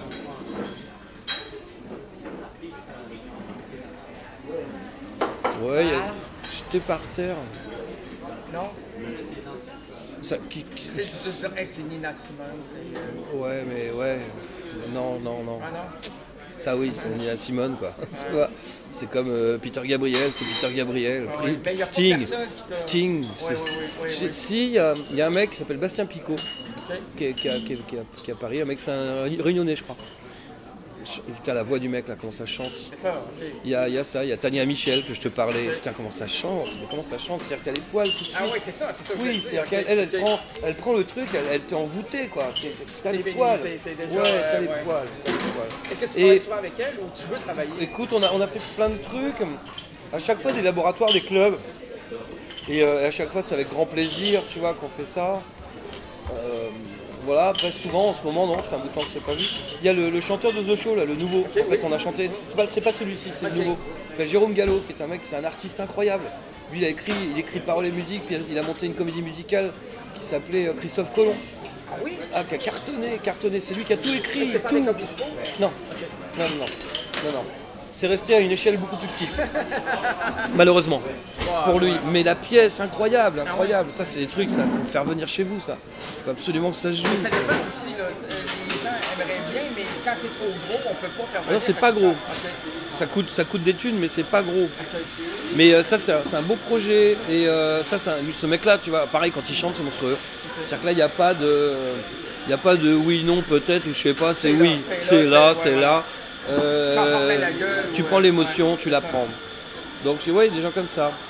Speaker 2: Ouais, il y a- j'étais par terre.
Speaker 1: Non?
Speaker 2: Ça, qui- qui-
Speaker 1: Tu sais, tu te dire, hey, c'est Nina Simone, c'est... euh,
Speaker 2: ouais, mais ouais. Non, non, non.
Speaker 1: Ah non?
Speaker 2: Ça oui, c'est Nina Simone quoi. Tu vois, c'est comme euh, Peter Gabriel, c'est Peter Gabriel.
Speaker 1: Ah
Speaker 2: Pri-
Speaker 1: ouais, ben, y a pas
Speaker 2: Sting,
Speaker 1: personne qui t'a-
Speaker 2: Sting.
Speaker 1: Ouais,
Speaker 2: c'est-
Speaker 1: ouais, ouais, ouais,
Speaker 2: je-
Speaker 1: ouais.
Speaker 2: Si, il y, a il y a un mec qui s'appelle Bastien Picot,
Speaker 1: Ok.
Speaker 2: qui est, qui est- qui est- qui est- qui est à Paris. Un mec, c'est un Réunionnais, je crois. Ch- Putain, la voix du mec là, comment ça chante.
Speaker 1: C'est ça, ok.
Speaker 2: Il y a, il y a ça, il y a Tania Michel que je te parlais. Putain, comment ça chante, mais comment ça chante, c'est-à-dire qu'elle a les poils tout de suite.
Speaker 1: Ah oui, c'est ça, c'est ça. que je
Speaker 2: Oui,
Speaker 1: veux
Speaker 2: c'est-à-dire
Speaker 1: dire,
Speaker 2: qu'elle
Speaker 1: ok,
Speaker 2: elle, elle
Speaker 1: ok.
Speaker 2: prend, elle prend le truc, elle, elle t'est envoûtée quoi. T'es- T'as
Speaker 1: C'est
Speaker 2: les
Speaker 1: fini,
Speaker 2: poils.
Speaker 1: t'es- t'es déjà,
Speaker 2: Ouais, t'as
Speaker 1: euh,
Speaker 2: les
Speaker 1: ouais.
Speaker 2: poils. t'as les poils.
Speaker 1: Est-ce que tu
Speaker 2: Et-
Speaker 1: travailles souvent avec elle ou tu veux travailler?
Speaker 2: Écoute, on a, on a fait plein de trucs, à chaque fois des laboratoires, des clubs, et euh, à chaque fois c'est avec grand plaisir, tu vois, qu'on fait ça. Euh, voilà, après souvent en ce moment, non, c'est un bout de temps que c'est pas vu. Il y a le, le chanteur de The Show, là, le nouveau, en fait on a chanté, c'est pas, c'est pas celui-ci, c'est
Speaker 1: Ok.
Speaker 2: le nouveau. Il s'appelle Jérôme Gallo, qui est un mec, c'est un artiste incroyable. Lui il a écrit, il écrit paroles et musique, puis il a monté une comédie musicale qui s'appelait euh, Christophe Colomb.
Speaker 1: Ah oui?
Speaker 2: Ah, qui a cartonné, cartonné, c'est lui qui a tout écrit,
Speaker 1: C'est pas
Speaker 2: tout.
Speaker 1: avec Obispo?
Speaker 2: Non, non, non, non, non. C'est resté à une échelle beaucoup plus petite. Malheureusement, pour lui. Mais la pièce, incroyable, incroyable. Ça, c'est des trucs, ça faut le faire venir chez vous, ça. Faut absolument que ça se joue.
Speaker 1: Ça dépend aussi, là. t- euh, Les gens aimeraient bien, mais quand c'est trop gros, on peut pas faire venir.
Speaker 2: Non, c'est
Speaker 1: ça
Speaker 2: pas
Speaker 1: coûte
Speaker 2: gros.
Speaker 1: cher.
Speaker 2: Ça coûte, ça coûte des thunes, mais c'est pas gros.
Speaker 1: Ok, ok.
Speaker 2: Mais euh, ça, c'est un, c'est un beau projet. Et euh, ça, c'est un- ce mec-là, tu vois, pareil, quand il chante, c'est monstrueux. C'est-à-dire que là, il n'y a pas de. Il n'y a pas de oui, non, peut-être, ou je sais pas, c'est
Speaker 1: C'est là,
Speaker 2: oui,
Speaker 1: c'est
Speaker 2: c'est
Speaker 1: là,
Speaker 2: là,
Speaker 1: c'est-
Speaker 2: c'est
Speaker 1: ouais,
Speaker 2: là.
Speaker 1: Tu t'en prends plein la gueule,
Speaker 2: tu
Speaker 1: ou,
Speaker 2: prends
Speaker 1: euh,
Speaker 2: l'émotion,
Speaker 1: ouais,
Speaker 2: tu la
Speaker 1: c'est ça.
Speaker 2: prends. Donc, tu vois, il y a des gens comme ça.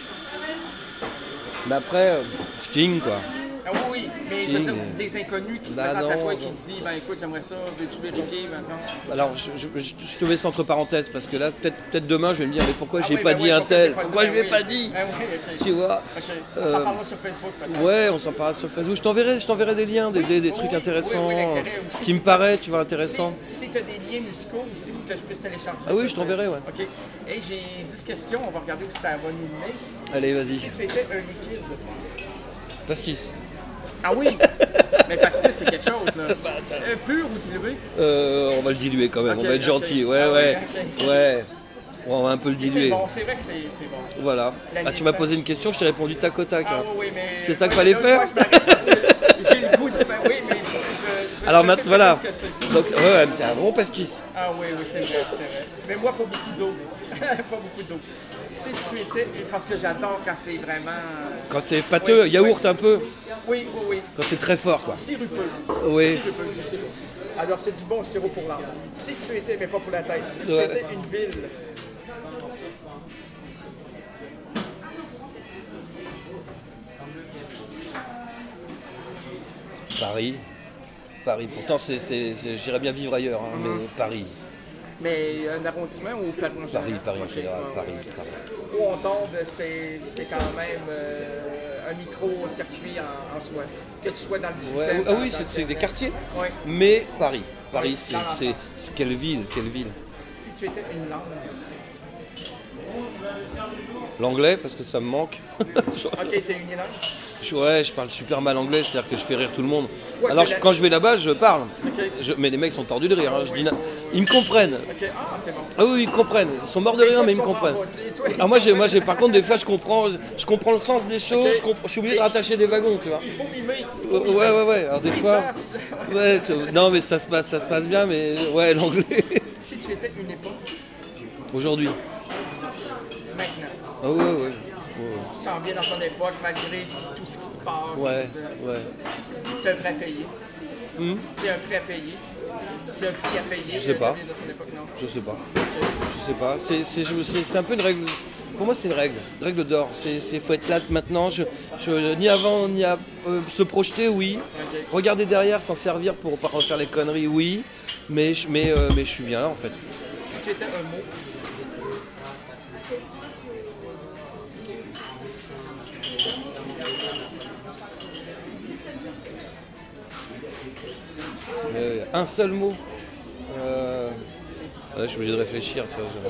Speaker 2: Mais après, euh, Sting, quoi.
Speaker 1: Ah oui, oui, mais je veux
Speaker 2: Sting,
Speaker 1: dire,
Speaker 2: mais-
Speaker 1: des inconnus qui se
Speaker 2: Bah
Speaker 1: présentent à
Speaker 2: non,
Speaker 1: toi et
Speaker 2: non.
Speaker 1: qui te disent, ben écoute, j'aimerais ça, veux-tu vérifier maintenant?
Speaker 2: Alors, je, je- je- je te mets ça entre parenthèses, parce que là, peut-être peut-être demain, je vais me dire, mais pourquoi
Speaker 1: Ah
Speaker 2: j'ai
Speaker 1: oui,
Speaker 2: pas
Speaker 1: ben
Speaker 2: dit
Speaker 1: oui,
Speaker 2: un
Speaker 1: pourquoi
Speaker 2: tel
Speaker 1: j'ai pas
Speaker 2: Pourquoi
Speaker 1: dit?
Speaker 2: je
Speaker 1: Ben
Speaker 2: lui ai
Speaker 1: oui.
Speaker 2: pas dit
Speaker 1: Ah oui, ok.
Speaker 2: Tu vois
Speaker 1: Ok. On
Speaker 2: Euh,
Speaker 1: s'en parlera sur Facebook, peut-être.
Speaker 2: Ouais, on s'en parlera sur Facebook. Je t'enverrai, je t'enverrai des liens, des, des- des
Speaker 1: oui,
Speaker 2: trucs
Speaker 1: oui,
Speaker 2: intéressants,
Speaker 1: oui, oui, l'intérêt
Speaker 2: euh,
Speaker 1: aussi,
Speaker 2: qui me
Speaker 1: c'est-
Speaker 2: paraît, tu vois, intéressant.
Speaker 1: Si, si tu as des liens musicaux aussi, que je puisse télécharger.
Speaker 2: Ah oui, je t'enverrai, ouais.
Speaker 1: OK. Et j'ai dix questions, on va regarder où ça va nous mener.
Speaker 2: Allez, vas-y.
Speaker 1: Si tu étais un liquide.
Speaker 2: Pastis.
Speaker 1: Ah oui! Mais pastis, c'est quelque chose, là. Euh, pur ou dilué?
Speaker 2: Euh, on va le diluer quand même,
Speaker 1: Ok,
Speaker 2: on va être
Speaker 1: ok.
Speaker 2: gentil. Ouais,
Speaker 1: Ah
Speaker 2: ouais,
Speaker 1: oui, ok.
Speaker 2: ouais. On va un peu le
Speaker 1: C'est
Speaker 2: diluer.
Speaker 1: bon, c'est vrai que c'est c'est bon.
Speaker 2: Voilà.
Speaker 1: La
Speaker 2: Ah, tu m'as
Speaker 1: Nissan.
Speaker 2: posé une question, je t'ai répondu tac au tac.
Speaker 1: Ah
Speaker 2: hein.
Speaker 1: oui, oui, mais...
Speaker 2: C'est ça qu'il
Speaker 1: oui,
Speaker 2: fallait
Speaker 1: là,
Speaker 2: faire?
Speaker 1: moi, je m'arrête parce que j'ai le goût de dire, ben oui, mais je, je, je,
Speaker 2: Alors
Speaker 1: je
Speaker 2: maintenant,
Speaker 1: sais
Speaker 2: voilà.
Speaker 1: pas ce que c'est.
Speaker 2: Donc, ouais, ouais, t'es un bon pastis.
Speaker 1: Ah oui, oui, c'est vrai, c'est vrai. Mais moi, pas beaucoup d'eau. Pas beaucoup d'eau. Si tu étais... Parce que j'adore quand c'est vraiment...
Speaker 2: Quand c'est pâteux,
Speaker 1: Oui,
Speaker 2: yaourt
Speaker 1: oui.
Speaker 2: un peu.
Speaker 1: Oui, oui, oui.
Speaker 2: Quand c'est très fort, quoi.
Speaker 1: Sirupeux.
Speaker 2: Oui.
Speaker 1: Sirupeux, du sirop. Alors, c'est du bon sirop pour l'âme. Si tu étais, mais pas pour la tête, si tu
Speaker 2: Ouais.
Speaker 1: étais une ville,
Speaker 2: Paris. Paris. Pourtant, c'est, c'est, c'est- j'irais bien vivre ailleurs, hein, mais Paris.
Speaker 1: mais un arrondissement ou Paris en
Speaker 2: Paris,
Speaker 1: général?
Speaker 2: Paris en
Speaker 1: Ok,
Speaker 2: général.
Speaker 1: ouais,
Speaker 2: Paris,
Speaker 1: ouais.
Speaker 2: Paris.
Speaker 1: Où on tombe, c'est c'est quand même euh, un micro-circuit en, en soi. Que tu sois dans le dix-huitième.
Speaker 2: Ouais, ah
Speaker 1: dans-
Speaker 2: oui,
Speaker 1: dans
Speaker 2: c'est,
Speaker 1: le
Speaker 2: c'est des
Speaker 1: quinzième.
Speaker 2: quartiers.
Speaker 1: Ouais.
Speaker 2: Mais Paris. Paris,
Speaker 1: Oui,
Speaker 2: c'est,
Speaker 1: dans
Speaker 2: c'est, c'est quelle ville, quelle ville.
Speaker 1: Si tu étais une langue.
Speaker 2: L'anglais, parce que ça me manque.
Speaker 1: Ok, t'es unilingue.
Speaker 2: Je- Ouais, je parle super mal anglais, c'est-à-dire que je fais rire tout le monde.
Speaker 1: Ouais,
Speaker 2: Alors
Speaker 1: mais
Speaker 2: je-
Speaker 1: la-
Speaker 2: quand je vais là-bas, je parle.
Speaker 1: Ok.
Speaker 2: Je- mais les mecs sont tordus de rire. hein, je dis na- Ils me comprennent.
Speaker 1: Ok, ah, c'est bon.
Speaker 2: Ah oui, ils me comprennent. Ils sont morts de
Speaker 1: Et
Speaker 2: rire,
Speaker 1: toi,
Speaker 2: mais
Speaker 1: tu
Speaker 2: ils me
Speaker 1: comprends
Speaker 2: comprennent.
Speaker 1: pas. Et toi,
Speaker 2: Ah, moi, j'ai, moi, j'ai, par contre, des fois, je comprends, je comprends le sens des choses.
Speaker 1: Ok.
Speaker 2: Je, comprends- je suis obligé de rattacher des wagons, tu vois.
Speaker 1: Il faut mimer. il faut
Speaker 2: Ouais,
Speaker 1: mimer.
Speaker 2: ouais, ouais. Alors des fois,
Speaker 1: Pizza, pizza.
Speaker 2: ouais, c'est- non, mais ça se passe, ça se passe bien, mais ouais, l'anglais.
Speaker 1: Si tu étais une époque,
Speaker 2: Aujourd'hui.
Speaker 1: maintenant,
Speaker 2: Ah ouais, ouais.
Speaker 1: tu te sens bien dans ton époque malgré tout ce qui se passe.
Speaker 2: Ouais,
Speaker 1: tout, euh,
Speaker 2: ouais.
Speaker 1: C'est un prix à payer.
Speaker 2: Hmm.
Speaker 1: C'est un prix à payer. C'est un prix à payer.
Speaker 2: Je sais
Speaker 1: euh,
Speaker 2: pas.
Speaker 1: de vivre de son époque, non.
Speaker 2: Je sais pas. Je sais pas. C'est, c'est, je- c'est, c'est un peu une règle. Pour moi, c'est une règle. Une règle d'or. C'est, c'est faut être là maintenant. Je, je- ni avant, ni à euh, se projeter, oui.
Speaker 1: Ok.
Speaker 2: Regarder derrière, s'en servir pour pas refaire les conneries, oui. Mais, je- mais, euh, mais je suis bien là, en fait.
Speaker 1: Si tu étais un mot,
Speaker 2: Euh, un seul mot. Euh, ouais, je suis obligé de réfléchir, tu vois.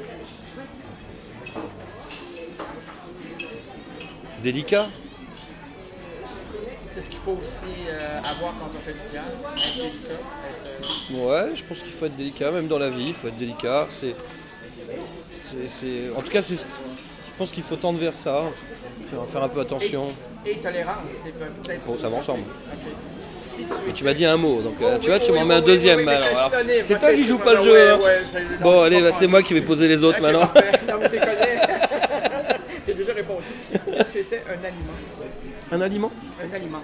Speaker 2: je- Délicat.
Speaker 1: c'est ce qu'il faut aussi euh, avoir quand on fait du théâtre. Être délicat. Être, euh,
Speaker 2: Ouais, je pense qu'il faut être délicat, même dans la vie, il faut être délicat. C'est, c'est, c'est- En tout cas, c'est... je pense qu'il faut tendre vers ça, faire, faire un peu attention.
Speaker 1: Et tolérance, c'est peut-être.
Speaker 2: Bon, ça va ensemble.
Speaker 1: Ok. Si tu
Speaker 2: Mais
Speaker 1: étais-
Speaker 2: tu m'as dit un mot, donc euh,
Speaker 1: Oh,
Speaker 2: tu vois,
Speaker 1: oui,
Speaker 2: tu
Speaker 1: oui,
Speaker 2: m'en
Speaker 1: oui,
Speaker 2: mets un
Speaker 1: oui,
Speaker 2: deuxième.
Speaker 1: oui, oui,
Speaker 2: alors,
Speaker 1: mais
Speaker 2: alors,
Speaker 1: je connais,
Speaker 2: c'est
Speaker 1: moi,
Speaker 2: toi
Speaker 1: je-
Speaker 2: qui joues
Speaker 1: je-
Speaker 2: pas le
Speaker 1: ouais,
Speaker 2: jeu. hein.
Speaker 1: ouais, c'est- non,
Speaker 2: Bon,
Speaker 1: je
Speaker 2: allez,
Speaker 1: comprends.
Speaker 2: bah, c'est moi qui vais poser les autres
Speaker 1: Ok,
Speaker 2: maintenant.
Speaker 1: parfait. Non, mais je les connais. J'ai déjà répondu. Si tu étais un aliment,
Speaker 2: Un aliment.
Speaker 1: un aliment,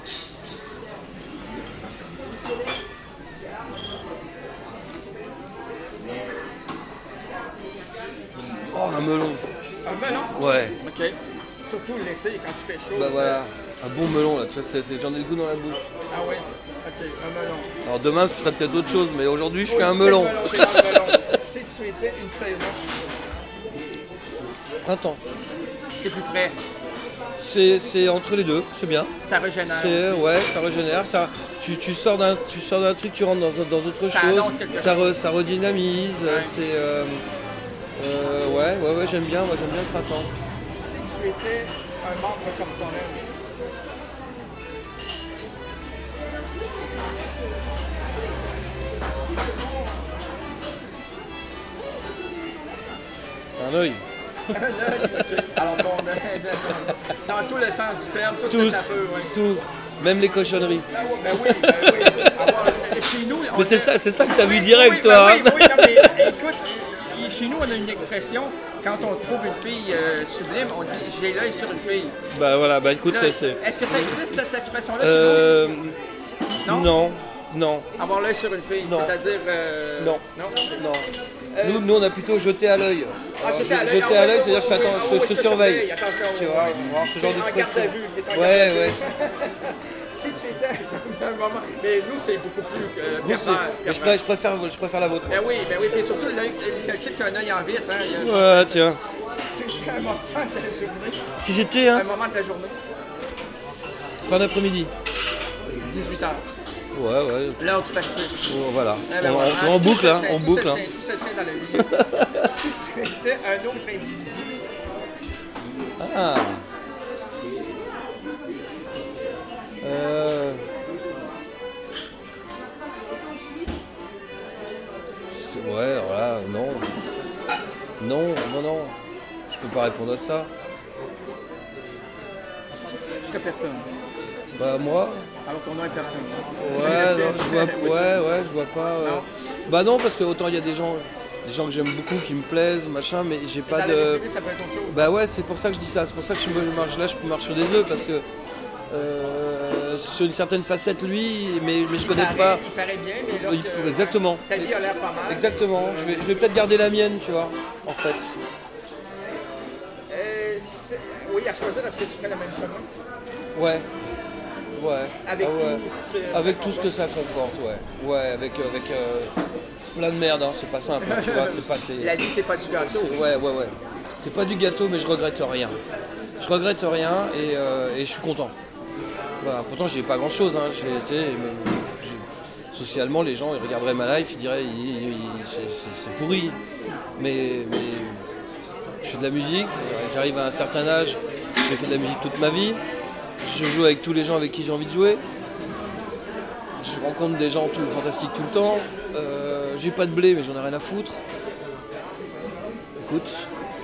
Speaker 2: Oh, un melon.
Speaker 1: un melon.
Speaker 2: Ouais.
Speaker 1: Ok. Surtout l'été, quand il fait chaud.
Speaker 2: Bah
Speaker 1: ça-
Speaker 2: voilà. Un bon melon là, tu vois, c'est, c'est- j'en ai le goût dans la bouche.
Speaker 1: Ah oui. Ok, un melon.
Speaker 2: Alors demain ce serait peut-être autre chose, mais aujourd'hui je fais
Speaker 1: Oui,
Speaker 2: un
Speaker 1: c'est
Speaker 2: melon.
Speaker 1: le t'es dans le melon. Si tu étais une saison,
Speaker 2: Printemps.
Speaker 1: c'est plus frais.
Speaker 2: C'est, c'est entre les deux, c'est bien.
Speaker 1: Ça régénère.
Speaker 2: C'est,
Speaker 1: aussi.
Speaker 2: ouais, ça régénère, ça, tu, tu, sors d'un, tu sors d'un truc, tu rentres dans, dans autre
Speaker 1: Ça
Speaker 2: chose,
Speaker 1: annonce quelque
Speaker 2: ça, re- ça redynamise,
Speaker 1: Ouais.
Speaker 2: c'est... euh, euh, ouais, ouais, ouais, j'aime bien, moi j'aime bien le printemps.
Speaker 1: Si tu étais un membre corporel,
Speaker 2: Un œil.
Speaker 1: alors ton dans tout le sens du terme, tout ce que
Speaker 2: Tous,
Speaker 1: ça peut, ouais.
Speaker 2: tout, même les cochonneries.
Speaker 1: Ben oui, ben oui, ben oui. Avoir- chez nous, on
Speaker 2: Mais c'est
Speaker 1: a-
Speaker 2: ça, c'est ça que t'as vu
Speaker 1: Oui,
Speaker 2: direct,
Speaker 1: oui,
Speaker 2: toi.
Speaker 1: ben
Speaker 2: hein.
Speaker 1: oui, oui, non, mais écoute, euh, chez nous, on a une expression, quand on trouve une fille euh, sublime, on dit « j'ai l'œil sur une fille
Speaker 2: Bah voilà, bah écoute, ».
Speaker 1: Là,
Speaker 2: ça c'est...
Speaker 1: Est-ce que ça existe, cette expression-là,
Speaker 2: Euh,
Speaker 1: chez Non?
Speaker 2: non, non, non,
Speaker 1: nous? Avoir l'œil sur une fille,
Speaker 2: Non.
Speaker 1: c'est-à-dire... euh,
Speaker 2: Non.
Speaker 1: Non?
Speaker 2: non. Nous, nous, on a plutôt jeté à l'œil.
Speaker 1: Ah,
Speaker 2: Alors,
Speaker 1: jeter à
Speaker 2: je-
Speaker 1: l'œil,
Speaker 2: jeter
Speaker 1: ah
Speaker 2: à
Speaker 1: ouais,
Speaker 2: l'œil,
Speaker 1: ouais,
Speaker 2: c'est-à-dire je, fais
Speaker 1: ouais,
Speaker 2: attends,
Speaker 1: ouais,
Speaker 2: je,
Speaker 1: ouais,
Speaker 2: je
Speaker 1: je te
Speaker 2: surveille.
Speaker 1: surveille, attention,
Speaker 2: Tu
Speaker 1: ouais,
Speaker 2: vois,
Speaker 1: ouais.
Speaker 2: voir ce genre
Speaker 1: T'es en garde
Speaker 2: d'expression.
Speaker 1: à vue, t'es en garde
Speaker 2: Ouais,
Speaker 1: à vue.
Speaker 2: ouais.
Speaker 1: Si tu étais à un moment... Mais nous, c'est beaucoup plus euh,
Speaker 2: Vous, c'est-
Speaker 1: pervers,
Speaker 2: mais je,
Speaker 1: pervers.
Speaker 2: préfère, je, préfère, je préfère la vôtre.
Speaker 1: Ben oui, ben oui, puis surtout l'œil- le type qui a un œil en vite, hein. il y a-
Speaker 2: Ouais, tiens.
Speaker 1: Si tu étais à un moment de la journée,
Speaker 2: Si j'étais,
Speaker 1: à un
Speaker 2: hein,
Speaker 1: moment de la journée,
Speaker 2: fin d'après-midi.
Speaker 1: dix-huit heures,
Speaker 2: Ouais, ouais.
Speaker 1: l'heure du pastis.
Speaker 2: Oh, voilà.
Speaker 1: Eh ben
Speaker 2: on,
Speaker 1: voilà,
Speaker 2: on- on
Speaker 1: tout
Speaker 2: boucle,
Speaker 1: se
Speaker 2: hein,
Speaker 1: tient,
Speaker 2: on
Speaker 1: tout
Speaker 2: boucle.
Speaker 1: se
Speaker 2: Hein.
Speaker 1: tient, tout se tient dans la vie. Si tu étais un autre individu,
Speaker 2: Ah. Euh... c'est- Ouais, alors là, non. Non, non, non. Je peux pas répondre à ça.
Speaker 1: jusqu'à personne.
Speaker 2: Bah moi,
Speaker 1: Alors ton nom est personne.
Speaker 2: ouais, non, je vois, ouais, ouais, je vois pas. euh.
Speaker 1: Non.
Speaker 2: Bah non, parce que autant il y a des gens, des gens que j'aime beaucoup, qui me plaisent, machin, mais j'ai pas
Speaker 1: Dans la
Speaker 2: de.
Speaker 1: vie privée, ça peut être autre chose.
Speaker 2: Bah ouais, c'est pour ça que je dis ça. C'est pour ça que je me marche là, je marche sur des œufs parce que euh, euh, sur une certaine facette lui, mais, mais je connais
Speaker 1: paraît,
Speaker 2: pas.
Speaker 1: Il paraît bien, mais lorsque,
Speaker 2: Il- exactement.
Speaker 1: sa vie a l'air pas mal.
Speaker 2: Exactement. Je vais, je vais peut-être garder la mienne, tu vois, en fait.
Speaker 1: Euh, c'est- oui, à choisir, est-ce que tu ferais le même chemin?
Speaker 2: Ouais. Ouais.
Speaker 1: Avec
Speaker 2: Ah ouais.
Speaker 1: tout ce que
Speaker 2: Avec
Speaker 1: ça
Speaker 2: tout ce que
Speaker 1: comporte.
Speaker 2: ça comporte, ouais. Ouais, avec, avec euh, plein de merde, hein. C'est pas simple, hein, tu vois, c'est pas... c'est-
Speaker 1: La vie, c'est pas du gâteau.
Speaker 2: c'est- Ouais, ouais, ouais. C'est pas du gâteau, mais je regrette rien. Je regrette rien et, euh, et je suis content. Voilà. Pourtant, j'ai pas grand-chose, hein. J'ai, tu sais, me- j'ai- socialement, les gens, ils regarderaient ma life, ils diraient, il- il- il- c'est, c'est- c'est pourri. Mais, mais je fais de la musique, j'arrive à un certain âge, j'ai fait de la musique toute ma vie. Je joue avec tous les gens avec qui j'ai envie de jouer. Je rencontre des gens tout, fantastiques tout le temps. Euh, j'ai pas de blé, mais j'en ai rien à foutre. Écoute.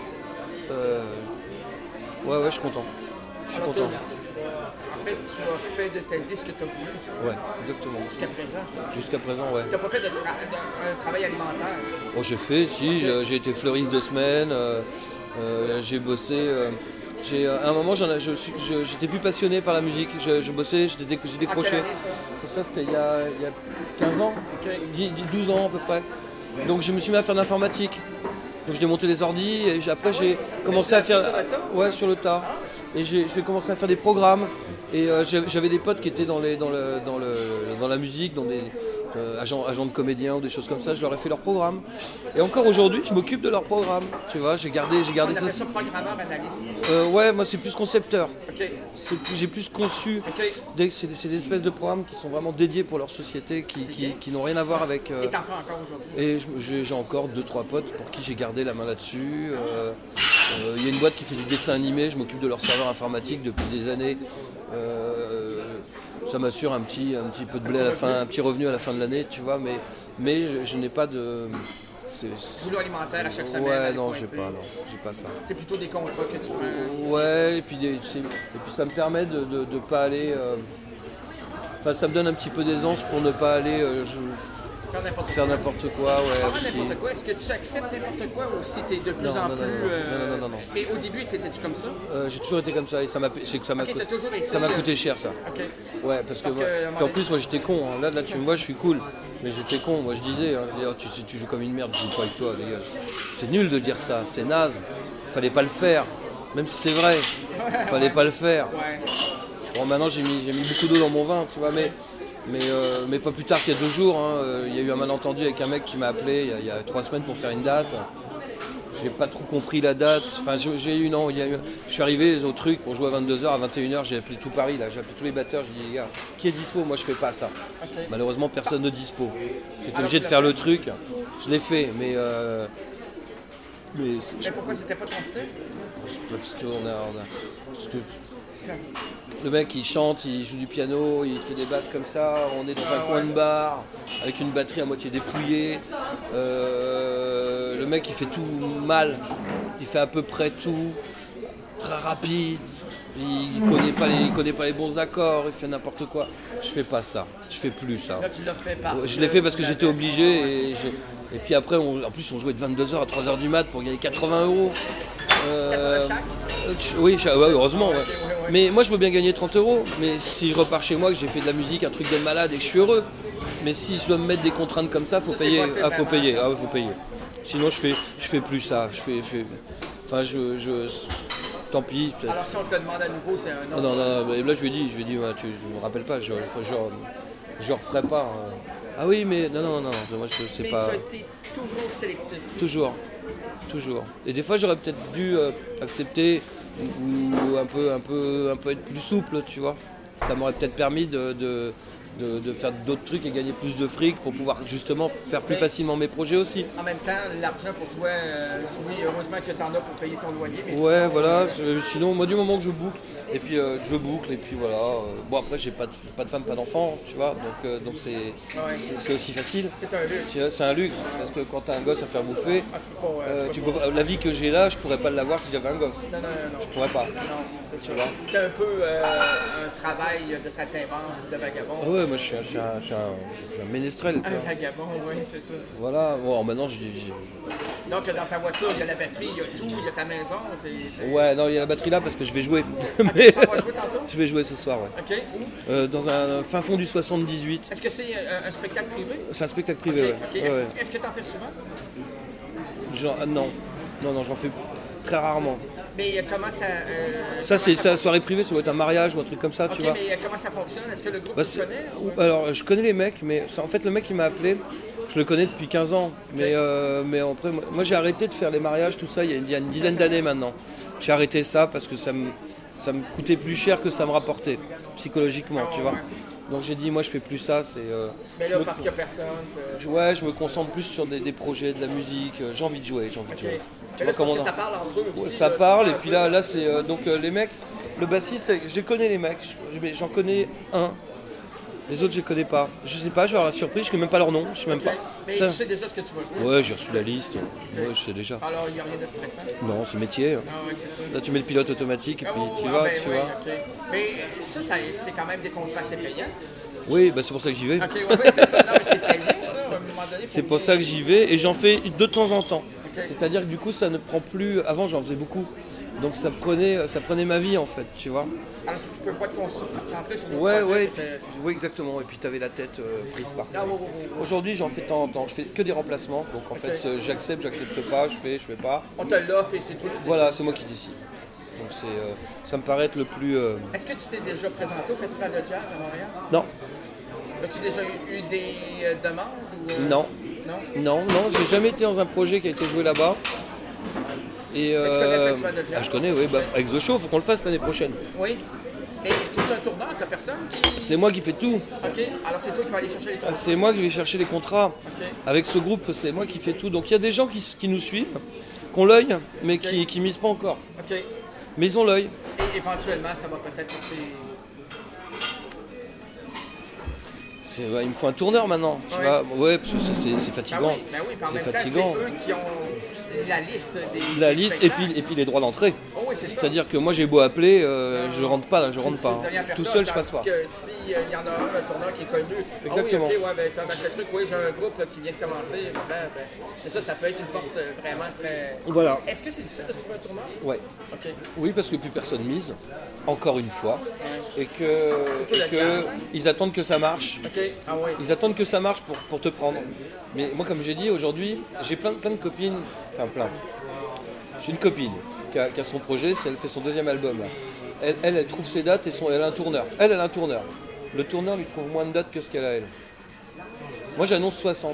Speaker 2: euh, Ouais, ouais, je suis content. Je suis
Speaker 1: Alors,
Speaker 2: content.
Speaker 1: t'as- En fait, tu as fait de ta vie ce que tu as voulu
Speaker 2: Ouais, exactement.
Speaker 1: jusqu'à présent.
Speaker 2: Jusqu'à présent, ouais.
Speaker 1: Tu n'as pas fait de tra- de- un travail alimentaire.
Speaker 2: Bon, j'ai fait, si, j'ai, j'ai été fleuriste deux semaines. euh, euh, j'ai bossé. euh, j'ai, à un moment, j'en ai- je suis- je- j'étais plus passionné par la musique. Je, je bossais, j'ai, déc- j'ai
Speaker 1: En
Speaker 2: décroché.
Speaker 1: quelle année, ça?
Speaker 2: Ça, c'était il y a, il y a quinze ans,
Speaker 1: Ok.
Speaker 2: dix, douze ans à peu près. Donc je me suis mis à faire de l'informatique. Donc je démontais les ordis et j'ai- après j'ai commencé à faire...
Speaker 1: Sur le tas?
Speaker 2: Ouais, sur le tas. Et j'ai, j'ai commencé à faire des programmes. Et euh, j'ai- j'avais des potes qui étaient dans, les, dans, le, dans, le, dans la musique, dans des euh, agents, agents de comédiens ou des choses comme ça. Je leur ai fait leurs programmes. Et encore aujourd'hui, je m'occupe de leurs programmes. Tu vois, j'ai gardé, j'ai
Speaker 1: On
Speaker 2: gardé
Speaker 1: appelle
Speaker 2: ça.
Speaker 1: ça programmeur analyste.
Speaker 2: Euh, ouais, moi c'est plus concepteur.
Speaker 1: OK.
Speaker 2: C'est plus- j'ai plus conçu.
Speaker 1: OK.
Speaker 2: des- C'est, des- c'est des espèces de programmes qui sont vraiment dédiés pour leur société, qui,
Speaker 1: C'est
Speaker 2: qui,
Speaker 1: bien.
Speaker 2: qui n'ont rien à voir avec. euh,
Speaker 1: Et t'en fais encore aujourd'hui.
Speaker 2: et je- j'ai, j'ai encore deux trois potes pour qui j'ai gardé la main là-dessus. Euh, euh, Il y a une boîte qui fait du dessin animé, je m'occupe de leur serveur informatique depuis des années. Euh, ça m'assure un petit, un petit peu de blé à la fin, un petit revenu à la fin de l'année, tu vois, mais, mais je, je n'ai pas de. c'est- c'est-
Speaker 1: Boulot alimentaire à chaque semaine.
Speaker 2: ouais,
Speaker 1: aller
Speaker 2: non,
Speaker 1: pointer.
Speaker 2: j'ai pas, non, j'ai pas ça.
Speaker 1: C'est plutôt des contrats que tu prends.
Speaker 2: Ouais, et puis, des- c'est- et puis ça me permet de ne pas aller. euh, Enfin, ça me donne un petit peu d'aisance pour ne pas aller euh, je-
Speaker 1: Faire n'importe
Speaker 2: faire
Speaker 1: quoi.
Speaker 2: n'importe quoi. Ouais,
Speaker 1: Parlant
Speaker 2: aussi.
Speaker 1: n'importe quoi, est-ce que tu acceptes n'importe quoi ou si t'es de plus
Speaker 2: Non,
Speaker 1: en
Speaker 2: non, non,
Speaker 1: plus.
Speaker 2: non, non.
Speaker 1: euh,
Speaker 2: Non, non, non, non, non.
Speaker 1: Mais au début, t'étais-tu comme ça?
Speaker 2: Euh, j'ai toujours été comme ça et ça m'a, je sais que ça m'a
Speaker 1: Ok,
Speaker 2: coûté,
Speaker 1: t'as toujours été,
Speaker 2: ça m'a
Speaker 1: euh,
Speaker 2: coûté cher ça.
Speaker 1: OK.
Speaker 2: Ouais, parce que,
Speaker 1: Parce
Speaker 2: moi-
Speaker 1: que, à un moment
Speaker 2: puis en
Speaker 1: donné-
Speaker 2: plus moi j'étais con. hein. Là, là tu me vois, je suis cool, mais j'étais con. Moi je disais, hein, je disais, oh, tu, tu- tu joues comme une merde, je joue pas avec toi, dégage. C'est nul de dire ça, c'est naze. Fallait pas le faire, même si c'est vrai. Fallait pas le faire.
Speaker 1: Ouais.
Speaker 2: Bon, maintenant j'ai mis, j'ai mis beaucoup d'eau dans mon vin, tu vois, mais, mais, euh, mais pas plus tard qu'il y a deux jours. hein, euh, Il y a eu un malentendu avec un mec qui m'a appelé il y a, il y a trois semaines pour faire une date. J'ai pas trop compris la date. Enfin, j'ai j'ai eu, non, il y a eu, je suis arrivé au truc pour jouer à vingt-deux heures, à vingt et une heures, j'ai appelé tout Paris, là, j'ai appelé tous les batteurs, j'ai dit, les gars, qui est dispo? Moi je fais pas ça.
Speaker 1: Ok.
Speaker 2: Malheureusement, personne ne dispo. J'étais
Speaker 1: Alors,
Speaker 2: obligé
Speaker 1: tu
Speaker 2: de
Speaker 1: l'as
Speaker 2: faire
Speaker 1: fait?
Speaker 2: le truc. Je l'ai fait, mais. euh, mais c'est-
Speaker 1: Mais pourquoi c'était pas ton style?
Speaker 2: parce que on a, on a- parce que le mec il chante, il joue du piano, il fait des basses comme ça, on est dans un
Speaker 1: Ah,
Speaker 2: coin
Speaker 1: ouais.
Speaker 2: de bar avec une batterie à moitié dépouillée. Euh, le mec il fait tout mal, il fait à peu près tout, très rapide, il connaît pas les, il connaît pas les bons accords, il fait n'importe quoi. Je fais pas ça, je fais plus ça.
Speaker 1: Là, tu l'as fait parce
Speaker 2: Je l'ai fait parce que
Speaker 1: tu
Speaker 2: j'étais
Speaker 1: l'avais-
Speaker 2: obligé et, j'ai- et puis après on- en plus on jouait de vingt-deux heures à trois heures du mat pour gagner quatre-vingts euros. Euh,
Speaker 1: quatre-vingts chaque?
Speaker 2: euh, ch- Oui, cha- ouais, heureusement.
Speaker 1: Ah,
Speaker 2: ouais.
Speaker 1: ok, ouais, ouais.
Speaker 2: Mais moi je veux bien gagner trente euros. Mais si je repars chez moi, que j'ai fait de la musique, un truc de malade et que je suis heureux. Mais si je dois me mettre des contraintes comme ça, faut
Speaker 1: Ça, c'est
Speaker 2: payer.
Speaker 1: quoi, c'est
Speaker 2: Ah, faut
Speaker 1: vraiment-
Speaker 2: payer. Ah, ouais, faut payer. Sinon je fais, je fais plus ça. Je fais, je fais- Enfin je, je, tant pis. peut-être.
Speaker 1: Alors, si on te le demande à nouveau, c'est un
Speaker 2: Oh,
Speaker 1: non.
Speaker 2: non, non, non, mais là je lui ai dit, je lui ai dit, ouais, tu, je me rappelle pas, je, je, je referai pas. hein. Ah oui, mais non, non, non, non, moi je sais
Speaker 1: Mais
Speaker 2: pas.
Speaker 1: tu as été toujours sélectif.
Speaker 2: Toujours, toujours. Et des fois j'aurais peut-être dû euh, accepter ou, ou un peu, un peu, un peu être plus souple, tu vois. Ça m'aurait peut-être permis de, de, de, de faire d'autres trucs et gagner plus de fric pour pouvoir justement faire plus
Speaker 1: Mais-
Speaker 2: facilement mes projets aussi.
Speaker 1: En même temps, l'argent pour toi, euh, c'est- oui, heureusement que tu en as pour payer ton loyer. Mais
Speaker 2: Ouais,
Speaker 1: sinon,
Speaker 2: voilà.
Speaker 1: euh,
Speaker 2: je- sinon, moi, du moment que je boucle, et puis euh, je boucle, et puis voilà. euh, bon, après, j'ai pas de, pas de femme, pas d'enfant, tu vois, donc euh, donc c'est
Speaker 1: Ouais.
Speaker 2: c'est c'est aussi facile.
Speaker 1: c'est un luxe.
Speaker 2: Tu vois, c'est un luxe, parce que quand t'as un gosse à faire bouffer,
Speaker 1: Ah, tu peux pas, euh,
Speaker 2: euh,
Speaker 1: tu
Speaker 2: tu
Speaker 1: peux
Speaker 2: peux
Speaker 1: pas-
Speaker 2: pas- la vie que j'ai là, je pourrais pas l'avoir si j'avais un gosse.
Speaker 1: Non, non, non, non.
Speaker 2: Je pourrais pas.
Speaker 1: Non, c'est sûr.
Speaker 2: vois.
Speaker 1: C'est un peu euh, un travail de saltimbanque, de vagabond.
Speaker 2: Ah ouais, moi je suis un, je suis un, je suis un, je suis un ménestrel.
Speaker 1: Un vagabond, oui, c'est ça.
Speaker 2: Voilà, bon, maintenant je dis. Je...
Speaker 1: Donc dans ta voiture, il y a la batterie, il y a tout, il y a ta maison. T'es, t'es...
Speaker 2: Ouais, non, il y a la batterie là parce que je vais jouer.
Speaker 1: Okay,
Speaker 2: Mais...
Speaker 1: ça va jouer tantôt?
Speaker 2: Je vais jouer ce soir, ouais.
Speaker 1: Ok, où?
Speaker 2: Euh, dans un fin fond du soixante-dix-huit.
Speaker 1: Est-ce que c'est un, un spectacle privé?
Speaker 2: C'est un spectacle privé,
Speaker 1: okay,
Speaker 2: ouais.
Speaker 1: Okay.
Speaker 2: ouais,
Speaker 1: Est-ce,
Speaker 2: ouais.
Speaker 1: est-ce que tu en fais souvent?
Speaker 2: Genre, ah, non, non, non, j'en fais très rarement.
Speaker 1: Mais comment ça... Euh,
Speaker 2: ça,
Speaker 1: comment
Speaker 2: c'est
Speaker 1: ça
Speaker 2: ça, soirée privée, ça doit être un mariage ou un truc comme ça,
Speaker 1: okay,
Speaker 2: tu vois.
Speaker 1: Mais comment ça fonctionne? Est-ce que le groupe,
Speaker 2: bah,
Speaker 1: tu connais? Ou...
Speaker 2: Alors, je connais les mecs, mais en fait, le mec qui m'a appelé, je le connais depuis quinze ans. Mais, okay. euh, mais après, moi, moi, j'ai arrêté de faire les mariages, tout ça, il y a, il y a une dizaine d'années maintenant. J'ai arrêté ça parce que ça me, ça me coûtait plus cher que ça me rapportait, psychologiquement, oh, tu vois. Ouais. Donc j'ai dit, moi je fais plus ça, c'est... Euh,
Speaker 1: mais là,
Speaker 2: me...
Speaker 1: parce qu'il n'y a personne...
Speaker 2: Te... Ouais, je me concentre plus sur des, des projets, de la musique, j'ai envie de jouer, j'ai envie
Speaker 1: okay.
Speaker 2: de jouer.
Speaker 1: Tu vois, parce que on... ça parle entre eux aussi.
Speaker 2: Ouais, ça
Speaker 1: là,
Speaker 2: parle, et puis là, là c'est... Euh, donc euh, les mecs, le bassiste, je connais les mecs, j'en connais un, les autres je connais pas. Je sais pas, je vais avoir la surprise, je connais même pas leur nom, je sais même
Speaker 1: okay.
Speaker 2: pas.
Speaker 1: Mais
Speaker 2: ça...
Speaker 1: tu sais déjà ce que tu vas jouer?
Speaker 2: Ouais, j'ai reçu la liste, okay. Ouais, je sais déjà.
Speaker 1: Alors il n'y a rien de stressant?
Speaker 2: Non, c'est métier.
Speaker 1: Ah, ouais, c'est ça.
Speaker 2: Là tu mets le pilote automatique et puis
Speaker 1: oh,
Speaker 2: tu
Speaker 1: ah,
Speaker 2: vas,
Speaker 1: ben,
Speaker 2: tu
Speaker 1: oui,
Speaker 2: vois.
Speaker 1: Okay. Mais ça, ça c'est quand même des contrats assez payants.
Speaker 2: Oui, bah c'est pour ça que j'y vais.
Speaker 1: Ok, ouais, ouais, c'est ça. Non, mais c'est très bien ça, à un moment donné.
Speaker 2: C'est pour ça que j'y vais et j'en fais de temps en temps.
Speaker 1: Okay.
Speaker 2: C'est-à-dire que du coup, ça ne prend plus... Avant, j'en faisais beaucoup. Donc ça prenait, ça prenait ma vie en fait, tu vois.
Speaker 1: Alors tu peux pas te concentrer sur le
Speaker 2: ouais,
Speaker 1: projet.
Speaker 2: Ouais, puis, oui, exactement. Et puis tu avais la tête euh, prise par ça.
Speaker 1: Ah, ouais, ouais, ouais.
Speaker 2: Aujourd'hui, j'en fais de temps en temps. Je fais que des remplacements. Donc en okay. fait, j'accepte, j'accepte pas, je fais, je fais pas.
Speaker 1: On te l'offre et c'est toi qui décides.
Speaker 2: Voilà, c'est moi qui décide. Donc c'est, euh, ça me paraît être le plus... Euh...
Speaker 1: Est-ce que tu t'es déjà présenté au Festival de Jazz à Montréal?
Speaker 2: Non.
Speaker 1: As-tu déjà eu, eu des euh, demandes? Ou, euh...
Speaker 2: Non.
Speaker 1: Non?
Speaker 2: Non, non, j'ai jamais été dans un projet qui a été joué là-bas. Et
Speaker 1: euh... tu connais le Festival de Jazz?
Speaker 2: Ah, je connais, oui. Bah, avec The Show, il faut qu'on le fasse l'année prochaine.
Speaker 1: Oui. Et tout un tourneur, t'as personne qui...
Speaker 2: C'est moi qui fais tout.
Speaker 1: Ok, alors c'est toi qui vas aller chercher les contrats.
Speaker 2: C'est moi qui vais chercher les contrats.
Speaker 1: Okay.
Speaker 2: Avec ce groupe, c'est moi qui fais tout. Donc il y a des gens qui, qui nous suivent, qui ont l'œil, mais okay. qui, qui misent pas encore.
Speaker 1: Ok.
Speaker 2: Mais ils ont l'œil.
Speaker 1: Et éventuellement, ça va peut-être porter...
Speaker 2: Bah, il me faut un tourneur maintenant, tu ouais. vois. Ouais, parce que c'est fatigant.
Speaker 1: Bah oui, bah oui, c'est fatigant. C'est eux qui ont la liste des
Speaker 2: La liste et puis, et puis les droits d'entrée.
Speaker 1: Oh oui, c'est
Speaker 2: C'est-à-dire que moi j'ai beau appeler, euh, euh, je rentre pas, je rentre pas. Hein. Tout seul, je passe pas.
Speaker 1: Parce que s'il euh, y en a un, un tourneur qui est connu,
Speaker 2: exactement.
Speaker 1: Ah oui, ok, ouais, ben, tu as acheté le truc, oui, j'ai un groupe là, qui vient de commencer. Ben, ben, c'est ça, ça peut être une porte euh, vraiment très.
Speaker 2: Voilà.
Speaker 1: Est-ce que c'est difficile de se trouver un tourneur?
Speaker 2: Ouais.
Speaker 1: Okay.
Speaker 2: Oui, parce que plus personne mise, encore une fois, ouais. et que, et que jazz, hein? Ils attendent que ça marche.
Speaker 1: Okay. Ah, ouais.
Speaker 2: Ils attendent que ça marche pour, pour te prendre. Mais moi, comme j'ai dit, aujourd'hui, j'ai plein, plein de copines, enfin plein. J'ai une copine qui a, qui a son projet, elle fait son deuxième album. Là. Elle, elle, elle trouve ses dates et son, elle a un tourneur. Elle, elle a un tourneur. Le tourneur lui trouve moins de dates que ce qu'elle a elle. Moi, j'annonce soixante.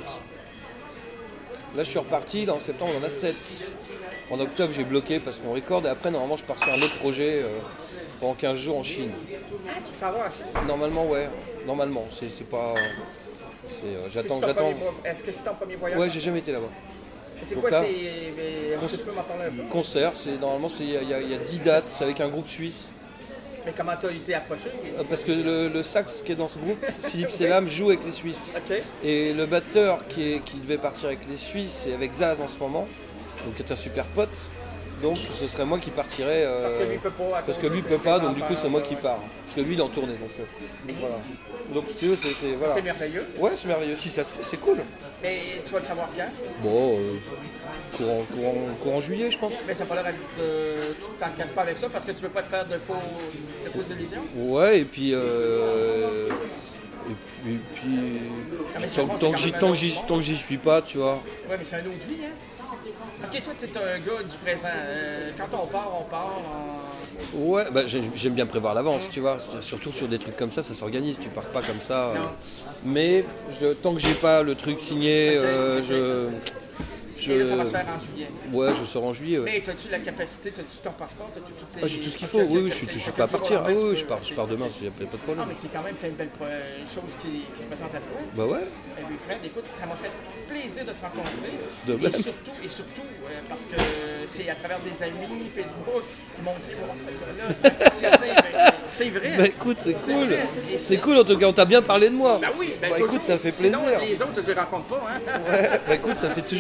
Speaker 2: Là, je suis reparti. Là, en septembre, on en a sept. En octobre, j'ai bloqué parce qu'on recorde. Et après, normalement, je pars sur un autre projet euh, pendant quinze jours en Chine.
Speaker 1: Ah, tu pars à Chine?
Speaker 2: Normalement, ouais. Normalement. C'est, c'est pas... Euh, j'attends, j'attends.
Speaker 1: Est-ce que c'est ton premier voyage?
Speaker 2: Ouais, j'ai jamais été là-bas.
Speaker 1: C'est quoi, c'est... Est-ce que tu peux m'en parler un peu?
Speaker 2: Concert, c'est normalement il y, y, y a dix dates, c'est avec un groupe suisse.
Speaker 1: Mais comment tu as été approché?
Speaker 2: Parce que le, le sax qui est dans ce groupe, Philippe Selam, joue avec les Suisses.
Speaker 1: Okay.
Speaker 2: Et le batteur qui, est, qui devait partir avec les Suisses, c'est avec Zaz en ce moment, donc c'est un super pote. Donc ce serait moi qui partirais. Euh,
Speaker 1: parce que lui peut pas.
Speaker 2: Parce que lui peut pas, donc du coup c'est moi qui pars. Parce que lui il est en tournée. Donc, euh, donc voilà. Donc si tu veux, c'est, c'est, voilà.
Speaker 1: C'est merveilleux.
Speaker 2: Ouais, c'est merveilleux. Si ça se fait, c'est cool.
Speaker 1: Mais tu vas le savoir quand?
Speaker 2: Bon, euh, courant, courant, courant juillet, je pense.
Speaker 1: Mais ça n'a pas l'air d'être. Euh, tu t'en casses pas avec ça parce que tu veux pas te faire de, faux, de fausses illusions? Ouais, et puis. Euh,
Speaker 2: et puis. Et puis
Speaker 1: ah,
Speaker 2: tant, tant, que j'y, tant, que j'y, tant que j'y suis pas, tu vois.
Speaker 1: Ouais, mais c'est un autre vie, hein? Ok, toi, tu es un gars du présent. Euh, quand on part, on part. En...
Speaker 2: Ouais, bah, j'aime bien prévoir l'avance, tu vois. Surtout sur des trucs comme ça, ça s'organise. Tu pars pas comme ça. Euh... Mais je, tant que j'ai pas le truc signé, okay, euh, okay. je. Je...
Speaker 1: Et là, ça va se faire en juillet.
Speaker 2: Ouais, je sors en juillet. Ouais.
Speaker 1: Mais as-tu la capacité, as-tu ton passeport, as-tu tout tes...
Speaker 2: Ah, j'ai tout ce qu'il faut, okay, oui, okay, je, suis, je suis pas à partir. Ah, oui, je pars, je pars demain, il n'y a pas de problème.
Speaker 1: Ah, mais c'est quand même plein de belles choses qui, qui se présentent à toi.
Speaker 2: Bah ouais.
Speaker 1: Et puis, Fred, écoute, ça m'a fait plaisir de te rencontrer.
Speaker 2: De
Speaker 1: et, surtout, et surtout, euh, parce que c'est à travers des amis, Facebook, ils m'ont dit, oh, ce gars-là, c'est impressionnant. C'est vrai.
Speaker 2: Bah écoute, c'est, c'est cool. C'est, c'est cool, en tout cas, on t'a bien parlé de moi.
Speaker 1: Bah oui, bah,
Speaker 2: bah, écoute, ça fait plaisir.
Speaker 1: Sinon, les autres, je les rencontre pas. Hein.
Speaker 2: Ouais, bah écoute, ça fait toujours plaisir.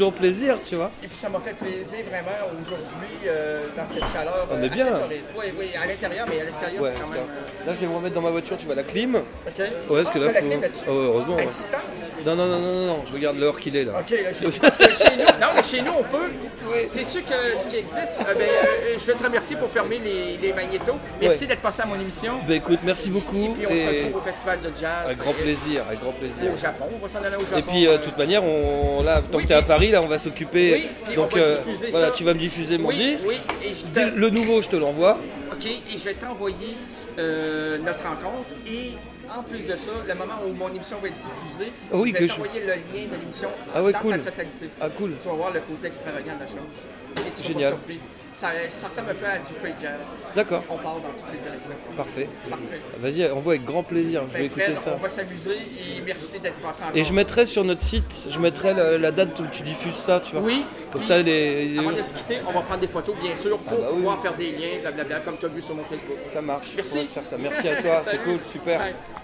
Speaker 2: plaisir, tu vois.
Speaker 1: Et puis ça m'a fait plaisir vraiment aujourd'hui euh, dans cette chaleur.
Speaker 2: On
Speaker 1: euh,
Speaker 2: est bien.
Speaker 1: assez torride. Oui, oui, à l'intérieur, mais à l'extérieur,
Speaker 2: Ouais,
Speaker 1: c'est quand
Speaker 2: ça.
Speaker 1: même. euh,
Speaker 2: Là, je vais me remettre dans ma voiture, tu vois, la clim.
Speaker 1: OK.
Speaker 2: Ouais, parce que
Speaker 1: Ah,
Speaker 2: là,
Speaker 1: t'as la
Speaker 2: faut-
Speaker 1: clim là-dessus?
Speaker 2: Ah ouais, heureusement.
Speaker 1: À
Speaker 2: ouais.
Speaker 1: distance?
Speaker 2: Non, non, non, non, non, non, je regarde l'heure qu'il est là.
Speaker 1: OK, là, chez- parce que chez nous, non, mais chez nous, on peut. Sais-tu que ce qui existe, euh, ben, euh, je vais te remercier pour fermer les, les magnétos. Merci
Speaker 2: Ouais.
Speaker 1: d'être passé à mon émission.
Speaker 2: Bah écoute, merci beaucoup.
Speaker 1: Et puis on se
Speaker 2: et
Speaker 1: retrouve au Festival de Jazz.
Speaker 2: avec grand
Speaker 1: euh,
Speaker 2: plaisir, avec grand plaisir.
Speaker 1: Au Japon, on va s'en aller au Japon.
Speaker 2: Et puis, euh, de
Speaker 1: euh,
Speaker 2: toute manière, on, là, tant
Speaker 1: Oui,
Speaker 2: que tu es à
Speaker 1: puis-
Speaker 2: Paris, là, on va s'occuper.
Speaker 1: Oui, puis on
Speaker 2: Donc,
Speaker 1: va
Speaker 2: euh,
Speaker 1: diffuser
Speaker 2: voilà,
Speaker 1: ça.
Speaker 2: tu vas me diffuser mon
Speaker 1: oui,
Speaker 2: disque.
Speaker 1: Oui, et je
Speaker 2: Dès
Speaker 1: te-
Speaker 2: Le nouveau, je te l'envoie.
Speaker 1: OK, et je vais t'envoyer euh, notre rencontre et en plus de ça, le moment où mon émission va être diffusée,
Speaker 2: Ah oui,
Speaker 1: je vais
Speaker 2: que je-
Speaker 1: t'envoyer le lien de l'émission
Speaker 2: Ah ouais,
Speaker 1: dans
Speaker 2: cool.
Speaker 1: sa totalité.
Speaker 2: Ah, cool.
Speaker 1: Tu vas voir le côté extravagant de la chose. Et tu seras
Speaker 2: Génial.
Speaker 1: pas surpris. Ça, ça ressemble un peu à du free jazz.
Speaker 2: D'accord,
Speaker 1: On part dans toutes les directions.
Speaker 2: parfait.
Speaker 1: Parfait.
Speaker 2: Vas-y, on voit avec grand plaisir. Je vais
Speaker 1: Ben,
Speaker 2: écouter
Speaker 1: Fred,
Speaker 2: ça.
Speaker 1: on va s'amuser et merci d'être passé encore.
Speaker 2: Et je mettrai sur notre site, je mettrai la, la date où tu diffuses ça, tu vois.
Speaker 1: Oui.
Speaker 2: Comme
Speaker 1: puis,
Speaker 2: ça, les...
Speaker 1: Avant de se quitter, on va prendre des photos, bien sûr, pour
Speaker 2: bah oui.
Speaker 1: pouvoir faire des liens, blablabla, comme tu as vu sur mon Facebook.
Speaker 2: ça marche.
Speaker 1: Merci.
Speaker 2: On va se faire ça. Merci à toi, c'est
Speaker 1: Salut.
Speaker 2: cool, super.
Speaker 1: Bye.